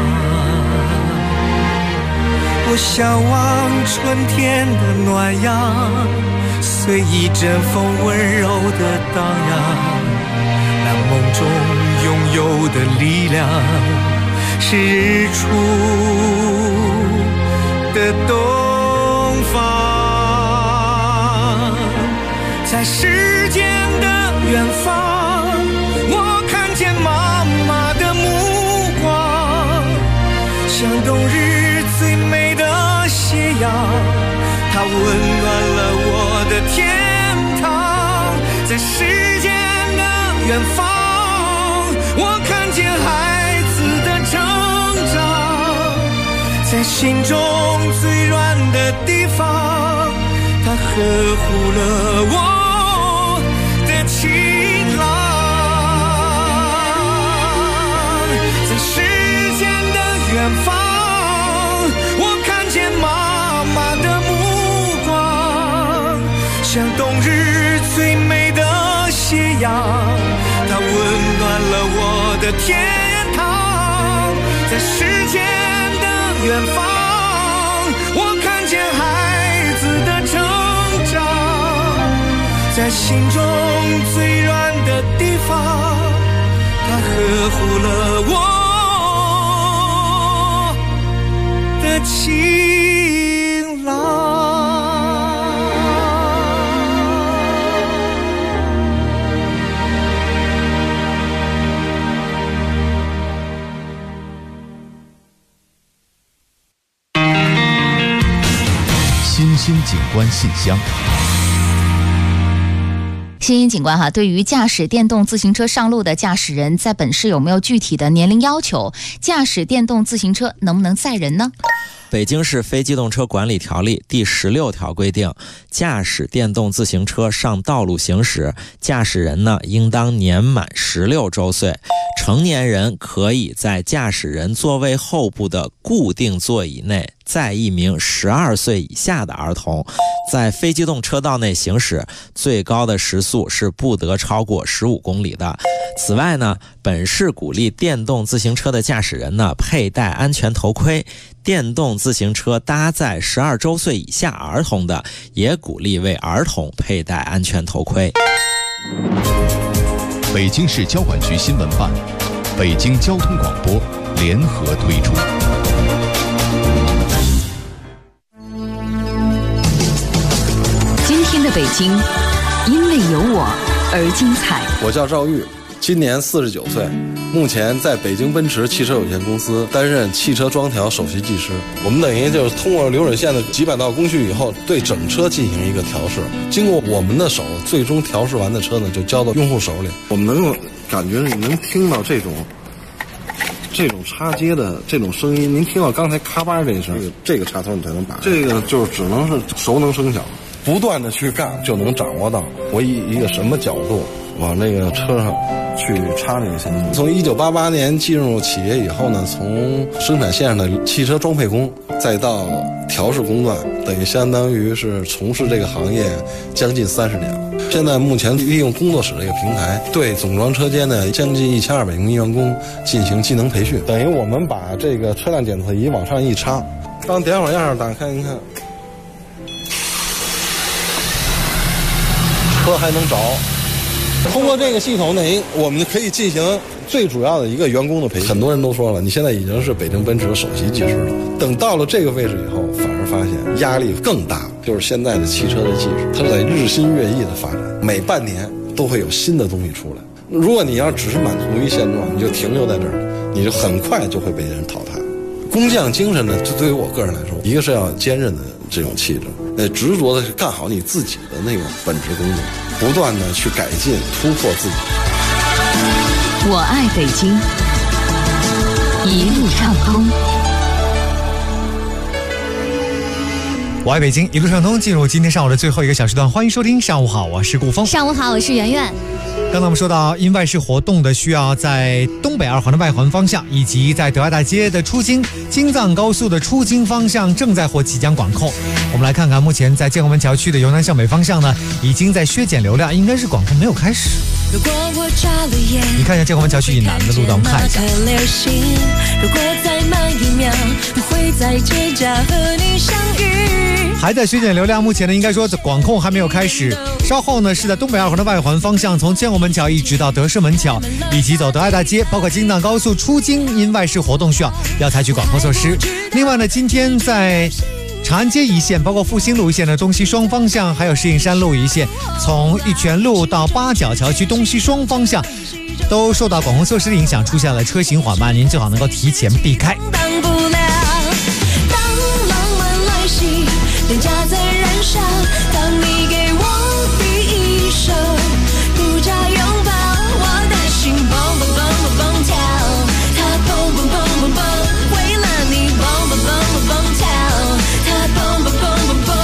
我向往春天的暖阳，随一阵风温柔的荡漾。那梦中拥有的力量，是日出的东方。在时间的远方，我看见妈妈的目光，像冬日最美的斜阳，它温暖了我的天堂。在时间的远方，我看见孩子的成长，在心中最软的地方，它呵护了我的情郎。在时间的远方，我看见妈妈的目光，像冬日最美的斜阳，它温暖了我的天堂。在时间的远方，我看见孩子的成长，在心中最软的地方，它呵护了我的情郎。 新兴景观信箱。 新兴景观哈，对于驾驶电动自行车上路的驾驶人，在本市有没有具体的年龄要求？驾驶电动自行车能不能载人呢？ 北京市非机动车管理条例第16条规定，驾驶电动自行车上道路行驶，驾驶人呢应当年满16周岁，成年人可以在驾驶人座位后部的固定座椅内载一名12岁以下的儿童，在非机动车道内行驶，最高的时速是不得超过15公里的。此外呢，本市鼓励电动自行车的驾驶人呢佩戴安全头盔，电动自行车搭载12周岁以下儿童的，也鼓励为儿童佩戴安全头盔。 北京市交管局新闻办、北京交通广播联合推出。 今天的北京，因为有我而精彩。 我叫赵玉，今年49岁，目前在北京奔驰汽车有限公司担任汽车装调首席技师。我们等于就是通过流水线的几百道工序以后，对整车进行一个调试，经过我们的手，最终调试完的车呢，就交到用户手里。我们能够感觉你能听到这种插接的这种声音，您听到刚才咔吧这一声，这个插头你才能拔。这个就是只能是熟能生巧，不断的去干就能掌握到我以一个什么角度往那个车上去插这个线路。从1988年进入企业以后呢，从生产线上的汽车装配工，再到调试工段，等于相当于是从事这个行业将近30年了。现在目前利用工作室这个平台，对总装车间的将近1200名员工进行技能培训。等于我们把这个车辆检测仪往上一插，当点火样打开，您看，车还能着。通过这个系统呢，我们可以进行最主要的一个员工的培训。很多人都说了，你现在已经是北京奔驰的首席技师了。等到了这个位置以后，反而发现压力更大。就是现在的汽车的技术，它是在日新月异的发展，每半年都会有新的东西出来。如果你要只是满足于现状，你就停留在这儿，你就很快就会被人淘汰。工匠精神呢，就对于我个人来说，一个是要坚韧的这种气质，执着的是干好你自己的那种本职工作，不断的去改进突破自己。 我爱北京，一路畅通。 我爱北京，一路畅通。进入今天上午的最后一个小时段，欢迎收听。上午好，我是顾峰。 上午好，我是圆圆。 刚才我们说到，因外事活动的需要在东北2环的外环方向，以及在德爱大街的出京京藏高速的出京方向正在或即将管控。我们来看看，目前在建国门桥区的由南向北方向呢，已经在削减流量，应该是管控没有开始。你看一下建国门桥区以南的路段，我们看一下。如果再慢1秒，会在街角和你相遇。还在削减流量，目前呢应该说管控还没有开始。稍后呢是在东北2环的外环方向，从建国门桥一直到德胜门桥，以及走德爱大街，包括京藏高速出京，因外事活动需要采取管控措施。另外呢，今天在长安街一线，包括复兴路一线的东西双方向，还有石景山路一线，从玉泉路到八角桥区东西双方向，都受到管控措施的影响，出现了车行缓慢，您最好能够提前避开。脸颊在燃烧，当你给我第一手独家拥抱，我的心蹦蹦蹦蹦蹦跳，它蹦蹦蹦蹦蹦，为了你蹦蹦蹦蹦蹦跳，它蹦蹦蹦蹦蹦。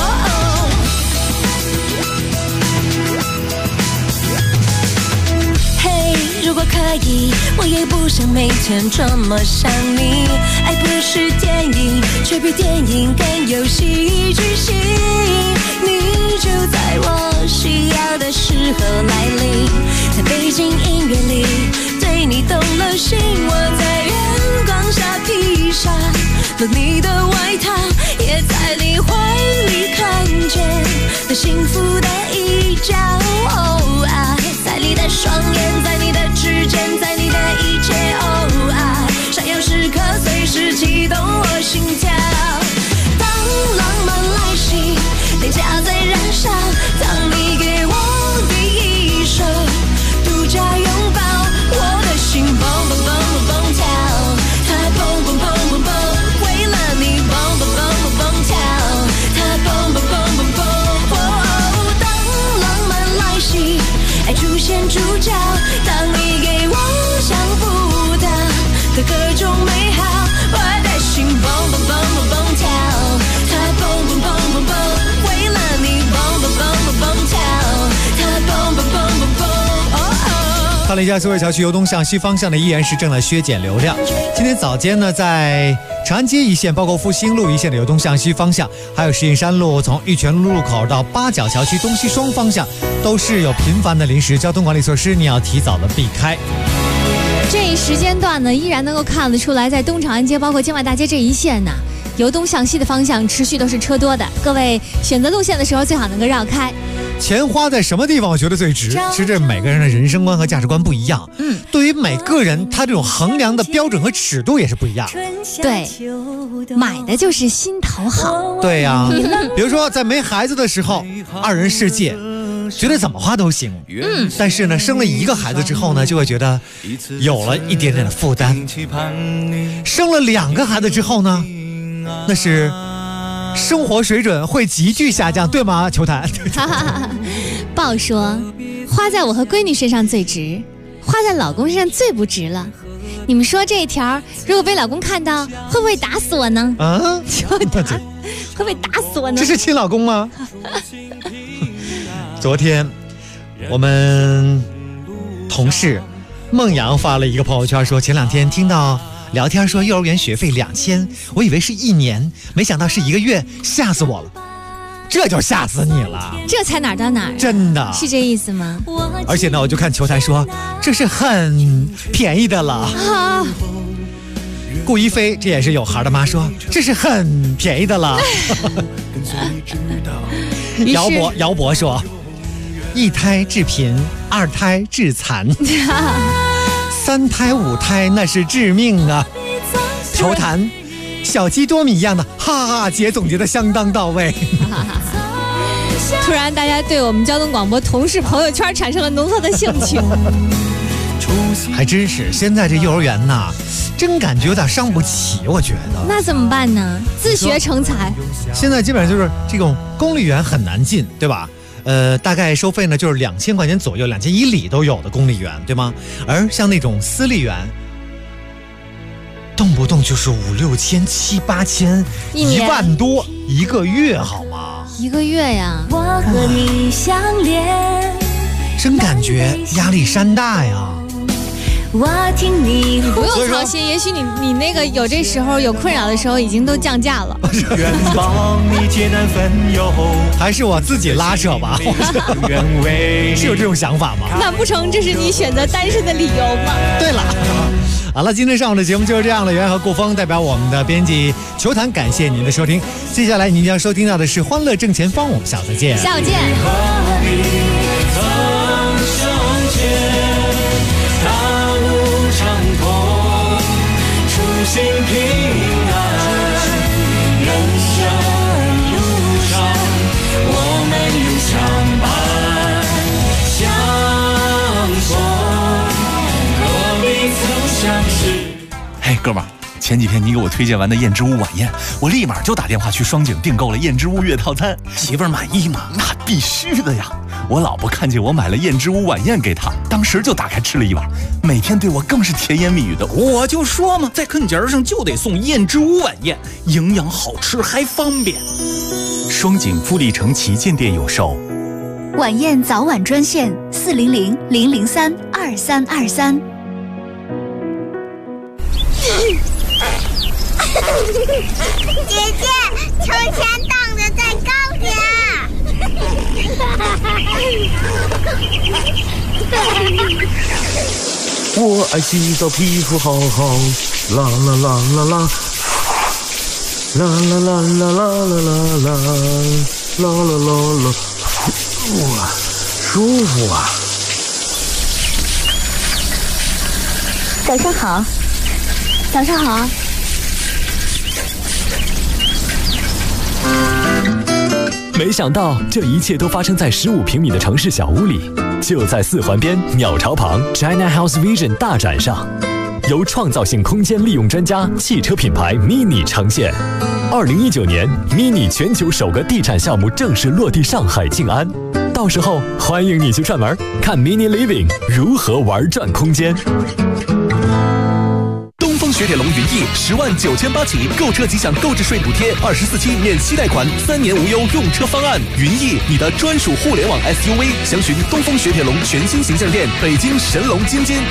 嘿，如果可以，我也不想每天这么想你。爱不是电影，却比电影更有戏剧性。你就在我需要的时候来临，在北京音乐里对你动了心。我在月光下披上了你的外套，也在你怀里看见了幸福的一角。哦，爱在你的双眼，在你的指尖，在你的一切。哦，爱闪耀时刻，随时启动我心跳。当浪漫来袭，脸颊在燃烧，当你给我第一手独家拥抱，我的心蹦蹦蹦蹦蹦跳，它蹦蹦蹦蹦蹦，为了你蹦蹦蹦蹦蹦跳，它蹦蹦蹦蹦蹦。当浪漫来袭，爱出现主角，当你给我想不到的各种美好，我的心蹦蹦蹦蹦蹦跳，它蹦蹦蹦蹦蹦，为了你蹦蹦蹦蹦蹦跳，它蹦蹦蹦蹦蹦。看了一下苏卫桥区由东向西方向的依然是正在削减流量。今天早间呢，在长安街一线，包括复兴路一线的由东向西方向，还有石景山路从玉泉路路口到八角桥区东西双方向，都是有频繁的临时交通管理措施，你要提早的避开。这一时间段呢，依然能够看得出来，在东长安街包括建外大街这一线呢， 由东向西的方向持续都是车多的，各位选择路线的时候最好能够绕开。 钱花在什么地方我觉得最值，其实这每个人的人生观和价值观不一样，对于每个人他这种衡量的标准和尺度也是不一样。 对，买的就是心头好。 对呀，比如说在没孩子的时候，2人世界，觉得怎么花都行。但是呢，生了1个孩子之后呢，就会觉得有了一点点的负担。生了2个孩子之后呢，那是生活水准会急剧下降，对吗？球坛豹说，花在我和闺女身上最值，花在老公身上最不值了。你们说这一条如果被老公看到，会不会打死我呢？会不会打死我呢？ 这是亲老公吗？昨天我们同事孟阳发了一个朋友圈，说前2天听到聊天说幼儿园学费2000，我以为是1年，没想到是1个月，吓死我了。这就吓死你了， 这才哪儿到哪儿， 真的是这意思吗？ 而且呢，我就看球坛说这是很便宜的了啊。顾一菲这也是有孩的妈说这是很便宜的了。姚博说1胎致贫，2胎致残，3胎5胎那是致命啊。球坛小鸡多米一样的，哈哈，姐总结的相当到位。 突然大家对我们交通广播同事朋友圈产生了浓厚的兴趣。 还真是，现在这幼儿园呐，真感觉有点伤不起，我觉得。 那怎么办呢？自学成才。 现在基本上就是这种公立园很难进，对吧？大概收费呢就是2000块钱左右，2100里都有的公立园，对吗？而像那种私立园，动不动就是5、6千、7、8千，1万多1个月，好吗 ？1个月呀！ 我和你相恋， 真感觉压力山大呀。 我听你不用操心，也许你那个有这时候有困扰的时候已经都降价了。 愿帮你解难分忧， 还是我自己拉扯吧。是有这种想法吗？ 难不成这是你选择单身的理由吗？ 对了，好了，今天上午的节目就是这样了。袁和顾峰代表我们的编辑球坛，感谢您的收听。接下来您将收听到的是《欢乐正前方》，我们下次见。 下午见。 心平安，人生路上我们永相伴相逢，何必曾相识。 嘿，哥们儿，前几天你给我推荐完的燕之屋晚宴，我立马就打电话去双井订购了燕之屋月套餐。媳妇儿满意吗？那必须的呀！我老婆看见我买了燕之屋晚宴给她，当时就打开吃了一碗，每天对我更是甜言蜜语的。我就说嘛，在坑节上就得送燕之屋晚宴，营养好吃还方便。双井富力城旗舰店有售。 晚宴早晚专线400-003-2323。 姐姐，秋千荡得再高点。 我爱洗澡，皮肤好好，啦啦啦啦啦，啦啦啦啦啦啦啦啦啦啦啦，哇，舒服啊！ 早上好，早上好。 没想到这一切都发生在15平米的城市小屋里，就在4环边鸟巢旁 China House Vision 大展上，由创造性空间利用专家汽车品牌 MINI 呈现。2019年 MINI 全球首个地产项目正式落地上海静安，到时候欢迎你去串门，看 MINI Living 如何玩转空间。 东风雪铁龙云翼10.98万起，购车即享购置税补贴，24期免息贷款，3年无忧用车方案。云翼，你的专属互联网 SUV， 详询东风雪铁龙全新形象店，北京神龙津津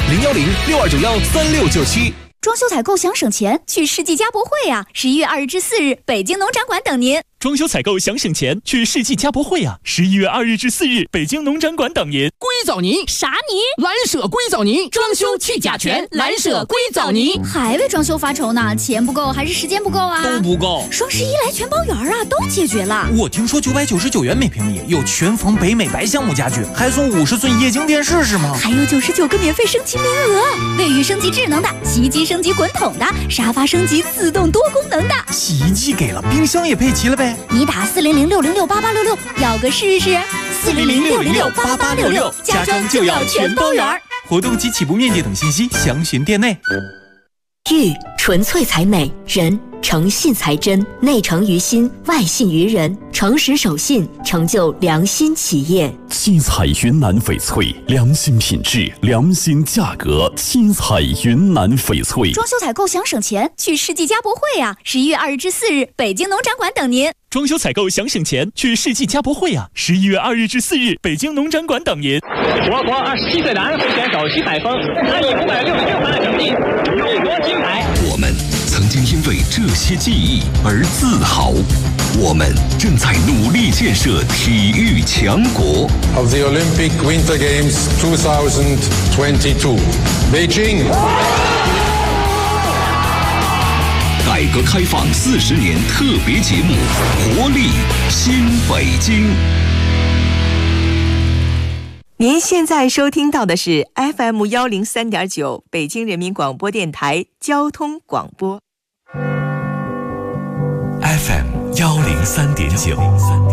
，010-6291-3697。 装修采购想省钱，去世纪家博会啊！11月2日至4日，北京农展馆等您。 装修采购想省钱，去世纪家博会啊！11月2日至4日，北京农展馆等您。 硅藻泥啥泥？ 蓝舍硅藻泥，装修去甲醛，蓝舍硅藻泥。 还为装修发愁呢？钱不够还是时间不够啊？ 都不够。 双11来全包圆啊，都解决了。 我听说999元每平米有全缝北美白橡木家具，还送50寸液晶电视是吗？ 还有99个免费升级名额，卫浴升级智能的，洗衣机升级滚筒的，沙发升级自动多功能的。 洗衣机给了，冰箱也配齐了呗。 你打400-606-8866，要个试试。400-606-8866，家装就要全包圆。 活动及起步面积等信息详询店内。 玉纯粹才美，人诚信才真，内诚于心，外信于人，诚实守信，成就良心企业。 七彩云南翡翠，良心品质，良心价格。七彩云南翡翠。 装修采购想省钱，去世纪家博会啊！11月2日至4日，北京农展馆等您。 装修采购想省钱，去世纪家博会啊！11月2日至4日，北京农展馆等您。 我国27岁的安徽选手徐海峰，他以566分的成绩勇夺金牌。 我们曾经因为这些记忆而自豪，我们正在努力建设体育强国。 Of the Olympic Winter Games 2022, Beijing。 改革开放40年特别节目《活力新北京》。 您现在收听到的是 FM 103.9北京人民广播电台交通广播。 FM 103.9。